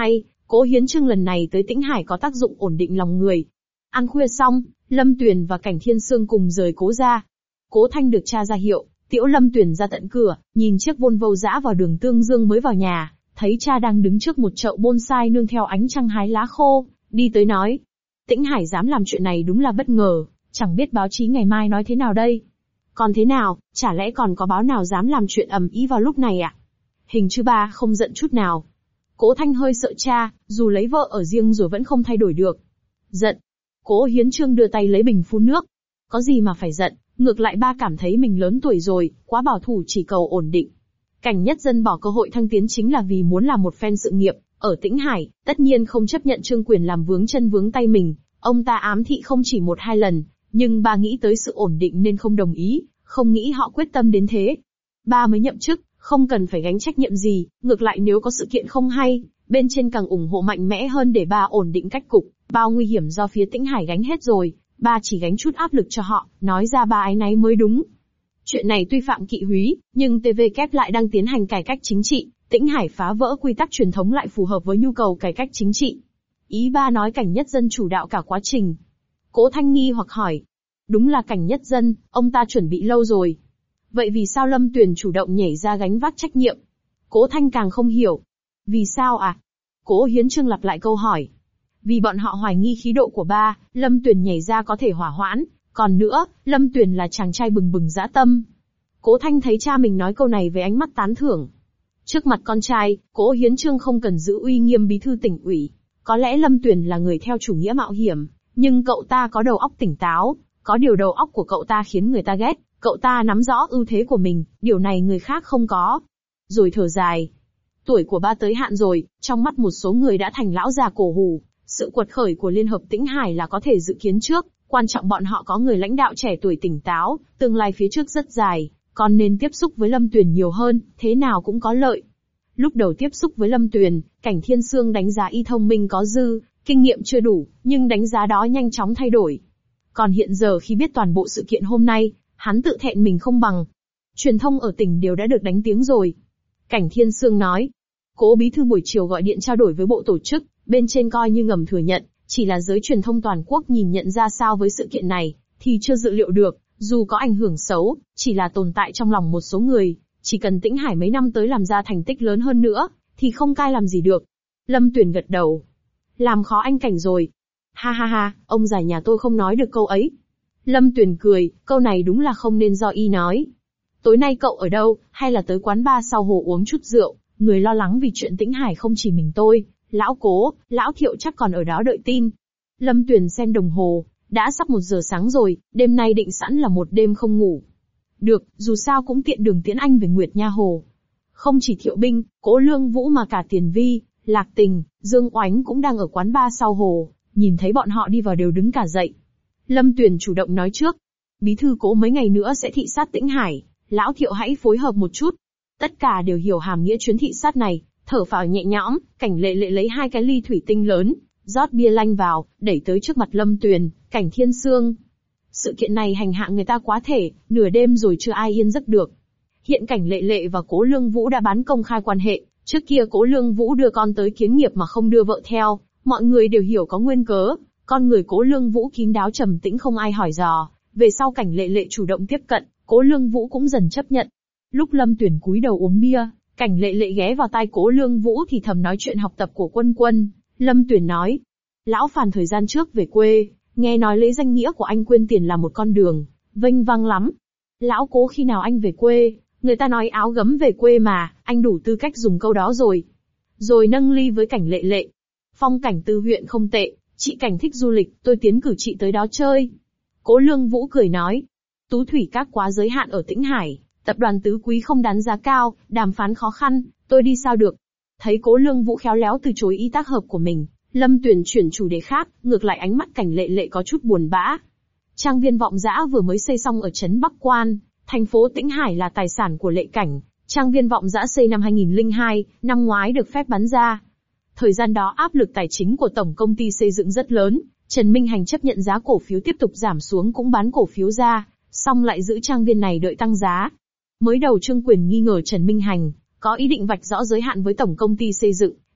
Cố Hiến Chương lần này tới Tĩnh Hải có tác dụng ổn định lòng người. Ăn khuya xong, Lâm Tuyền và Cảnh Thiên Sương cùng rời Cố ra. Cố Thanh được cha ra hiệu, tiễn Lâm Tuyền ra tận cửa, nhìn chiếc Volvo dã vào đường Tương Dương mới vào nhà, thấy cha đang đứng trước một chậu bonsai nương theo ánh trăng hái lá khô, đi tới nói. Tĩnh Hải dám làm chuyện này đúng là bất ngờ, chẳng biết báo chí ngày mai nói thế nào đây. Còn thế nào, chả lẽ còn có báo nào dám làm chuyện ầm ĩ vào lúc này à? Hình chữ ba không giận chút nào. Cố Thanh hơi sợ cha, dù lấy vợ ở riêng rồi vẫn không thay đổi được. Giận. Cố Hiến Chương đưa tay lấy bình phun nước. Có gì mà phải giận, ngược lại ba cảm thấy mình lớn tuổi rồi, quá bảo thủ chỉ cầu ổn định. Cảnh Nhất Dân bỏ cơ hội thăng tiến chính là vì muốn làm một phen sự nghiệp, ở Tĩnh Hải, tất nhiên không chấp nhận Trương Quyền làm vướng chân vướng tay mình, ông ta ám thị không chỉ một hai lần, nhưng ba nghĩ tới sự ổn định nên không đồng ý, không nghĩ họ quyết tâm đến thế. Ba mới nhậm chức, không cần phải gánh trách nhiệm gì, ngược lại nếu có sự kiện không hay, bên trên càng ủng hộ mạnh mẽ hơn để ba ổn định cách cục, bao nguy hiểm do phía Tĩnh Hải gánh hết rồi, ba chỉ gánh chút áp lực cho họ, nói ra ba áy náy mới đúng. Chuyện này tuy phạm kỵ húy, nhưng tê vê kép lại đang tiến hành cải cách chính trị, Tĩnh Hải phá vỡ quy tắc truyền thống lại phù hợp với nhu cầu cải cách chính trị. Ý ba nói Cảnh Nhất Dân chủ đạo cả quá trình. Cố Thanh nghi hoặc hỏi. Đúng là Cảnh Nhất Dân, ông ta chuẩn bị lâu rồi. Vậy vì sao Lâm Tuyền chủ động nhảy ra gánh vác trách nhiệm? Cố Thanh càng không hiểu. Vì sao à? Cố Hiến Chương lặp lại câu hỏi. Vì bọn họ hoài nghi khí độ của ba, Lâm Tuyền nhảy ra có thể hỏa hoãn. Còn nữa, Lâm Tuyền là chàng trai bừng bừng dã tâm. Cố Thanh thấy cha mình nói câu này với ánh mắt tán thưởng. Trước mặt con trai, Cố Hiến Chương không cần giữ uy nghiêm bí thư tỉnh ủy. Có lẽ Lâm Tuyền là người theo chủ nghĩa mạo hiểm, nhưng cậu ta có đầu óc tỉnh táo, có điều đầu óc của cậu ta khiến người ta ghét, cậu ta nắm rõ ưu thế của mình, điều này người khác không có. Rồi thở dài. Tuổi của ba tới hạn rồi, trong mắt một số người đã thành lão già cổ hủ. Sự quật khởi của Liên hợp Tĩnh Hải là có thể dự kiến trước, quan trọng bọn họ có người lãnh đạo trẻ tuổi tỉnh táo, tương lai phía trước rất dài, còn nên tiếp xúc với Lâm Tuyền nhiều hơn, thế nào cũng có lợi. Lúc đầu tiếp xúc với Lâm Tuyền, Cảnh Thiên Sương đánh giá y thông minh có dư, kinh nghiệm chưa đủ, nhưng đánh giá đó nhanh chóng thay đổi. Còn hiện giờ khi biết toàn bộ sự kiện hôm nay, hắn tự thẹn mình không bằng. Truyền thông ở tỉnh đều đã được đánh tiếng rồi. Cảnh Thiên Sương nói. Cố bí thư buổi chiều gọi điện trao đổi với bộ tổ chức, bên trên coi như ngầm thừa nhận, chỉ là giới truyền thông toàn quốc nhìn nhận ra sao với sự kiện này, thì chưa dự liệu được, dù có ảnh hưởng xấu, chỉ là tồn tại trong lòng một số người, chỉ cần Tĩnh Hải mấy năm tới làm ra thành tích lớn hơn nữa, thì không cai làm gì được. Lâm Tuyền gật đầu. Làm khó anh Cảnh rồi. Ha ha ha, ông già nhà tôi không nói được câu ấy. Lâm Tuyền cười, câu này đúng là không nên do y nói. Tối nay cậu ở đâu, hay là tới quán bar sau hồ uống chút rượu, người lo lắng vì chuyện Tĩnh Hải không chỉ mình tôi, lão Cố, lão Thiệu chắc còn ở đó đợi tin. Lâm Tuyền xem đồng hồ, đã sắp một giờ sáng rồi, đêm nay định sẵn là một đêm không ngủ. Được, dù sao cũng tiện đường tiễn anh về Nguyệt Nha Hồ. Không chỉ Thiệu Binh, Cố Lương Vũ mà cả Tiền Vi, Lạc Tình, Dương Oánh cũng đang ở quán bar sau hồ, nhìn thấy bọn họ đi vào đều đứng cả dậy. Lâm Tuyền chủ động nói trước. Bí thư Cố mấy ngày nữa sẽ thị sát Tĩnh Hải, lão Thiệu hãy phối hợp một chút. Tất cả đều hiểu hàm nghĩa chuyến thị sát này, thở phào nhẹ nhõm, Cảnh Lệ Lệ lấy hai cái ly thủy tinh lớn, rót bia lanh vào, đẩy tới trước mặt Lâm Tuyền, Cảnh Thiên Sương. Sự kiện này hành hạ người ta quá thể, nửa đêm rồi chưa ai yên giấc được. Hiện Cảnh Lệ Lệ và Cố Lương Vũ đã bán công khai quan hệ, trước kia Cố Lương Vũ đưa con tới kiến nghiệp mà không đưa vợ theo, mọi người đều hiểu có nguyên cớ, con người Cố Lương Vũ kín đáo trầm tĩnh không ai hỏi dò, về sau Cảnh Lệ Lệ chủ động tiếp cận, Cố Lương Vũ cũng dần chấp nhận. Lúc Lâm Tuyền cúi đầu uống bia, Cảnh Lệ Lệ ghé vào tai Cố Lương Vũ thì thầm nói chuyện học tập của Quân Quân. Lâm Tuyền nói, lão Phàn thời gian trước về quê, nghe nói lấy danh nghĩa của anh quyên tiền là một con đường, vênh vang lắm. Lão Cố khi nào anh về quê, người ta nói áo gấm về quê mà, anh đủ tư cách dùng câu đó rồi. Rồi nâng ly với Cảnh Lệ Lệ. Phong cảnh Tư huyện không tệ, chị Cảnh thích du lịch, tôi tiến cử chị tới đó chơi. Cố Lương Vũ cười nói, Tú thủy các quá giới hạn ở Tĩnh Hải, tập đoàn tứ quý không đáng giá cao, đàm phán khó khăn, tôi đi sao được. Thấy Cố Lương Vũ khéo léo từ chối ý tác hợp của mình, Lâm Tuyền chuyển chủ đề khác, ngược lại ánh mắt Cảnh Lệ Lệ có chút buồn bã. Trang viên Vọng Dã vừa mới xây xong ở trấn Bắc Quan, thành phố Tĩnh Hải là tài sản của Lệ Cảnh. Trang viên Vọng Dã xây năm hai nghìn lẻ hai, năm ngoái được phép bán ra. Thời gian đó áp lực tài chính của tổng công ty xây dựng rất lớn, Trần Minh Hành chấp nhận giá cổ phiếu tiếp tục giảm xuống cũng bán cổ phiếu ra, xong lại giữ trang viên này đợi tăng giá. Mới đầu Trương Quyền nghi ngờ Trần Minh Hành có ý định vạch rõ giới hạn với tổng công ty xây dựng,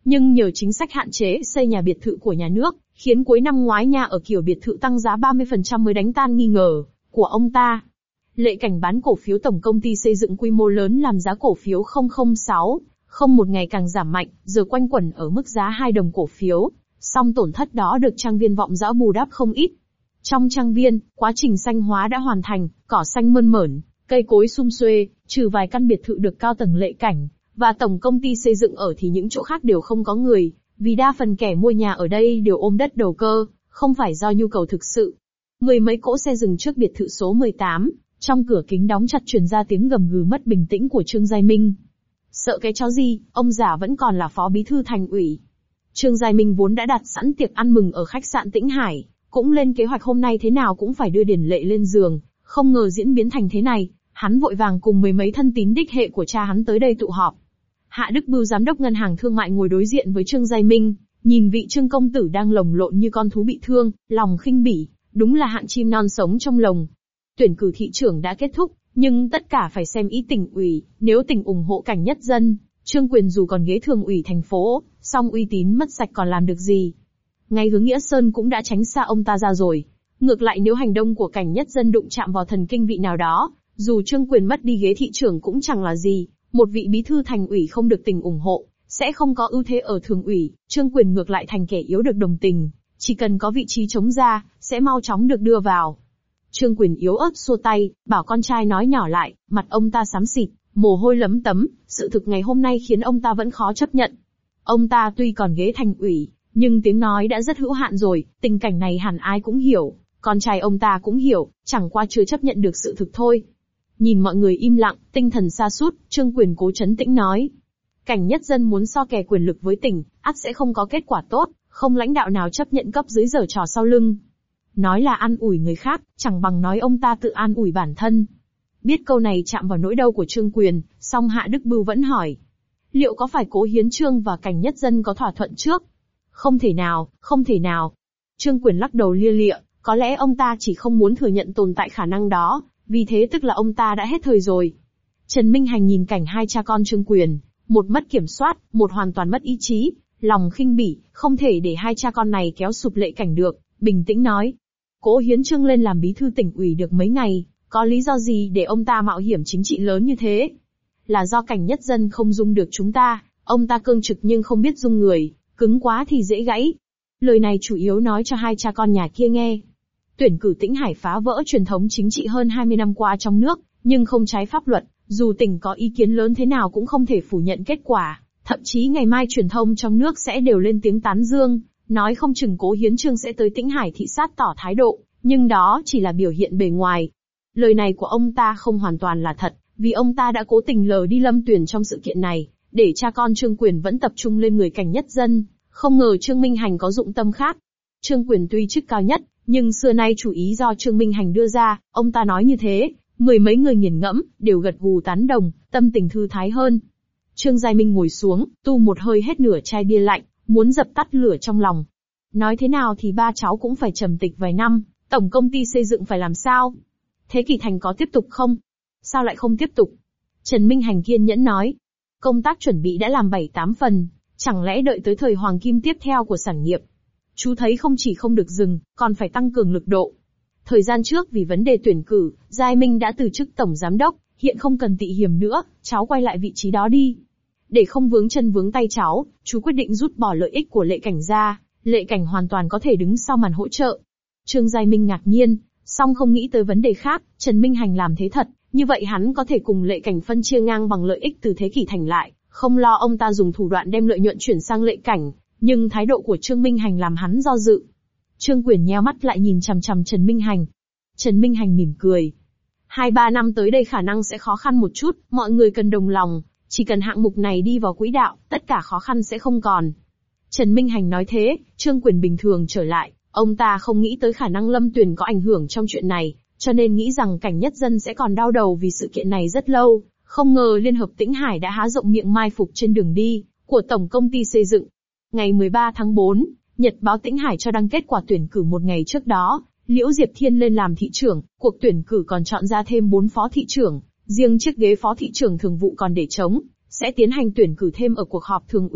Nhưng nhờ chính sách hạn chế xây nhà biệt thự của nhà nước, khiến cuối năm ngoái nhà ở kiểu biệt thự tăng giá ba mươi phần trăm mới đánh tan nghi ngờ của ông ta. Lệ Cảnh bán cổ phiếu tổng công ty xây dựng quy mô lớn làm giá cổ phiếu không không sáu không một ngày càng giảm mạnh, giờ quanh quẩn ở mức giá hai đồng cổ phiếu, song tổn thất đó được trang viên Vọng Dõ bù đắp không ít. Trong trang viên, quá trình xanh hóa đã hoàn thành, cỏ xanh mơn mởn, cây cối sum xuê, trừ vài căn biệt thự được cao tầng Lệ Cảnh và tổng công ty xây dựng ở thì những chỗ khác đều không có người, vì đa phần kẻ mua nhà ở đây đều ôm đất đầu cơ, không phải do nhu cầu thực sự. Mười mấy cỗ xe dừng trước biệt thự số mười tám, trong cửa kính đóng chặt truyền ra tiếng gầm gừ mất bình tĩnh của Trương Giai Minh. Sợ cái chó gì, ông già vẫn còn là phó bí thư thành ủy. Trương Giai Minh vốn đã đặt sẵn tiệc ăn mừng ở khách sạn Tĩnh Hải, cũng lên kế hoạch hôm nay thế nào cũng phải đưa Điền Lệ lên giường, không ngờ diễn biến thành thế này, hắn vội vàng cùng mười mấy thân tín đích hệ của cha hắn tới đây tụ họp. Hạ Đức Bưu giám đốc ngân hàng thương mại ngồi đối diện với Trương Giai Minh, nhìn vị Trương công tử đang lồng lộn như con thú bị thương, lòng khinh bỉ, đúng là hạng chim non sống trong lồng. Tuyển cử thị trưởng đã kết thúc, nhưng tất cả phải xem ý tỉnh ủy, nếu tỉnh ủng hộ Cảnh Nhất Dân, Trương Quyền dù còn ghế thường ủy thành phố, song uy tín mất sạch còn làm được gì. Ngay hướng Nghĩa Sơn cũng đã tránh xa ông ta ra rồi. Ngược lại nếu hành động của Cảnh Nhất Dân đụng chạm vào thần kinh vị nào đó, dù Trương Quyền mất đi ghế thị trưởng cũng chẳng là gì, một vị bí thư thành ủy không được tỉnh ủng hộ, sẽ không có ưu thế ở thường ủy, Trương Quyền ngược lại thành kẻ yếu được đồng tình, chỉ cần có vị trí trống ra, sẽ mau chóng được đưa vào. Trương Quyền yếu ớt xua tay, bảo con trai nói nhỏ lại, mặt ông ta xám xịt, mồ hôi lấm tấm, sự thực ngày hôm nay khiến ông ta vẫn khó chấp nhận. Ông ta tuy còn ghế thành ủy, nhưng tiếng nói đã rất hữu hạn rồi, tình cảnh này hẳn ai cũng hiểu, con trai ông ta cũng hiểu, chẳng qua chưa chấp nhận được sự thực thôi. Nhìn mọi người im lặng, tinh thần sa sút, Trương Quyền cố trấn tĩnh nói. Cảnh Nhất Dân muốn so kè quyền lực với tỉnh, ắt sẽ không có kết quả tốt, không lãnh đạo nào chấp nhận cấp dưới giở trò sau lưng. Nói là an ủi người khác, chẳng bằng nói ông ta tự an ủi bản thân. Biết câu này chạm vào nỗi đau của Trương Quyền, song Hạ Đức Bưu vẫn hỏi. Liệu có phải Cố Hiến Trương và Cảnh Nhất Dân có thỏa thuận trước? Không thể nào, không thể nào. Trương Quyền lắc đầu lia lịa, có lẽ ông ta chỉ không muốn thừa nhận tồn tại khả năng đó, vì thế tức là ông ta đã hết thời rồi. Trần Minh Hành nhìn cảnh hai cha con Trương Quyền, một mất kiểm soát, một hoàn toàn mất ý chí, lòng khinh bỉ, không thể để hai cha con này kéo sụp Lệ Cảnh được, bình tĩnh nói. Cố Hiến Trương lên làm bí thư tỉnh ủy được mấy ngày, có lý do gì để ông ta mạo hiểm chính trị lớn như thế? Là do Cảnh Nhất Dân không dung được chúng ta, ông ta cương trực nhưng không biết dung người, cứng quá thì dễ gãy. Lời này chủ yếu nói cho hai cha con nhà kia nghe. Tuyển cử Tĩnh Hải phá vỡ truyền thống chính trị hơn hai mươi năm qua trong nước, nhưng không trái pháp luật, dù tỉnh có ý kiến lớn thế nào cũng không thể phủ nhận kết quả, thậm chí ngày mai truyền thông trong nước sẽ đều lên tiếng tán dương, nói không chừng Cố Hiến Trương sẽ tới Tĩnh Hải thị sát tỏ thái độ, nhưng đó chỉ là biểu hiện bề ngoài. Lời này của ông ta không hoàn toàn là thật, vì ông ta đã cố tình lờ đi Lâm Tuyền trong sự kiện này, để cha con Trương Quyền vẫn tập trung lên người Cảnh Nhất Dân, không ngờ Trương Minh Hành có dụng tâm khác. Trương Quyền tuy chức cao nhất, nhưng xưa nay chủ ý do Trương Minh Hành đưa ra, ông ta nói như thế, mười mấy người nghiền ngẫm, đều gật gù tán đồng, tâm tình thư thái hơn. Trương Giai Minh ngồi xuống, tu một hơi hết nửa chai bia lạnh, muốn dập tắt lửa trong lòng. Nói thế nào thì ba cháu cũng phải trầm tịch vài năm, tổng công ty xây dựng phải làm sao? Thế Kỷ Thành có tiếp tục không? Sao lại không tiếp tục? Trần Minh Hành kiên nhẫn nói. Công tác chuẩn bị đã làm bảy tám phần, chẳng lẽ đợi tới thời hoàng kim tiếp theo của sản nghiệp? Chú thấy không chỉ không được dừng, còn phải tăng cường lực độ. Thời gian trước vì vấn đề tuyển cử, Giai Minh đã từ chức tổng giám đốc, hiện không cần tị hiềm nữa, cháu quay lại vị trí đó đi. Để không vướng chân vướng tay cháu, chú quyết định rút bỏ lợi ích của Lệ Cảnh ra, Lệ Cảnh hoàn toàn có thể đứng sau màn hỗ trợ. Trương Giai Minh ngạc nhiên, song không nghĩ tới vấn đề khác, Trần Minh Hành làm thế thật, như vậy hắn có thể cùng Lệ Cảnh phân chia ngang bằng lợi ích từ Thế Kỷ Thành lại, không lo ông ta dùng thủ đoạn đem lợi nhuận chuyển sang Lệ Cảnh, nhưng thái độ của Trương Minh Hành làm hắn do dự. Trương Quyền nheo mắt lại nhìn chằm chằm Trần Minh Hành. Trần Minh Hành mỉm cười. Hai ba năm tới đây khả năng sẽ khó khăn một chút, mọi người cần đồng lòng, chỉ cần hạng mục này đi vào quỹ đạo, tất cả khó khăn sẽ không còn. Trần Minh Hành nói thế, Trương Quyền bình thường trở lại, ông ta không nghĩ tới khả năng Lâm Tuyền có ảnh hưởng trong chuyện này, cho nên nghĩ rằng Cảnh Nhất Dân sẽ còn đau đầu vì sự kiện này rất lâu, không ngờ Liên hợp Tĩnh Hải đã há rộng miệng mai phục trên đường đi của tổng công ty xây dựng. Ngày mười ba tháng tư, Nhật báo Tĩnh Hải cho đăng kết quả tuyển cử một ngày trước đó, Liễu Diệp Thiên lên làm thị trưởng, cuộc tuyển cử còn chọn ra thêm bốn phó thị trưởng, riêng chiếc ghế phó thị trưởng thường vụ còn để trống, sẽ tiến hành tuyển cử thêm ở cuộc họp thường ủy,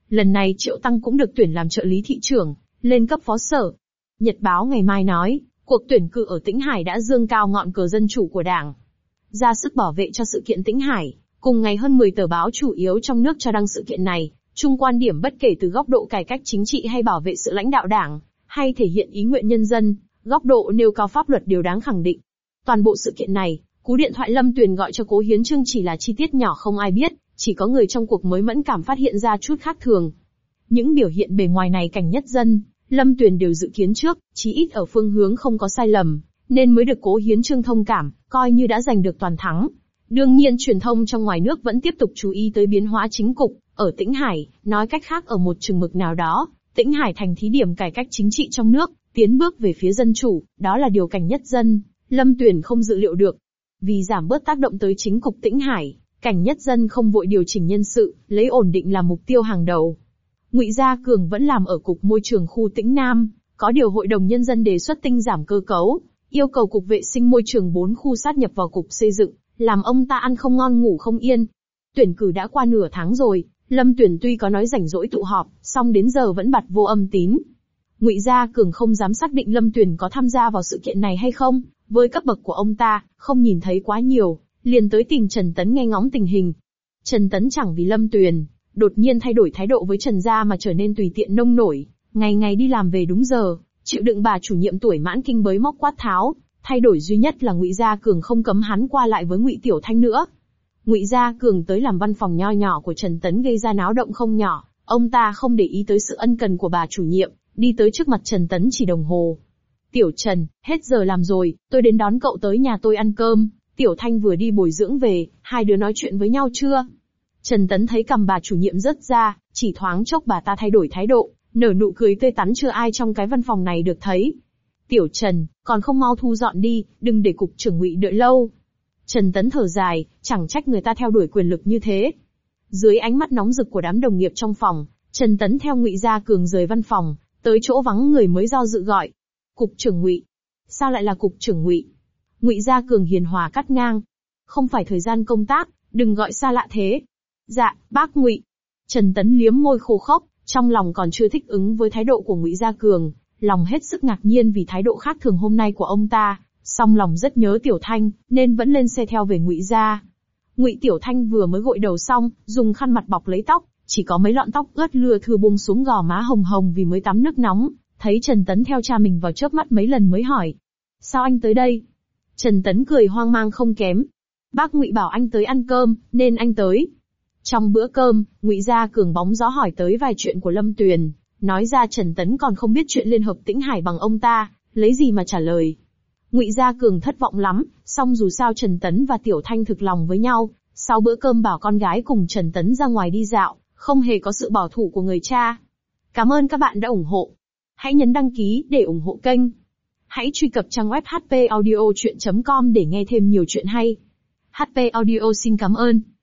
Lần này Triệu Tăng cũng được tuyển làm trợ lý thị trưởng, lên cấp phó sở. Nhật báo ngày mai nói, cuộc tuyển cử ở Tĩnh Hải đã dương cao ngọn cờ dân chủ của Đảng, ra sức bảo vệ cho sự kiện Tĩnh Hải. Cùng ngày hơn mười tờ báo chủ yếu trong nước cho đăng sự kiện này, chung quan điểm bất kể từ góc độ cải cách chính trị hay bảo vệ sự lãnh đạo Đảng, hay thể hiện ý nguyện nhân dân, góc độ nêu cao pháp luật đều đáng khẳng định. Toàn bộ sự kiện này, cú điện thoại Lâm Tuyền gọi cho Cố Hiến Chương chỉ là chi tiết nhỏ không ai biết, chỉ có người trong cuộc mới mẫn cảm phát hiện ra chút khác thường. Những biểu hiện bề ngoài này Cảnh Nhất Dân, Lâm Tuyền đều dự kiến trước, chí ít ở phương hướng không có sai lầm, nên mới được Cố Hiến Chương thông cảm, coi như đã giành được toàn thắng. Đương nhiên truyền thông trong ngoài nước vẫn tiếp tục chú ý tới biến hóa chính cục ở Tĩnh Hải, nói cách khác ở một chừng mực nào đó, Tĩnh Hải thành thí điểm cải cách chính trị trong nước, tiến bước về phía dân chủ, đó là điều Cảnh Nhất Dân, Lâm Tuyền không dự liệu được. Vì giảm bớt tác động tới chính cục Tĩnh Hải, Cảnh Nhất Dân không vội điều chỉnh nhân sự, lấy ổn định làm mục tiêu hàng đầu. Ngụy Gia Cường vẫn làm ở cục môi trường khu Tĩnh Nam, có điều Hội đồng Nhân dân đề xuất tinh giảm cơ cấu, yêu cầu cục vệ sinh môi trường bốn khu sát nhập vào cục xây dựng, làm ông ta ăn không ngon ngủ không yên. Tuyển cử đã qua nửa tháng rồi, Lâm Tuyền tuy có nói rảnh rỗi tụ họp, song đến giờ vẫn bặt vô âm tín. Ngụy Gia Cường không dám xác định Lâm Tuyền có tham gia vào sự kiện này hay không, với cấp bậc của ông ta, không nhìn thấy quá nhiều, liền tới tìm Trần Tấn nghe ngóng tình hình. Trần Tấn chẳng vì Lâm Tuyền đột nhiên thay đổi thái độ với Trần gia mà trở nên tùy tiện nông nổi, ngày ngày đi làm về đúng giờ, chịu đựng bà chủ nhiệm tuổi mãn kinh bới móc quát tháo. Thay đổi duy nhất là Ngụy Gia Cường không cấm hắn qua lại với Ngụy Tiểu Thanh nữa. Ngụy Gia Cường tới làm văn phòng nho nhỏ của Trần Tấn gây ra náo động không nhỏ, ông ta không để ý tới sự ân cần của bà chủ nhiệm, đi tới trước mặt Trần Tấn chỉ đồng hồ. Tiểu Trần, hết giờ làm rồi, tôi đến đón cậu tới nhà tôi ăn cơm. Tiểu Thanh vừa đi bồi dưỡng về, hai đứa nói chuyện với nhau chưa? Trần Tấn thấy cầm bà chủ nhiệm rớt ra, chỉ thoáng chốc bà ta thay đổi thái độ, nở nụ cười tươi tắn chưa ai trong cái văn phòng này được thấy. Tiểu Trần, còn không mau thu dọn đi, đừng để cục trưởng Ngụy đợi lâu. Trần Tấn thở dài, chẳng trách người ta theo đuổi quyền lực như thế. Dưới ánh mắt nóng rực của đám đồng nghiệp trong phòng, Trần Tấn theo Ngụy Gia Cường rời văn phòng, tới chỗ vắng người mới do dự gọi. Cục trưởng Ngụy. Sao lại là cục trưởng Ngụy? Ngụy Gia Cường hiền hòa cắt ngang. Không phải thời gian công tác, đừng gọi xa lạ thế. Dạ, bác Ngụy. Trần Tấn liếm môi khô khốc, trong lòng còn chưa thích ứng với thái độ của Ngụy Gia Cường, lòng hết sức ngạc nhiên vì thái độ khác thường hôm nay của ông ta, song lòng rất nhớ Tiểu Thanh, nên vẫn lên xe theo về Ngụy gia. Ngụy Tiểu Thanh vừa mới gội đầu xong, dùng khăn mặt bọc lấy tóc, chỉ có mấy lọn tóc ướt lưa thưa buông xuống gò má hồng hồng vì mới tắm nước nóng, thấy Trần Tấn theo cha mình vào chớp mắt mấy lần mới hỏi: "Sao anh tới đây?" Trần Tấn cười hoang mang không kém: "Bác Ngụy bảo anh tới ăn cơm, nên anh tới." Trong bữa cơm, Ngụy Gia Cường bóng gió hỏi tới vài chuyện của Lâm Tuyền, nói ra Trần Tấn còn không biết chuyện Liên Hợp Tĩnh Hải bằng ông ta, lấy gì mà trả lời. Ngụy Gia Cường thất vọng lắm, song dù sao Trần Tấn và Tiểu Thanh thực lòng với nhau, sau bữa cơm bảo con gái cùng Trần Tấn ra ngoài đi dạo, không hề có sự bảo thủ của người cha. Cảm ơn các bạn đã ủng hộ. Hãy nhấn đăng ký để ủng hộ kênh. Hãy truy cập trang web h p audio chuyện chấm com để nghe thêm nhiều chuyện hay. hát pê Audio xin cảm ơn.